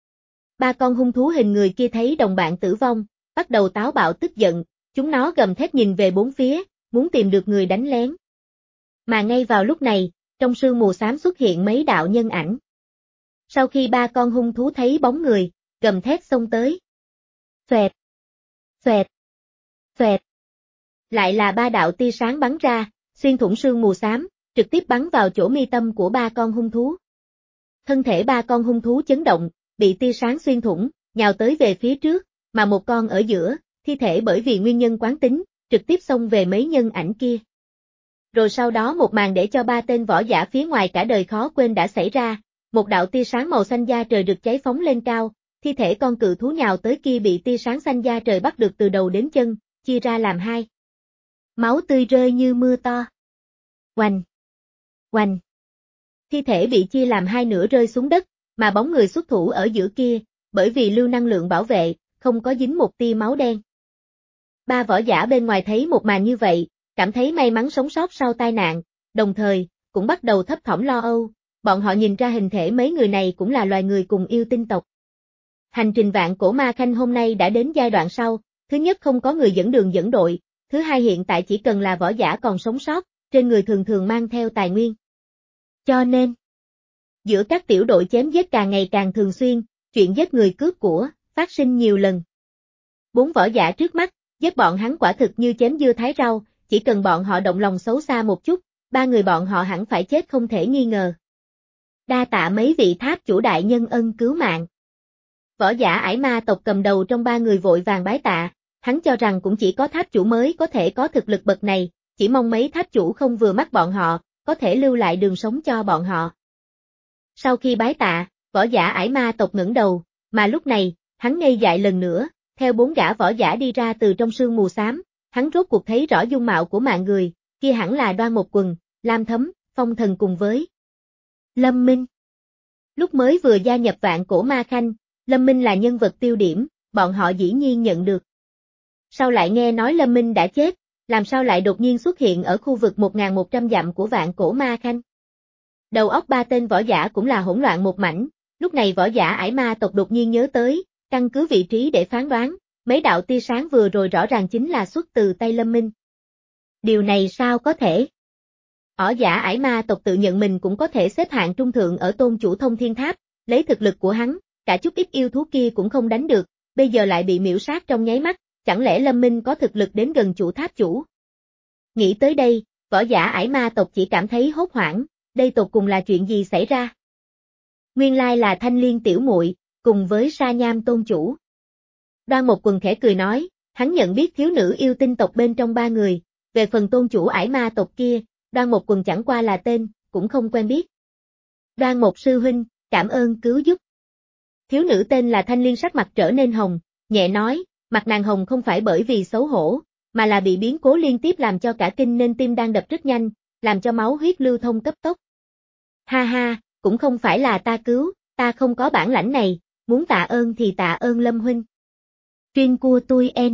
Ba con hung thú hình người kia thấy đồng bạn tử vong, bắt đầu táo bạo tức giận, chúng nó gầm thét nhìn về bốn phía, muốn tìm được người đánh lén. Mà ngay vào lúc này, trong sương mù xám xuất hiện mấy đạo nhân ảnh. Sau khi ba con hung thú thấy bóng người, gầm thét xông tới. Xoẹt, xoẹt, xoẹt. Lại là ba đạo tia sáng bắn ra, xuyên thủng sương mù xám, trực tiếp bắn vào chỗ mi tâm của ba con hung thú. Thân thể ba con hung thú chấn động, bị tia sáng xuyên thủng, nhào tới về phía trước, mà một con ở giữa, thi thể bởi vì nguyên nhân quán tính, trực tiếp xông về mấy nhân ảnh kia. Rồi sau đó một màn để cho ba tên võ giả phía ngoài cả đời khó quên đã xảy ra, một đạo tia sáng màu xanh da trời rực cháy phóng lên cao, thi thể con cự thú nhào tới kia bị tia sáng xanh da trời bắt được từ đầu đến chân, chia ra làm hai. Máu tươi rơi như mưa to. Oành, oành. Thi thể bị chia làm hai nửa rơi xuống đất, mà bóng người xuất thủ ở giữa kia, bởi vì lưu năng lượng bảo vệ, không có dính một tia máu đen. Ba võ giả bên ngoài thấy một màn như vậy, cảm thấy may mắn sống sót sau tai nạn, đồng thời, cũng bắt đầu thấp thỏm lo âu, bọn họ nhìn ra hình thể mấy người này cũng là loài người cùng yêu tinh tộc. Hành trình vạn cổ ma khanh hôm nay đã đến giai đoạn sau, thứ nhất không có người dẫn đường dẫn đội, thứ hai hiện tại chỉ cần là võ giả còn sống sót, trên người thường thường mang theo tài nguyên. Cho nên, giữa các tiểu đội chém giết càng ngày càng thường xuyên, chuyện giết người cướp của, phát sinh nhiều lần. Bốn võ giả trước mắt, giết bọn hắn quả thực như chém dưa thái rau, chỉ cần bọn họ động lòng xấu xa một chút, ba người bọn họ hẳn phải chết không thể nghi ngờ. Đa tạ mấy vị tháp chủ đại nhân ân cứu mạng. Võ giả ải ma tộc cầm đầu trong ba người vội vàng bái tạ, hắn cho rằng cũng chỉ có tháp chủ mới có thể có thực lực bậc này, chỉ mong mấy tháp chủ không vừa mắt bọn họ, có thể lưu lại đường sống cho bọn họ. Sau khi bái tạ, võ giả ải ma tộc ngẩng đầu, mà lúc này, hắn ngây dại lần nữa, theo bốn gã võ giả đi ra từ trong sương mù xám, hắn rốt cuộc thấy rõ dung mạo của mạng người, kia hẳn là Đoan Một Quần, Lam Thấm, Phong Thần cùng với Lâm Minh. Lúc mới vừa gia nhập Vạn Cổ Ma Khanh, Lâm Minh là nhân vật tiêu điểm, bọn họ dĩ nhiên nhận được. Sau lại nghe nói Lâm Minh đã chết, làm sao lại đột nhiên xuất hiện ở khu vực một nghìn một trăm dặm của Vạn Cổ Ma Khanh? Đầu óc ba tên võ giả cũng là hỗn loạn một mảnh, lúc này võ giả ải ma tộc đột nhiên nhớ tới, căn cứ vị trí để phán đoán, mấy đạo tia sáng vừa rồi rõ ràng chính là xuất từ tay Lâm Minh. Điều này sao có thể? Võ giả ải ma tộc tự nhận mình cũng có thể xếp hạng trung thượng ở tôn chủ thông thiên tháp, lấy thực lực của hắn, cả chút ít yêu thú kia cũng không đánh được, bây giờ lại bị miễu sát trong nháy mắt, chẳng lẽ Lâm Minh có thực lực đến gần chủ tháp chủ? Nghĩ tới đây, võ giả ải ma tộc chỉ cảm thấy hốt hoảng, đây tột cùng là chuyện gì xảy ra? Nguyên lai là Thanh Liên tiểu muội, cùng với Sa Nham tôn chủ. Đoan Một Quần khẽ cười nói, hắn nhận biết thiếu nữ yêu tinh tộc bên trong ba người, về phần tôn chủ ải ma tộc kia, Đoan Một Quần chẳng qua là tên, cũng không quen biết. Đoan Một sư huynh, cảm ơn cứu giúp. Thiếu nữ tên là Thanh Liên sắc mặt trở nên hồng, nhẹ nói, mặt nàng hồng không phải bởi vì xấu hổ, mà là bị biến cố liên tiếp làm cho cả kinh nên tim đang đập rất nhanh, làm cho máu huyết lưu thông cấp tốc. Ha ha, cũng không phải là ta cứu, ta không có bản lãnh này, muốn tạ ơn thì tạ ơn Lâm huynh. Chuyên cua tôi N.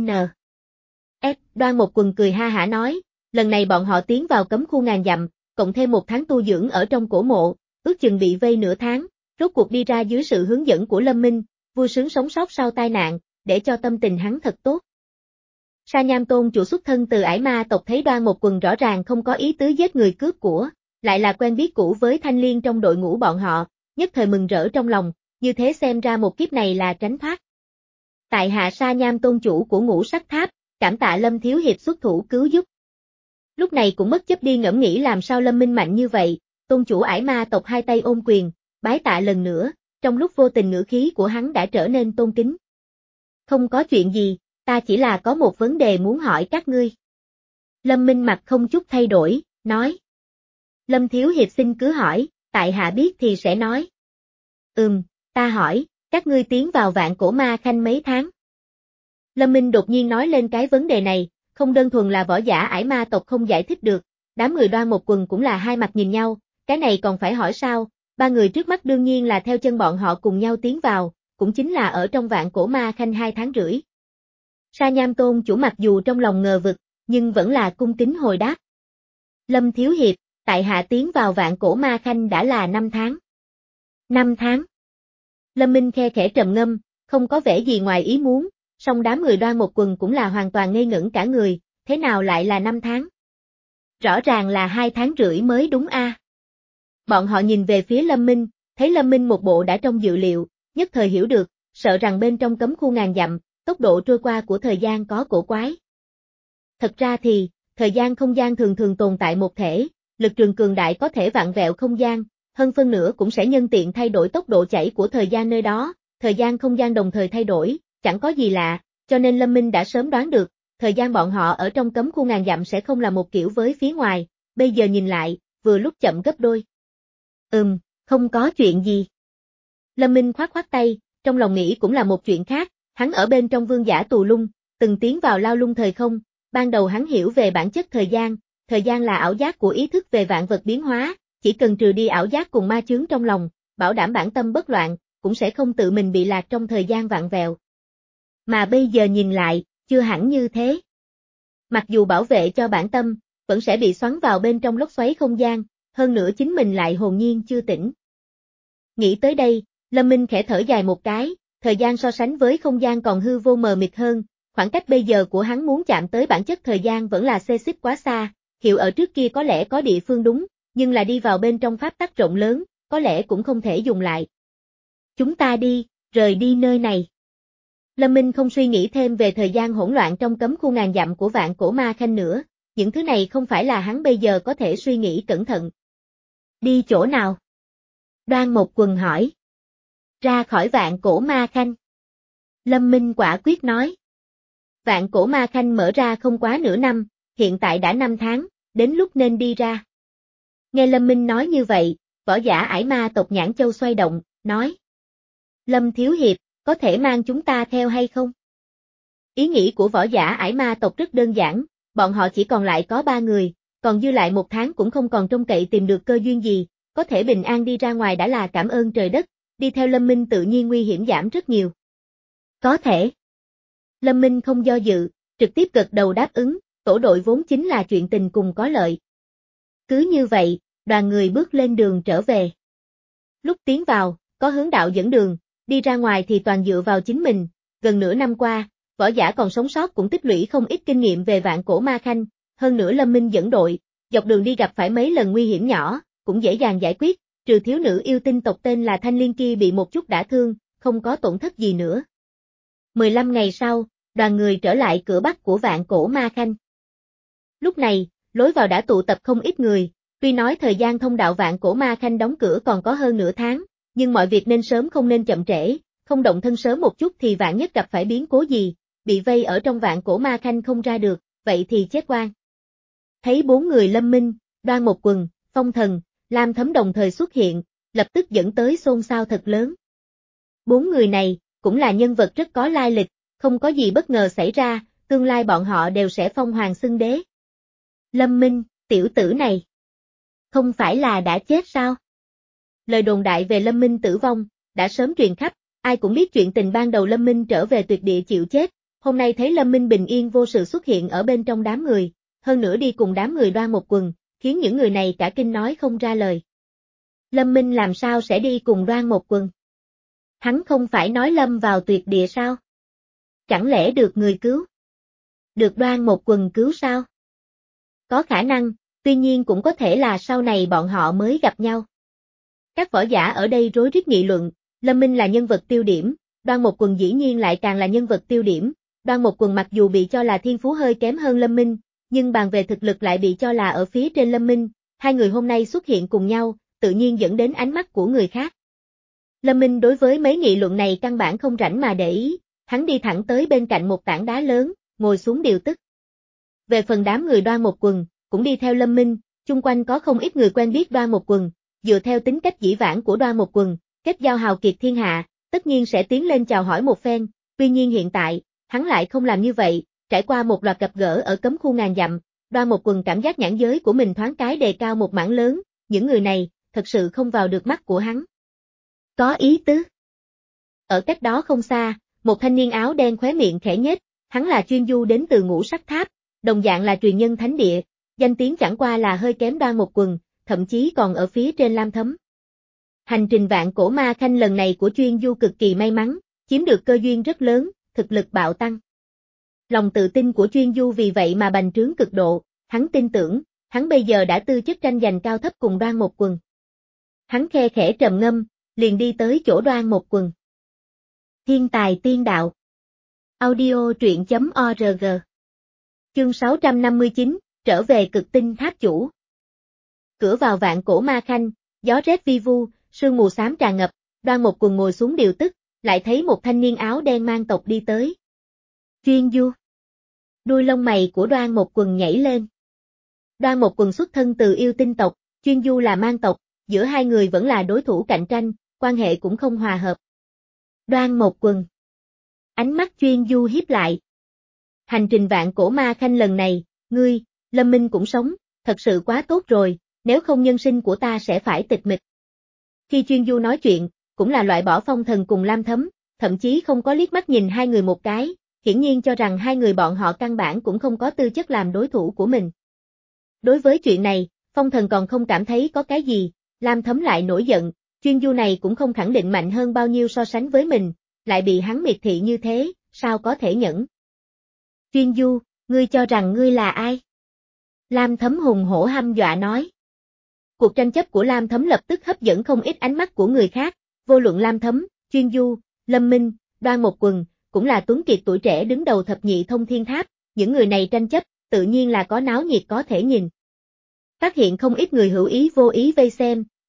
S. Đoan Một Quần cười ha hả nói, lần này bọn họ tiến vào cấm khu ngàn dặm, cộng thêm một tháng tu dưỡng ở trong cổ mộ, ước chừng bị vây nửa tháng, rốt cuộc đi ra dưới sự hướng dẫn của Lâm Minh, vui sướng sống sót sau tai nạn, để cho tâm tình hắn thật tốt. Sa Nham tôn chủ xuất thân từ ải ma tộc thấy Đoan Một Quần rõ ràng không có ý tứ giết người cướp của, lại là quen biết cũ với Thanh Liên trong đội ngũ bọn họ, nhất thời mừng rỡ trong lòng, như thế xem ra một kiếp này là tránh thoát. Tại hạ Sa Nham tôn chủ của Ngũ Sắc Tháp, cảm tạ Lâm thiếu hiệp xuất thủ cứu giúp. Lúc này cũng mất chấp đi ngẫm nghĩ làm sao Lâm Minh mạnh như vậy, tôn chủ ải ma tộc hai tay ôm quyền, bái tạ lần nữa, trong lúc vô tình ngữ khí của hắn đã trở nên tôn kính. Không có chuyện gì, ta chỉ là có một vấn đề muốn hỏi các ngươi. Lâm Minh mặt không chút thay đổi, nói. Lâm thiếu hiệp xin cứ hỏi, tại hạ biết thì sẽ nói. Ừm, ta hỏi, các ngươi tiến vào Vạn Cổ Ma Khanh mấy tháng? Lâm Minh đột nhiên nói lên cái vấn đề này, không đơn thuần là võ giả ải ma tộc không giải thích được, đám người Đoan Một Quần cũng là hai mặt nhìn nhau, cái này còn phải hỏi sao, ba người trước mắt đương nhiên là theo chân bọn họ cùng nhau tiến vào, cũng chính là ở trong Vạn Cổ Ma Khanh hai tháng rưỡi. Sa Nham tôn chủ mặc dù trong lòng ngờ vực, nhưng vẫn là cung kính hồi đáp. Lâm thiếu hiệp, tại hạ tiến vào Vạn Cổ Ma Khanh đã là năm tháng. Năm tháng. Lâm Minh khe khẽ trầm ngâm, không có vẻ gì ngoài ý muốn, song đám người Đoan Một Quần cũng là hoàn toàn ngây ngẩn cả người, thế nào lại là năm tháng? Rõ ràng là hai tháng rưỡi mới đúng a. À? Bọn họ nhìn về phía Lâm Minh, thấy Lâm Minh một bộ đã trong dự liệu, nhất thời hiểu được, sợ rằng bên trong cấm khu ngàn dặm, tốc độ trôi qua của thời gian có cổ quái. Thật ra thì, thời gian không gian thường thường tồn tại một thể, lực trường cường đại có thể vặn vẹo không gian, hơn phân nửa cũng sẽ nhân tiện thay đổi tốc độ chảy của thời gian nơi đó, thời gian không gian đồng thời thay đổi, chẳng có gì lạ, cho nên Lâm Minh đã sớm đoán được, thời gian bọn họ ở trong cấm khu ngàn dặm sẽ không là một kiểu với phía ngoài, bây giờ nhìn lại, vừa lúc chậm gấp đôi. Ừm, không có chuyện gì. Lâm Minh khoát khoát tay, trong lòng nghĩ cũng là một chuyện khác, hắn ở bên trong vương giả tù lung, từng tiến vào lao lung thời không, ban đầu hắn hiểu về bản chất thời gian, thời gian là ảo giác của ý thức về vạn vật biến hóa, chỉ cần trừ đi ảo giác cùng ma chướng trong lòng, bảo đảm bản tâm bất loạn, cũng sẽ không tự mình bị lạc trong thời gian vạn vẹo. Mà bây giờ nhìn lại, chưa hẳn như thế. Mặc dù bảo vệ cho bản tâm, vẫn sẽ bị xoắn vào bên trong lốc xoáy không gian, hơn nữa chính mình lại hồn nhiên chưa tỉnh. Nghĩ tới đây, Lâm Minh khẽ thở dài một cái, thời gian so sánh với không gian còn hư vô mờ mịt hơn, khoảng cách bây giờ của hắn muốn chạm tới bản chất thời gian vẫn là xê xích quá xa, hiệu ở trước kia có lẽ có địa phương đúng, nhưng là đi vào bên trong pháp tắc rộng lớn, có lẽ cũng không thể dùng lại. Chúng ta đi, rời đi nơi này. Lâm Minh không suy nghĩ thêm về thời gian hỗn loạn trong cấm khu ngàn dặm của Vạn Cổ Ma Khanh nữa, những thứ này không phải là hắn bây giờ có thể suy nghĩ cẩn thận. Đi chỗ nào? Đoan Mộc Quần hỏi. Ra khỏi Vạn Cổ Ma Khanh. Lâm Minh quả quyết nói. Vạn Cổ Ma Khanh mở ra không quá nửa năm, hiện tại đã năm tháng, đến lúc nên đi ra. Nghe Lâm Minh nói như vậy, võ giả Ải Ma tộc Nhãn Châu xoay động, nói. Lâm Thiếu Hiệp, có thể mang chúng ta theo hay không? Ý nghĩ của võ giả Ải Ma tộc rất đơn giản, bọn họ chỉ còn lại có ba người, còn dư lại một tháng cũng không còn trông cậy tìm được cơ duyên gì, có thể bình an đi ra ngoài đã là cảm ơn trời đất, đi theo Lâm Minh tự nhiên nguy hiểm giảm rất nhiều. Có thể. Lâm Minh không do dự, trực tiếp gật đầu đáp ứng, tổ đội vốn chính là chuyện tình cùng có lợi. Cứ như vậy, đoàn người bước lên đường trở về. Lúc tiến vào, có hướng đạo dẫn đường, đi ra ngoài thì toàn dựa vào chính mình, gần nửa năm qua, võ giả còn sống sót cũng tích lũy không ít kinh nghiệm về Vạn Cổ Ma Khanh, hơn nữa Lâm Minh dẫn đội, dọc đường đi gặp phải mấy lần nguy hiểm nhỏ, cũng dễ dàng giải quyết, trừ thiếu nữ yêu tinh tộc tên là Thanh Liên kia bị một chút đả thương, không có tổn thất gì nữa. mười lăm ngày sau, đoàn người trở lại cửa bắc của Vạn Cổ Ma Khanh. Lúc này, lối vào đã tụ tập không ít người, tuy nói thời gian thông đạo Vạn Cổ Ma Khanh đóng cửa còn có hơn nửa tháng, nhưng mọi việc nên sớm không nên chậm trễ, không động thân sớm một chút thì vạn nhất gặp phải biến cố gì, bị vây ở trong Vạn Cổ Ma Khanh không ra được, vậy thì chết oan. Thấy bốn người Lâm Minh, Đoan Mộc Quần, Phong Thần, Lam Thấm đồng thời xuất hiện, lập tức dẫn tới xôn xao thật lớn. Bốn người này, cũng là nhân vật rất có lai lịch, không có gì bất ngờ xảy ra, tương lai bọn họ đều sẽ phong hoàng xưng đế. Lâm Minh, tiểu tử này, không phải là đã chết sao? Lời đồn đại về Lâm Minh tử vong, đã sớm truyền khắp, ai cũng biết chuyện tình ban đầu Lâm Minh trở về tuyệt địa chịu chết, hôm nay thấy Lâm Minh bình yên vô sự xuất hiện ở bên trong đám người, hơn nữa đi cùng đám người Đoan Mộc Quần, khiến những người này cả kinh nói không ra lời. Lâm Minh làm sao sẽ đi cùng Đoan Mộc Quần? Hắn không phải nói lâm vào tuyệt địa sao? Chẳng lẽ được người cứu? Được Đoan Mộc Quần cứu sao? Có khả năng, tuy nhiên cũng có thể là sau này bọn họ mới gặp nhau. Các võ giả ở đây rối rít nghị luận, Lâm Minh là nhân vật tiêu điểm, Đoan Mộc Quần dĩ nhiên lại càng là nhân vật tiêu điểm. Đoan Mộc Quần mặc dù bị cho là thiên phú hơi kém hơn Lâm Minh, nhưng bàn về thực lực lại bị cho là ở phía trên Lâm Minh, hai người hôm nay xuất hiện cùng nhau, tự nhiên dẫn đến ánh mắt của người khác. Lâm Minh đối với mấy nghị luận này căn bản không rảnh mà để ý, hắn đi thẳng tới bên cạnh một tảng đá lớn, ngồi xuống điều tức. Về phần đám người Đoan Mộc Quần, cũng đi theo Lâm Minh, chung quanh có không ít người quen biết Đoan Mộc Quần, dựa theo tính cách dĩ vãng của Đoan Mộc Quần, kết giao hào kiệt thiên hạ, tất nhiên sẽ tiến lên chào hỏi một phen, tuy nhiên hiện tại, hắn lại không làm như vậy, trải qua một loạt gặp gỡ ở cấm khu ngàn dặm, Đoan Mộc Quần cảm giác nhãn giới của mình thoáng cái đề cao một mảng lớn, những người này, thật sự không vào được mắt của hắn. Có ý tứ. Ở cách đó không xa, một thanh niên áo đen khóe miệng khẽ nhếch, hắn là chuyên du đến từ Ngũ Sắc Tháp, đồng dạng là truyền nhân thánh địa, danh tiếng chẳng qua là hơi kém Đoan Mộc Quần, thậm chí còn ở phía trên Lam Thấm. Hành trình Vạn Cổ Ma Khanh lần này của chuyên du cực kỳ may mắn, chiếm được cơ duyên rất lớn, thực lực bạo tăng. Lòng tự tin của chuyên du vì vậy mà bành trướng cực độ, hắn tin tưởng, hắn bây giờ đã tư chất tranh giành cao thấp cùng Đoan Mộc Quần. Hắn khe khẽ trầm ngâm, liền đi tới chỗ Đoan Mộc Quần. Thiên tài tiên đạo. Audio truyện chấm org. Chương sáu trăm năm mươi chín, trở về Cực Tinh Tháp chủ. Cửa vào Vạn Cổ Ma Khanh, gió rét vi vu, sương mù xám tràn ngập, Đoan Mộc Quần ngồi xuống điều tức, lại thấy một thanh niên áo đen mang tộc đi tới. Chuyên du. Đuôi lông mày của Đoan Mộc Quần nhảy lên. Đoan Mộc Quần xuất thân từ yêu tinh tộc, chuyên du là mang tộc, giữa hai người vẫn là đối thủ cạnh tranh, quan hệ cũng không hòa hợp. Đoan Mộc Quần. Ánh mắt chuyên du hiếp lại. Hành trình Vạn Cổ Ma Khanh lần này, ngươi, Lâm Minh cũng sống, thật sự quá tốt rồi, nếu không nhân sinh của ta sẽ phải tịch mịch. Khi chuyên du nói chuyện, cũng là loại bỏ Phong Thần cùng Lam Thấm, thậm chí không có liếc mắt nhìn hai người một cái, hiển nhiên cho rằng hai người bọn họ căn bản cũng không có tư chất làm đối thủ của mình. Đối với chuyện này, Phong Thần còn không cảm thấy có cái gì, Lam Thấm lại nổi giận, chuyên du này cũng không khẳng định mạnh hơn bao nhiêu so sánh với mình, lại bị hắn miệt thị như thế, sao có thể nhẫn. Chuyên du, ngươi cho rằng ngươi là ai? Lam Thấm hùng hổ hăm dọa nói. Cuộc tranh chấp của Lam Thấm lập tức hấp dẫn không ít ánh mắt của người khác, vô luận Lam Thấm, chuyên du, Lâm Minh, Đoan Mộc Quần, cũng là tuấn kiệt tuổi trẻ đứng đầu thập nhị thông thiên tháp, những người này tranh chấp, tự nhiên là có náo nhiệt có thể nhìn. Phát hiện không ít người hữu ý vô ý vây xem,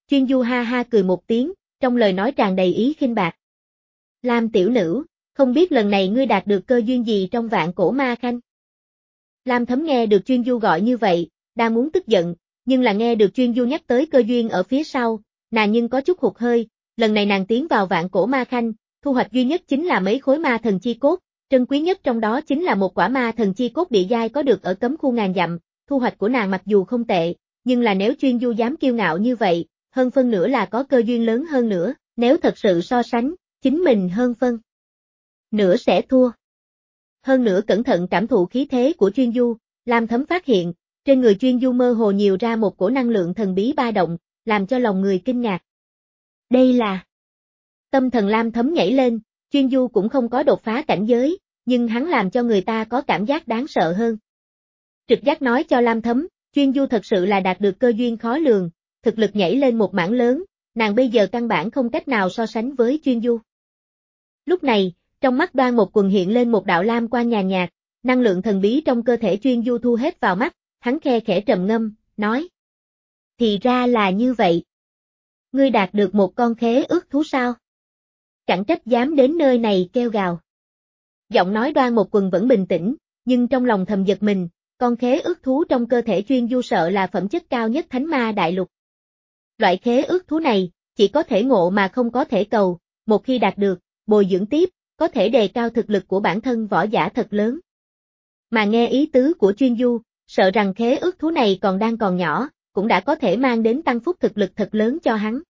Chuyên Du ha ha cười một tiếng, trong lời nói tràn đầy ý khinh bạc. Lam tiểu nữ, không biết lần này ngươi đạt được cơ duyên gì trong Vạn Cổ Ma Khanh? Lam Thấm nghe được Chuyên Du gọi như vậy, đang muốn tức giận, nhưng là nghe được Chuyên Du nhắc tới cơ duyên ở phía sau, nàng nhưng có chút hụt hơi, lần này nàng tiến vào Vạn Cổ Ma Khanh, thu hoạch duy nhất chính là mấy khối ma thần chi cốt, trân quý nhất trong đó chính là một quả ma thần chi cốt địa giai có được ở cấm khu ngàn dặm, thu hoạch của nàng mặc dù không tệ, nhưng là nếu Chuyên Du dám kiêu ngạo như vậy, hơn phân nữa là có cơ duyên lớn hơn nữa, nếu thật sự so sánh, chính mình hơn phân nữa sẽ thua. Hơn nữa cẩn thận cảm thụ khí thế của Chuyên Du, Lam Thấm phát hiện, trên người Chuyên Du mơ hồ nhiều ra một cổ năng lượng thần bí ba động, làm cho lòng người kinh ngạc. Đây là... Tâm thần Lam Thấm nhảy lên, Chuyên Du cũng không có đột phá cảnh giới, nhưng hắn làm cho người ta có cảm giác đáng sợ hơn. Trực giác nói cho Lam Thấm, Chuyên Du thật sự là đạt được cơ duyên khó lường, thực lực nhảy lên một mảng lớn, nàng bây giờ căn bản không cách nào so sánh với Chuyên Du. Lúc này, trong mắt Đoan Một Quần hiện lên một đạo lam quang nhàn nhạt, năng lượng thần bí trong cơ thể Chuyên Du thu hết vào mắt, hắn khe khẽ trầm ngâm, nói. Thì ra là như vậy. Ngươi đạt được một con khế ước thú sao? Chẳng trách dám đến nơi này kêu gào. Giọng nói Đoan Một Quần vẫn bình tĩnh, nhưng trong lòng thầm giật mình, con khế ước thú trong cơ thể Chuyên Du sợ là phẩm chất cao nhất Thánh Ma Đại Lục. Loại khế ước thú này, chỉ có thể ngộ mà không có thể cầu, một khi đạt được, bồi dưỡng tiếp, có thể đề cao thực lực của bản thân võ giả thật lớn. Mà nghe ý tứ của Chuyên Du, sợ rằng khế ước thú này còn đang còn nhỏ, cũng đã có thể mang đến tăng phúc thực lực thật lớn cho hắn.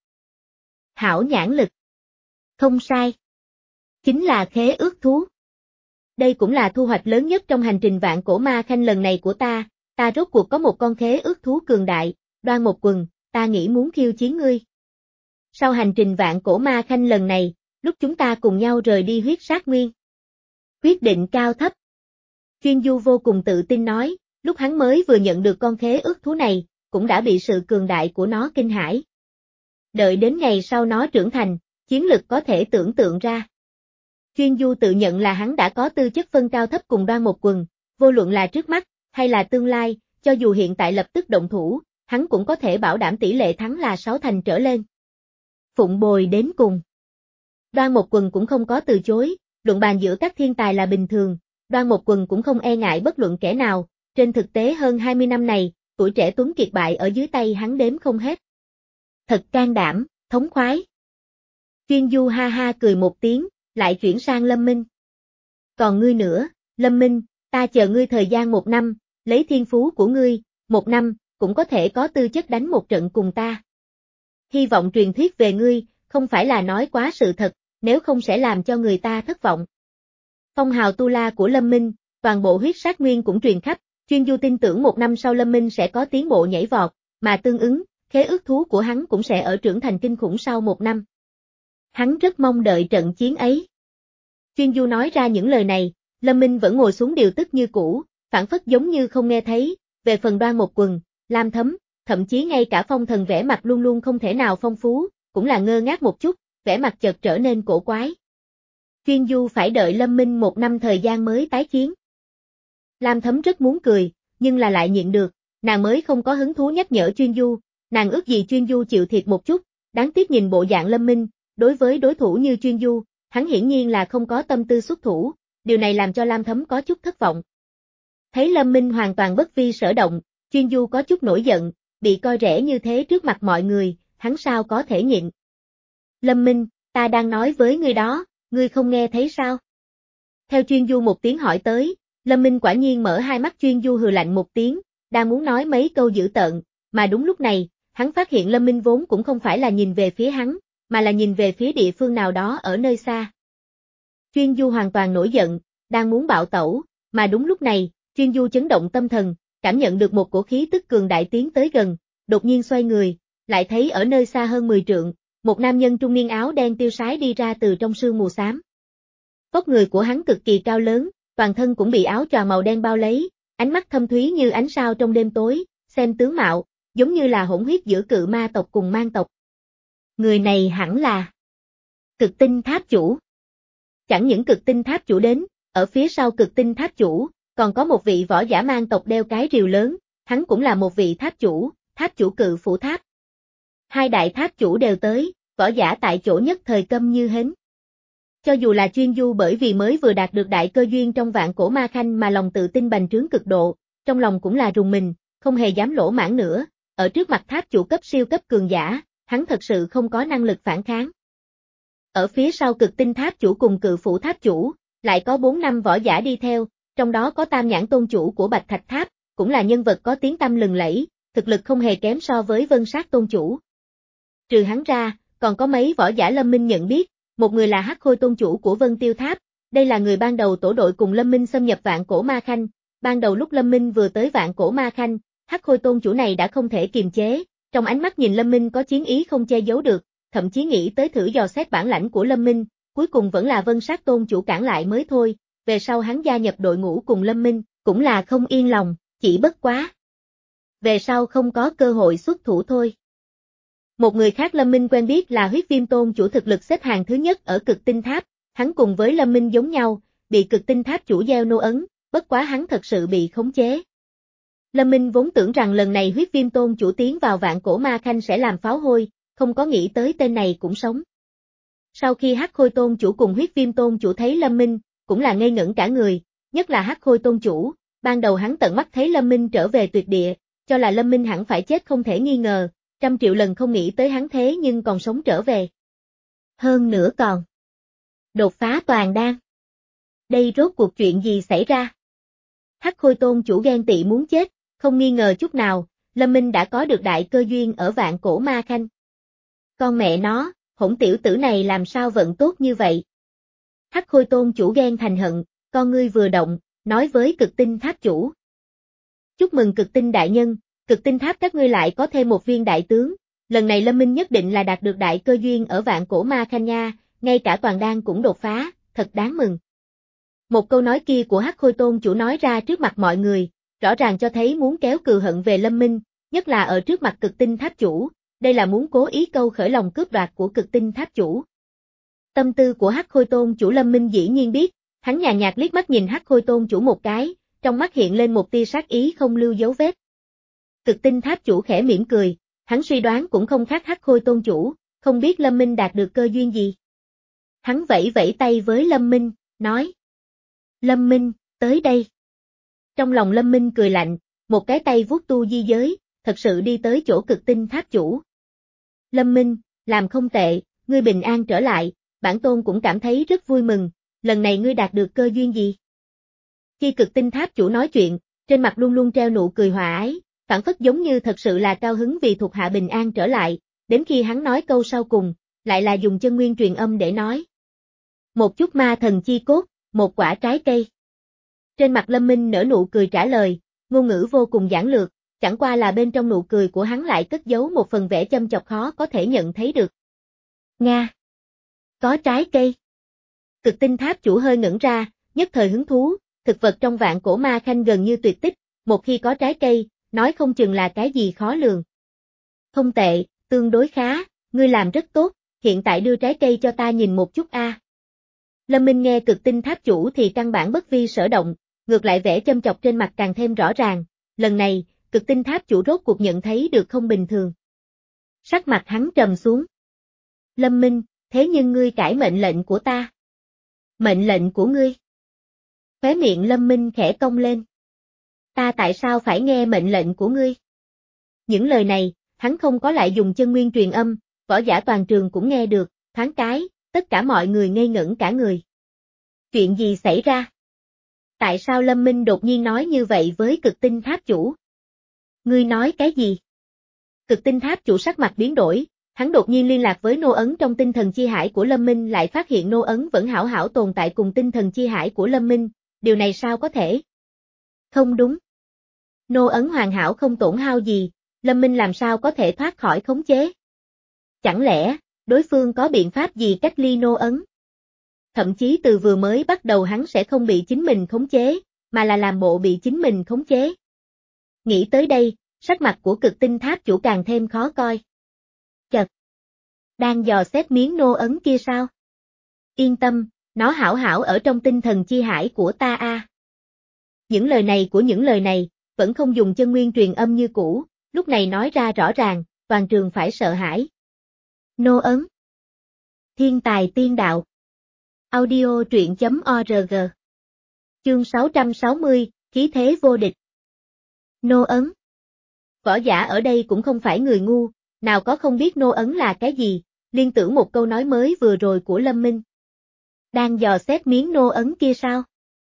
Hảo nhãn lực. Không sai. Chính là khế ước thú. Đây cũng là thu hoạch lớn nhất trong hành trình Vạn Cổ Ma Khanh lần này của ta, ta rốt cuộc có một con khế ước thú cường đại, Đoan Một Quần, ta nghĩ muốn khiêu chiến ngươi. Sau hành trình Vạn Cổ Ma Khanh lần này, lúc chúng ta cùng nhau rời đi huyết sát nguyên. Quyết định cao thấp. Chuyên Du vô cùng tự tin nói, lúc hắn mới vừa nhận được con khế ước thú này, cũng đã bị sự cường đại của nó kinh hãi. Đợi đến ngày sau nó trưởng thành, chiến lực có thể tưởng tượng ra. Chuyên Du tự nhận là hắn đã có tư chất phân cao thấp cùng Đoan Một Quần, vô luận là trước mắt, hay là tương lai, cho dù hiện tại lập tức động thủ, hắn cũng có thể bảo đảm tỷ lệ thắng là sáu thành trở lên. Phụng bồi đến cùng. Đoan Một Quần cũng không có từ chối, luận bàn giữa các thiên tài là bình thường, Đoan Một Quần cũng không e ngại bất luận kẻ nào, trên thực tế hơn hai mươi năm này, tuổi trẻ tuấn kiệt bại ở dưới tay hắn đếm không hết. Thật can đảm, thống khoái. Chuyên Du ha ha cười một tiếng, lại chuyển sang Lâm Minh. Còn ngươi nữa, Lâm Minh, ta chờ ngươi thời gian một năm, lấy thiên phú của ngươi, một năm, cũng có thể có tư chất đánh một trận cùng ta. Hy vọng truyền thuyết về ngươi, không phải là nói quá sự thật, nếu không sẽ làm cho người ta thất vọng. Phong hào tu la của Lâm Minh, toàn bộ huyết sát nguyên cũng truyền khắp, Chuyên Du tin tưởng một năm sau Lâm Minh sẽ có tiến bộ nhảy vọt, mà tương ứng, khế ước thú của hắn cũng sẽ ở trưởng thành kinh khủng sau một năm. Hắn rất mong đợi trận chiến ấy. Chuyên Du nói ra những lời này, Lâm Minh vẫn ngồi xuống điều tức như cũ, phản phất giống như không nghe thấy, về phần Đoan Một Quần, Lam Thấm, thậm chí ngay cả Phong Thần vẻ mặt luôn luôn không thể nào phong phú, cũng là ngơ ngác một chút, vẻ mặt chợt trở nên cổ quái. Chuyên Du phải đợi Lâm Minh một năm thời gian mới tái chiến. Lam Thấm rất muốn cười, nhưng là lại nhịn được, nàng mới không có hứng thú nhắc nhở Chuyên Du, nàng ước gì Chuyên Du chịu thiệt một chút, đáng tiếc nhìn bộ dạng Lâm Minh, đối với đối thủ như Chuyên Du, hắn hiển nhiên là không có tâm tư xuất thủ, điều này làm cho Lam Thấm có chút thất vọng. Thấy Lâm Minh hoàn toàn bất vi sở động, Chuyên Du có chút nổi giận, bị coi rẻ như thế trước mặt mọi người, hắn sao có thể nhịn. Lâm Minh, ta đang nói với ngươi đó, ngươi không nghe thấy sao? Theo Chuyên Du một tiếng hỏi tới, Lâm Minh quả nhiên mở hai mắt. Chuyên Du hừ lạnh một tiếng, đang muốn nói mấy câu dữ tợn, mà đúng lúc này, hắn phát hiện Lâm Minh vốn cũng không phải là nhìn về phía hắn, mà là nhìn về phía địa phương nào đó ở nơi xa. Chuyên Du hoàn toàn nổi giận, đang muốn bạo tẩu, mà đúng lúc này, Chuyên Du chấn động tâm thần, cảm nhận được một cổ khí tức cường đại tiến tới gần, đột nhiên xoay người, lại thấy ở nơi xa hơn mười trượng, một nam nhân trung niên áo đen tiêu sái đi ra từ trong sương mù xám. Vóc người của hắn cực kỳ cao lớn, toàn thân cũng bị áo choàng màu đen bao lấy, ánh mắt thâm thúy như ánh sao trong đêm tối, xem tướng mạo, giống như là hỗn huyết giữa cự ma tộc cùng man tộc. Người này hẳn là Cực Tinh Tháp Chủ. Chẳng những Cực Tinh Tháp Chủ đến, ở phía sau Cực Tinh Tháp Chủ, còn có một vị võ giả man tộc đeo cái rìu lớn, hắn cũng là một vị tháp chủ, tháp chủ Cự Phủ Tháp. Hai đại tháp chủ đều tới, võ giả tại chỗ nhất thời câm như hến. Cho dù là chuyên du bởi vì mới vừa đạt được đại cơ duyên trong vạn cổ ma khanh mà lòng tự tin bành trướng cực độ, trong lòng cũng là rùng mình, không hề dám lỗ mãng nữa, ở trước mặt tháp chủ cấp siêu cấp cường giả, hắn thật sự không có năng lực phản kháng. Ở phía sau cực tinh tháp chủ cùng cự phủ tháp chủ, lại có bốn năm võ giả đi theo, trong đó có tam nhãn tôn chủ của Bạch Thạch Tháp, cũng là nhân vật có tiếng tăm lừng lẫy, thực lực không hề kém so với Vân Sát tôn chủ. Trừ hắn ra, còn có mấy võ giả Lâm Minh nhận biết, một người là Hắc Khôi tôn chủ của Vân Tiêu Tháp, đây là người ban đầu tổ đội cùng Lâm Minh xâm nhập vạn cổ ma khanh, ban đầu lúc Lâm Minh vừa tới vạn cổ ma khanh, Hắc Khôi tôn chủ này đã không thể kiềm chế, trong ánh mắt nhìn Lâm Minh có chiến ý không che giấu được, thậm chí nghĩ tới thử dò xét bản lãnh của Lâm Minh, cuối cùng vẫn là Vân Sát tôn chủ cản lại mới thôi, về sau hắn gia nhập đội ngũ cùng Lâm Minh, cũng là không yên lòng, chỉ bất quá. Về sau không có cơ hội xuất thủ thôi. Một người khác Lâm Minh quen biết là Huyết Viêm tôn chủ thực lực xếp hàng thứ nhất ở cực tinh tháp, hắn cùng với Lâm Minh giống nhau, bị cực tinh tháp chủ gieo nô ấn, bất quá hắn thật sự bị khống chế. Lâm Minh vốn tưởng rằng lần này Huyết Viêm tôn chủ tiến vào vạn cổ ma khanh sẽ làm pháo hôi, không có nghĩ tới tên này cũng sống. Sau khi Hắc Khôi tôn chủ cùng Huyết Viêm tôn chủ thấy Lâm Minh, cũng là ngây ngẩn cả người, nhất là Hắc Khôi tôn chủ, ban đầu hắn tận mắt thấy Lâm Minh trở về tuyệt địa, cho là Lâm Minh hẳn phải chết không thể nghi ngờ, trăm triệu lần không nghĩ tới hắn thế nhưng còn sống trở về. Hơn nữa còn đột phá toàn đan. Đây rốt cuộc chuyện gì xảy ra? Hắc Khôi tôn chủ ghen tị muốn chết, không nghi ngờ chút nào, Lâm Minh đã có được đại cơ duyên ở vạn cổ ma khanh. Con mẹ nó, hỗn tiểu tử này làm sao vận tốt như vậy? Hắc Khôi tôn chủ ghen thành hận, con ngươi vừa động, nói với cực tinh tháp chủ. Chúc mừng cực tinh đại nhân, cực tinh tháp các ngươi lại có thêm một viên đại tướng, lần này Lâm Minh nhất định là đạt được đại cơ duyên ở vạn cổ ma khanh nha, ngay cả toàn đan cũng đột phá, thật đáng mừng. Một câu nói kia của Hắc Khôi tôn chủ nói ra trước mặt mọi người, rõ ràng cho thấy muốn kéo cừu hận về Lâm Minh, nhất là ở trước mặt cực tinh tháp chủ, đây là muốn cố ý câu khởi lòng cướp đoạt của cực tinh tháp chủ. Tâm tư của Hắc Khôi tôn chủ Lâm Minh dĩ nhiên biết, hắn nhàn nhạt liếc mắt nhìn Hắc Khôi tôn chủ một cái, trong mắt hiện lên một tia sát ý không lưu dấu vết. Cực tinh tháp chủ khẽ mỉm cười, hắn suy đoán cũng không khác Hắc Khôi tôn chủ, không biết Lâm Minh đạt được cơ duyên gì. Hắn vẫy vẫy tay với Lâm Minh, nói. Lâm Minh, tới đây. Trong lòng Lâm Minh cười lạnh, một cái tay vuốt tu di giới, thật sự đi tới chỗ cực tinh tháp chủ. Lâm Minh, làm không tệ, ngươi bình an trở lại, bản tôn cũng cảm thấy rất vui mừng, lần này ngươi đạt được cơ duyên gì? Khi cực tinh tháp chủ nói chuyện, trên mặt luôn luôn treo nụ cười hòa ái, phản phất giống như thật sự là cao hứng vì thuộc hạ bình an trở lại, đến khi hắn nói câu sau cùng, lại là dùng chân nguyên truyền âm để nói. Một chút ma thần chi cốt, một quả trái cây. Trên mặt Lâm Minh nở nụ cười trả lời, ngôn ngữ vô cùng giản lược, chẳng qua là bên trong nụ cười của hắn lại cất giấu một phần vẻ châm chọc khó có thể nhận thấy được. Nga! Có trái cây. Cực tinh tháp chủ hơi ngẩn ra, nhất thời hứng thú, thực vật trong vạn cổ ma khanh gần như tuyệt tích, một khi có trái cây, nói không chừng là cái gì khó lường. Không tệ, tương đối khá, ngươi làm rất tốt, hiện tại đưa trái cây cho ta nhìn một chút a. Lâm Minh nghe cực tinh tháp chủ thì căn bản bất vi sở động, ngược lại vẻ châm chọc trên mặt càng thêm rõ ràng, lần này, cực tinh tháp chủ rốt cuộc nhận thấy được không bình thường. Sắc mặt hắn trầm xuống. Lâm Minh, thế nhưng ngươi cãi mệnh lệnh của ta. Mệnh lệnh của ngươi. Khóe miệng Lâm Minh khẽ cong lên. Ta tại sao phải nghe mệnh lệnh của ngươi? Những lời này, hắn không có lại dùng chân nguyên truyền âm, võ giả toàn trường cũng nghe được, thoáng cái, tất cả mọi người ngây ngẩn cả người. Chuyện gì xảy ra? Tại sao Lâm Minh đột nhiên nói như vậy với cực tinh tháp chủ? Ngươi nói cái gì? Cực tinh tháp chủ sắc mặt biến đổi, hắn đột nhiên liên lạc với nô ấn trong tinh thần chi hải của Lâm Minh lại phát hiện nô ấn vẫn hảo hảo tồn tại cùng tinh thần chi hải của Lâm Minh, điều này sao có thể? Không đúng. Nô ấn hoàn hảo không tổn hao gì, Lâm Minh làm sao có thể thoát khỏi khống chế? Chẳng lẽ, đối phương có biện pháp gì cách ly nô ấn? Thậm chí từ vừa mới bắt đầu hắn sẽ không bị chính mình khống chế, mà là làm bộ bị chính mình khống chế. Nghĩ tới đây, sắc mặt của cực tinh tháp chủ càng thêm khó coi. Chật! Đang dò xét miếng nô ấn kia sao? Yên tâm, nó hảo hảo ở trong tinh thần chi hải của ta a. Những lời này của những lời này, vẫn không dùng chân nguyên truyền âm như cũ, lúc này nói ra rõ ràng, toàn trường phải sợ hãi. Nô ấn. Thiên tài tiên đạo. Audio truyện chấm org. Chương sáu trăm sáu mươi, khí thế vô địch. Nô ấn. Võ giả ở đây cũng không phải người ngu, nào có không biết nô ấn là cái gì, liên tưởng một câu nói mới vừa rồi của Lâm Minh. Đang dò xét miếng nô ấn kia sao?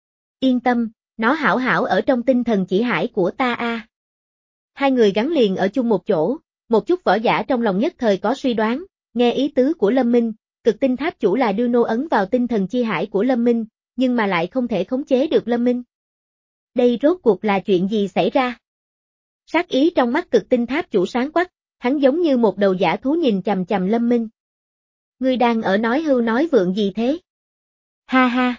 Yên tâm, nó hảo hảo ở trong tinh thần chỉ hải của ta a. À. Hai người gắn liền ở chung một chỗ, một chút võ giả trong lòng nhất thời có suy đoán, nghe ý tứ của Lâm Minh, cực tinh tháp chủ là đưa nô ấn vào tinh thần chi hải của Lâm Minh, nhưng mà lại không thể khống chế được Lâm Minh. Đây rốt cuộc là chuyện gì xảy ra? Sát ý trong mắt cực tinh tháp chủ sáng quắc, hắn giống như một đầu dã thú nhìn chằm chằm Lâm Minh. Ngươi đang ở nói hưu nói vượng gì thế? Ha ha!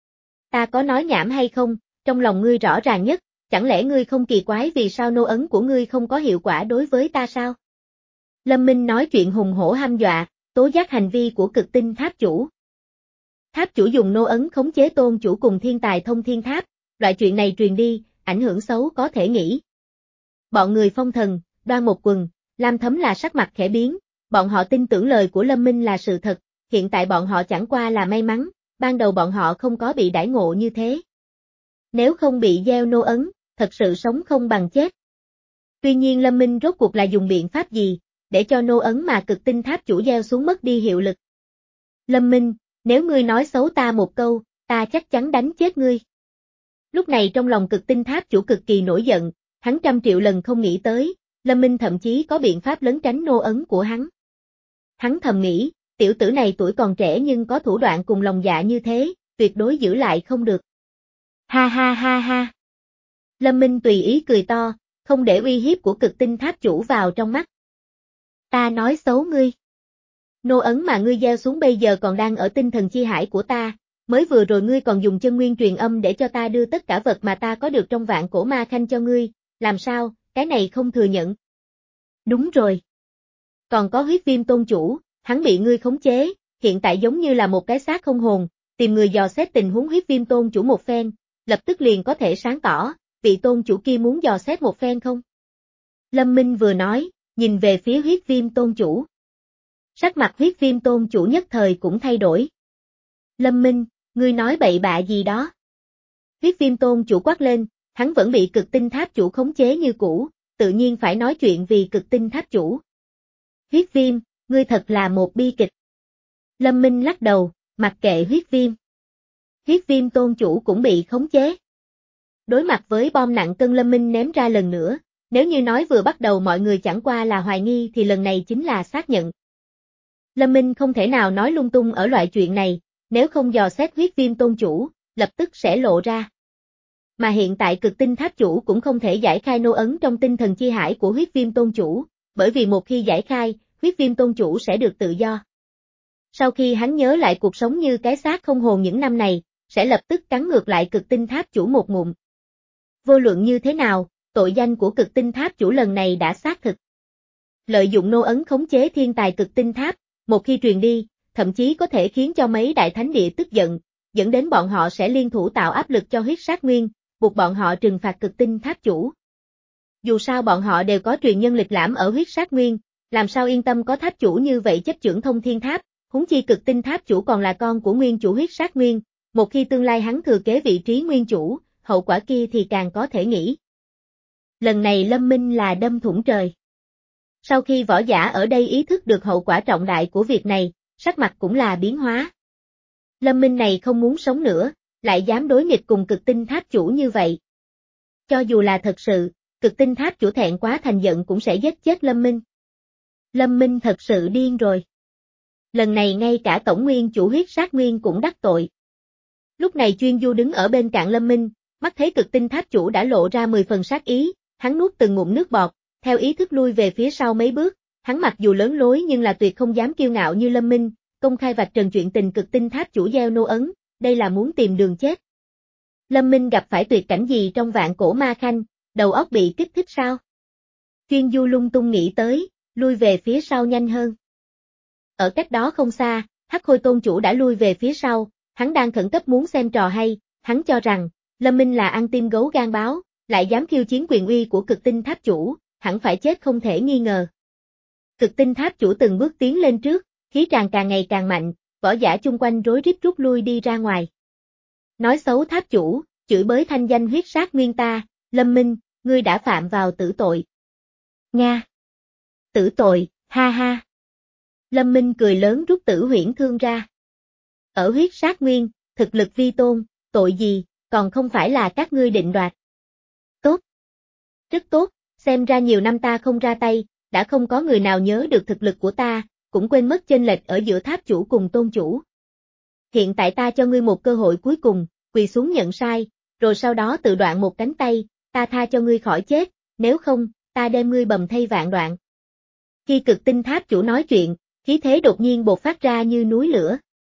Ta có nói nhảm hay không, trong lòng ngươi rõ ràng nhất, chẳng lẽ ngươi không kỳ quái vì sao nô ấn của ngươi không có hiệu quả đối với ta sao? Lâm Minh nói chuyện hùng hổ hăm dọa, tố giác hành vi của cực tinh tháp chủ. Tháp chủ dùng nô ấn khống chế tôn chủ cùng thiên tài thông thiên tháp, loại chuyện này truyền đi, ảnh hưởng xấu có thể nghĩ. Bọn người phong thần, Đoan Một Quần, Lam Thấm là sắc mặt khẽ biến, bọn họ tin tưởng lời của Lâm Minh là sự thật, hiện tại bọn họ chẳng qua là may mắn, ban đầu bọn họ không có bị đãi ngộ như thế. Nếu không bị gieo nô ấn, thật sự sống không bằng chết. Tuy nhiên Lâm Minh rốt cuộc là dùng biện pháp gì, để cho nô ấn mà cực tinh tháp chủ gieo xuống mất đi hiệu lực. Lâm Minh, nếu ngươi nói xấu ta một câu, ta chắc chắn đánh chết ngươi. Lúc này trong lòng cực tinh tháp chủ cực kỳ nổi giận, hắn trăm triệu lần không nghĩ tới, Lâm Minh thậm chí có biện pháp lấn tránh nô ấn của hắn. Hắn thầm nghĩ, tiểu tử này tuổi còn trẻ nhưng có thủ đoạn cùng lòng dạ như thế, tuyệt đối giữ lại không được. Ha ha ha ha. Lâm Minh tùy ý cười to, không để uy hiếp của cực tinh tháp chủ vào trong mắt. Ta nói xấu ngươi. Nô ấn mà ngươi gieo xuống bây giờ còn đang ở tinh thần chi hải của ta, mới vừa rồi ngươi còn dùng chân nguyên truyền âm để cho ta đưa tất cả vật mà ta có được trong vạn cổ ma khanh cho ngươi, làm sao, cái này không thừa nhận. Đúng rồi. Còn có huyết viêm tôn chủ, hắn bị ngươi khống chế, hiện tại giống như là một cái xác không hồn, tìm người dò xét tình huống huyết viêm tôn chủ một phen, lập tức liền có thể sáng tỏ, vị tôn chủ kia muốn dò xét một phen không? Lâm Minh vừa nói, nhìn về phía huyết viêm tôn chủ. Sắc mặt huyết viêm tôn chủ nhất thời cũng thay đổi. Lâm Minh, ngươi nói bậy bạ gì đó? Huyết viêm tôn chủ quát lên, hắn vẫn bị cực tinh tháp chủ khống chế như cũ, tự nhiên phải nói chuyện vì cực tinh tháp chủ. Huyết viêm, ngươi thật là một bi kịch. Lâm Minh lắc đầu, mặc kệ huyết viêm. Huyết viêm tôn chủ cũng bị khống chế. Đối mặt với bom nặng cân Lâm Minh ném ra lần nữa, nếu như nói vừa bắt đầu mọi người chẳng qua là hoài nghi thì lần này chính là xác nhận. Lâm Minh không thể nào nói lung tung ở loại chuyện này, nếu không dò xét huyết viêm tôn chủ, lập tức sẽ lộ ra. Mà hiện tại cực tinh tháp chủ cũng không thể giải khai nô ấn trong tinh thần chi hải của huyết viêm tôn chủ, bởi vì một khi giải khai, huyết viêm tôn chủ sẽ được tự do. Sau khi hắn nhớ lại cuộc sống như cái xác không hồn những năm này, sẽ lập tức cắn ngược lại cực tinh tháp chủ một ngụm. Vô luận như thế nào, tội danh của cực tinh tháp chủ lần này đã xác thực. Lợi dụng nô ấn khống chế thiên tài cực tinh tháp, một khi truyền đi, thậm chí có thể khiến cho mấy đại thánh địa tức giận, dẫn đến bọn họ sẽ liên thủ tạo áp lực cho huyết sát nguyên, buộc bọn họ trừng phạt cực tinh tháp chủ. Dù sao bọn họ đều có truyền nhân lịch lãm ở huyết sát nguyên, làm sao yên tâm có tháp chủ như vậy chấp chưởng thông thiên tháp, huống chi cực tinh tháp chủ còn là con của nguyên chủ huyết sát nguyên, một khi tương lai hắn thừa kế vị trí nguyên chủ, hậu quả kia thì càng có thể nghĩ. Lần này Lâm Minh là đâm thủng trời. Sau khi võ giả ở đây ý thức được hậu quả trọng đại của việc này, sắc mặt cũng là biến hóa. Lâm Minh này không muốn sống nữa, lại dám đối nghịch cùng cực tinh tháp chủ như vậy. Cho dù là thật sự, cực tinh tháp chủ thẹn quá thành giận cũng sẽ giết chết Lâm Minh. Lâm Minh thật sự điên rồi. Lần này ngay cả tổng nguyên chủ huyết sát nguyên cũng đắc tội. Lúc này Chuyên Du đứng ở bên cạnh Lâm Minh, mắt thấy cực tinh tháp chủ đã lộ ra mười phần sát ý, hắn nuốt từng ngụm nước bọt, theo ý thức lui về phía sau mấy bước, hắn mặc dù lớn lối nhưng là tuyệt không dám kiêu ngạo như Lâm Minh, công khai vạch trần chuyện tình cực tinh tháp chủ gieo nô ấn, đây là muốn tìm đường chết. Lâm Minh gặp phải tuyệt cảnh gì trong vạn cổ ma khanh, đầu óc bị kích thích sao? Chuyên Du lung tung nghĩ tới, lui về phía sau nhanh hơn. Ở cách đó không xa, Hắc Khôi tôn chủ đã lui về phía sau, hắn đang khẩn cấp muốn xem trò hay, hắn cho rằng, Lâm Minh là ăn tim gấu gan báo, lại dám khiêu chiến quyền uy của cực tinh tháp chủ, hẳn phải chết không thể nghi ngờ. Cực tinh tháp chủ từng bước tiến lên trước, khí tràng càng ngày càng mạnh, võ giả chung quanh rối rít rút lui đi ra ngoài. Nói xấu tháp chủ, chửi bới thanh danh huyết sát nguyên ta, Lâm Minh, ngươi đã phạm vào tử tội. Nga. Tử tội, ha ha. Lâm Minh cười lớn rút tử huyễn thương ra. Ở huyết sát nguyên, thực lực vi tôn, tội gì, còn không phải là các ngươi định đoạt. Tốt. Rất tốt, xem ra nhiều năm ta không ra tay, đã không có người nào nhớ được thực lực của ta, cũng quên mất chênh lệch ở giữa tháp chủ cùng tôn chủ. Hiện tại ta cho ngươi một cơ hội cuối cùng, quỳ xuống nhận sai, rồi sau đó tự đoạn một cánh tay, ta tha cho ngươi khỏi chết, nếu không, ta đem ngươi bầm thây vạn đoạn. Khi cực tinh tháp chủ nói chuyện, khí thế đột nhiên bộc phát ra như núi lửa.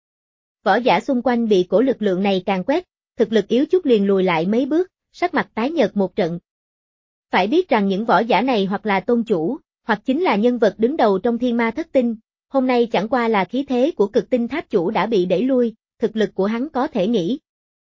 Võ giả xung quanh bị cổ lực lượng này càng quét, thực lực yếu chút liền lùi lại mấy bước, sắc mặt tái nhợt một trận. Phải biết rằng những võ giả này hoặc là tôn chủ, hoặc chính là nhân vật đứng đầu trong thiên ma thất tinh, hôm nay chẳng qua là khí thế của cực tinh tháp chủ đã bị đẩy lui, thực lực của hắn có thể nghĩ.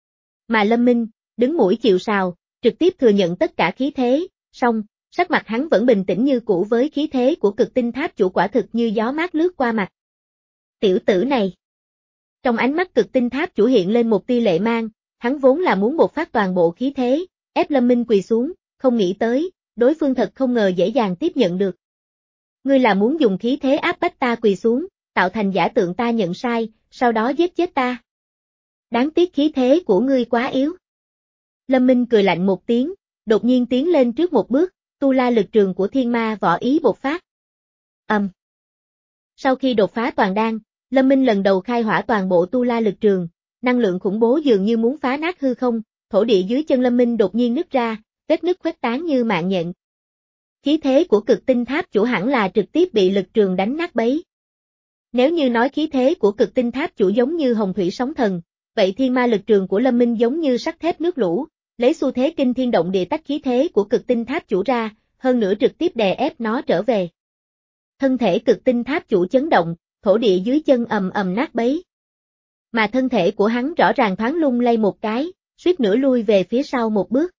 Mà Lâm Minh, đứng mũi chịu sào, trực tiếp thừa nhận tất cả khí thế, song, sắc mặt hắn vẫn bình tĩnh như cũ với khí thế của cực tinh tháp chủ quả thực như gió mát lướt qua mặt. Tiểu tử này. Trong ánh mắt cực tinh tháp chủ hiện lên một tia lệ mang, hắn vốn là muốn bộc phát toàn bộ khí thế, ép Lâm Minh quỳ xuống, không nghĩ tới, đối phương thật không ngờ dễ dàng tiếp nhận được. Ngươi là muốn dùng khí thế áp bách ta quỳ xuống, tạo thành giả tượng ta nhận sai, sau đó giết chết ta. Đáng tiếc khí thế của ngươi quá yếu. Lâm Minh cười lạnh một tiếng, đột nhiên tiến lên trước một bước, tu la lực trường của thiên ma võ ý bộc phát. Ầm. Um. Sau khi đột phá toàn đan, Lâm Minh lần đầu khai hỏa toàn bộ tu la lực trường, năng lượng khủng bố dường như muốn phá nát hư không, thổ địa dưới chân Lâm Minh đột nhiên nứt ra, vết nứt khuếch tán như mạng nhện. Khí thế của cực tinh tháp chủ hẳn là trực tiếp bị lực trường đánh nát bấy. Nếu như nói khí thế của cực tinh tháp chủ giống như hồng thủy sóng thần, vậy thiên ma lực trường của Lâm Minh giống như sắt thép nước lũ, lấy xu thế kinh thiên động địa tách khí thế của cực tinh tháp chủ ra, hơn nữa trực tiếp đè ép nó trở về. Thân thể cực tinh tháp chủ chấn động, thổ địa dưới chân ầm ầm nát bấy. Mà thân thể của hắn rõ ràng thoáng lung lay một cái, suýt nữa lui về phía sau một bước.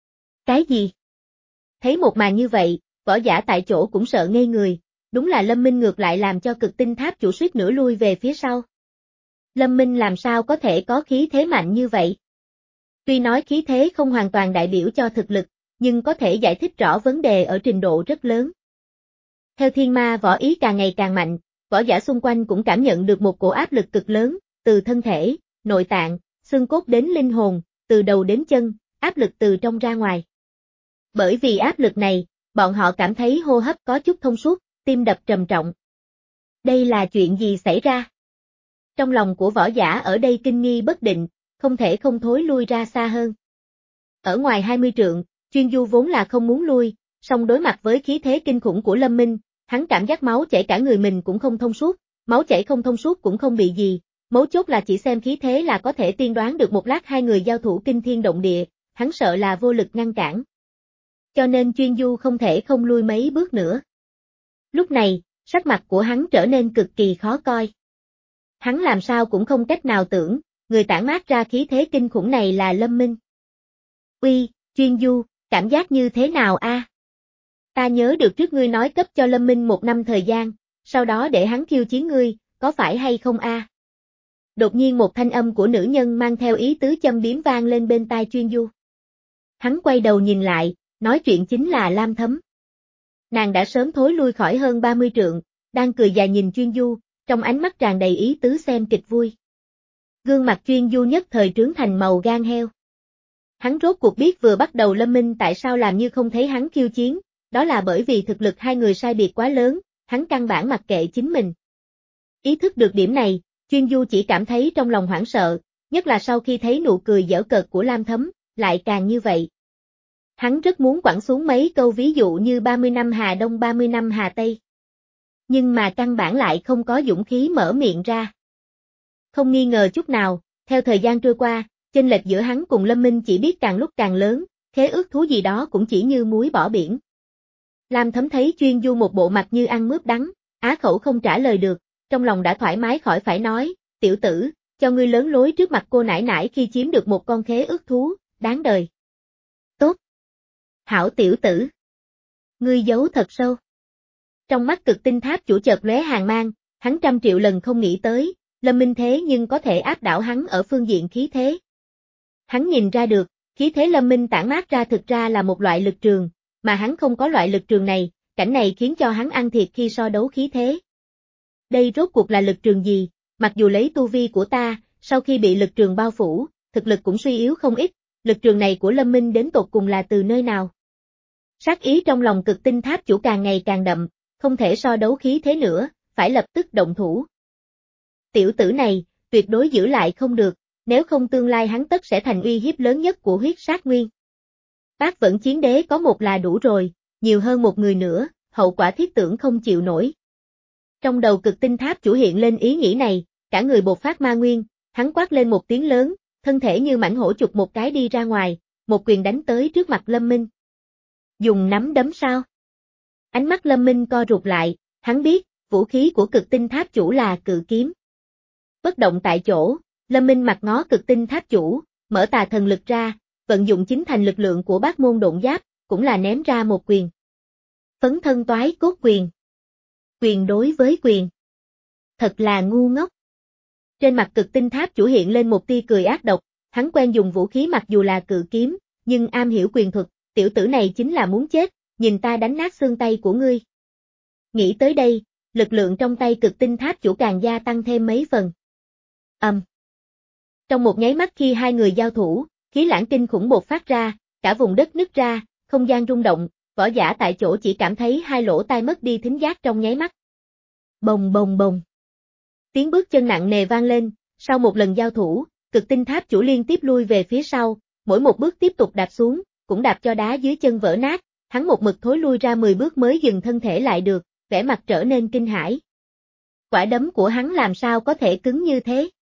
Cái gì? Thấy một màn như vậy, võ giả tại chỗ cũng sợ ngây người, đúng là Lâm Minh ngược lại làm cho cực tinh tháp chủ suýt nữa lui về phía sau. Lâm Minh làm sao có thể có khí thế mạnh như vậy? Tuy nói khí thế không hoàn toàn đại biểu cho thực lực, nhưng có thể giải thích rõ vấn đề ở trình độ rất lớn. Theo thiên ma võ ý càng ngày càng mạnh, võ giả xung quanh cũng cảm nhận được một cổ áp lực cực lớn, từ thân thể, nội tạng, xương cốt đến linh hồn, từ đầu đến chân, áp lực từ trong ra ngoài. Bởi vì áp lực này, bọn họ cảm thấy hô hấp có chút thông suốt, tim đập trầm trọng. Đây là chuyện gì xảy ra? Trong lòng của võ giả ở đây kinh nghi bất định, không thể không thối lui ra xa hơn. Ở ngoài hai mươi trượng, Chuyên Du vốn là không muốn lui, song đối mặt với khí thế kinh khủng của Lâm Minh, hắn cảm giác máu chảy cả người mình cũng không thông suốt, máu chảy không thông suốt cũng không bị gì, mấu chốt là chỉ xem khí thế là có thể tiên đoán được một lát hai người giao thủ kinh thiên động địa, hắn sợ là vô lực ngăn cản. Cho nên Chuyên Du không thể không lui mấy bước nữa. Lúc này, sắc mặt của hắn trở nên cực kỳ khó coi. Hắn làm sao cũng không cách nào tưởng, người tản mát ra khí thế kinh khủng này là Lâm Minh. Uy, Chuyên Du, cảm giác như thế nào a? À? Ta nhớ được trước ngươi nói cấp cho Lâm Minh một năm thời gian, sau đó để hắn khiêu chiến ngươi, có phải hay không a? À? Đột nhiên một thanh âm của nữ nhân mang theo ý tứ châm biếm vang lên bên tai Chuyên Du. Hắn quay đầu nhìn lại, nói chuyện chính là Lam Thấm. Nàng đã sớm thối lui khỏi hơn ba mươi trượng, đang cười dài nhìn Chuyên Du, trong ánh mắt tràn đầy ý tứ xem kịch vui. Gương mặt Chuyên Du nhất thời trướng thành màu gan heo. Hắn rốt cuộc biết vừa bắt đầu Lâm Minh tại sao làm như không thấy hắn khiêu chiến, đó là bởi vì thực lực hai người sai biệt quá lớn, hắn căn bản mặc kệ chính mình. Ý thức được điểm này, Chuyên Du chỉ cảm thấy trong lòng hoảng sợ, nhất là sau khi thấy nụ cười giỡn cợt của Lam Thấm, lại càng như vậy. Hắn rất muốn quẳng xuống mấy câu ví dụ như ba mươi năm Hà Đông ba mươi năm Hà Tây. Nhưng mà căn bản lại không có dũng khí mở miệng ra. Không nghi ngờ chút nào, theo thời gian trôi qua, chênh lệch giữa hắn cùng Lâm Minh chỉ biết càng lúc càng lớn, khế ước thú gì đó cũng chỉ như muối bỏ biển. Lam Thấm thấy Chuyên Du một bộ mặt như ăn mướp đắng, á khẩu không trả lời được, trong lòng đã thoải mái khỏi phải nói, tiểu tử, cho ngươi lớn lối trước mặt cô nãi nãi khi chiếm được một con khế ước thú, đáng đời. Tốt. Hảo tiểu tử. Ngươi giấu thật sâu. Trong mắt cực tinh tháp chủ chợt lóe hàn mang, hắn trăm triệu lần không nghĩ tới, Lâm Minh thế nhưng có thể áp đảo hắn ở phương diện khí thế. Hắn nhìn ra được, khí thế Lâm Minh tản mát ra thực ra là một loại lực trường, mà hắn không có loại lực trường này, cảnh này khiến cho hắn ăn thiệt khi so đấu khí thế. Đây rốt cuộc là lực trường gì, mặc dù lấy tu vi của ta, sau khi bị lực trường bao phủ, thực lực cũng suy yếu không ít, lực trường này của Lâm Minh đến tột cùng là từ nơi nào? Sát ý trong lòng cực tinh tháp chủ càng ngày càng đậm, không thể so đấu khí thế nữa, phải lập tức động thủ. Tiểu tử này, tuyệt đối giữ lại không được, nếu không tương lai hắn tất sẽ thành uy hiếp lớn nhất của huyết sát nguyên. Bác Vẫn Chiến Đế có một là đủ rồi, nhiều hơn một người nữa, hậu quả thiết tưởng không chịu nổi. Trong đầu cực tinh tháp chủ hiện lên ý nghĩ này, cả người bộc phát ma nguyên, hắn quát lên một tiếng lớn, thân thể như mãnh hổ chụp một cái đi ra ngoài, một quyền đánh tới trước mặt Lâm Minh. Dùng nắm đấm sao? Ánh mắt Lâm Minh co rụt lại, hắn biết, vũ khí của cực tinh tháp chủ là cự kiếm. Bất động tại chỗ, Lâm Minh mặt ngó cực tinh tháp chủ, mở tà thần lực ra, vận dụng chính thành lực lượng của bát môn độn giáp, cũng là ném ra một quyền. Phấn thân toái cốt quyền. Quyền đối với quyền. Thật là ngu ngốc. Trên mặt cực tinh tháp chủ hiện lên một tia cười ác độc, hắn quen dùng vũ khí mặc dù là cự kiếm, nhưng am hiểu quyền thuật, tiểu tử này chính là muốn chết, nhìn ta đánh nát xương tay của ngươi. Nghĩ tới đây, lực lượng trong tay cực tinh tháp chủ càng gia tăng thêm mấy phần. Ầm. Um. Trong một nháy mắt khi hai người giao thủ, khí lãng kinh khủng bộc phát ra, cả vùng đất nứt ra, không gian rung động, võ giả tại chỗ chỉ cảm thấy hai lỗ tai mất đi thính giác trong nháy mắt. Bồng bồng bồng. Tiếng bước chân nặng nề vang lên, sau một lần giao thủ, cực tinh tháp chủ liên tiếp lui về phía sau, mỗi một bước tiếp tục đạp xuống, cũng đạp cho đá dưới chân vỡ nát, hắn một mực thối lui ra mười bước mới dừng thân thể lại được, vẻ mặt trở nên kinh hãi. Quả đấm của hắn làm sao có thể cứng như thế?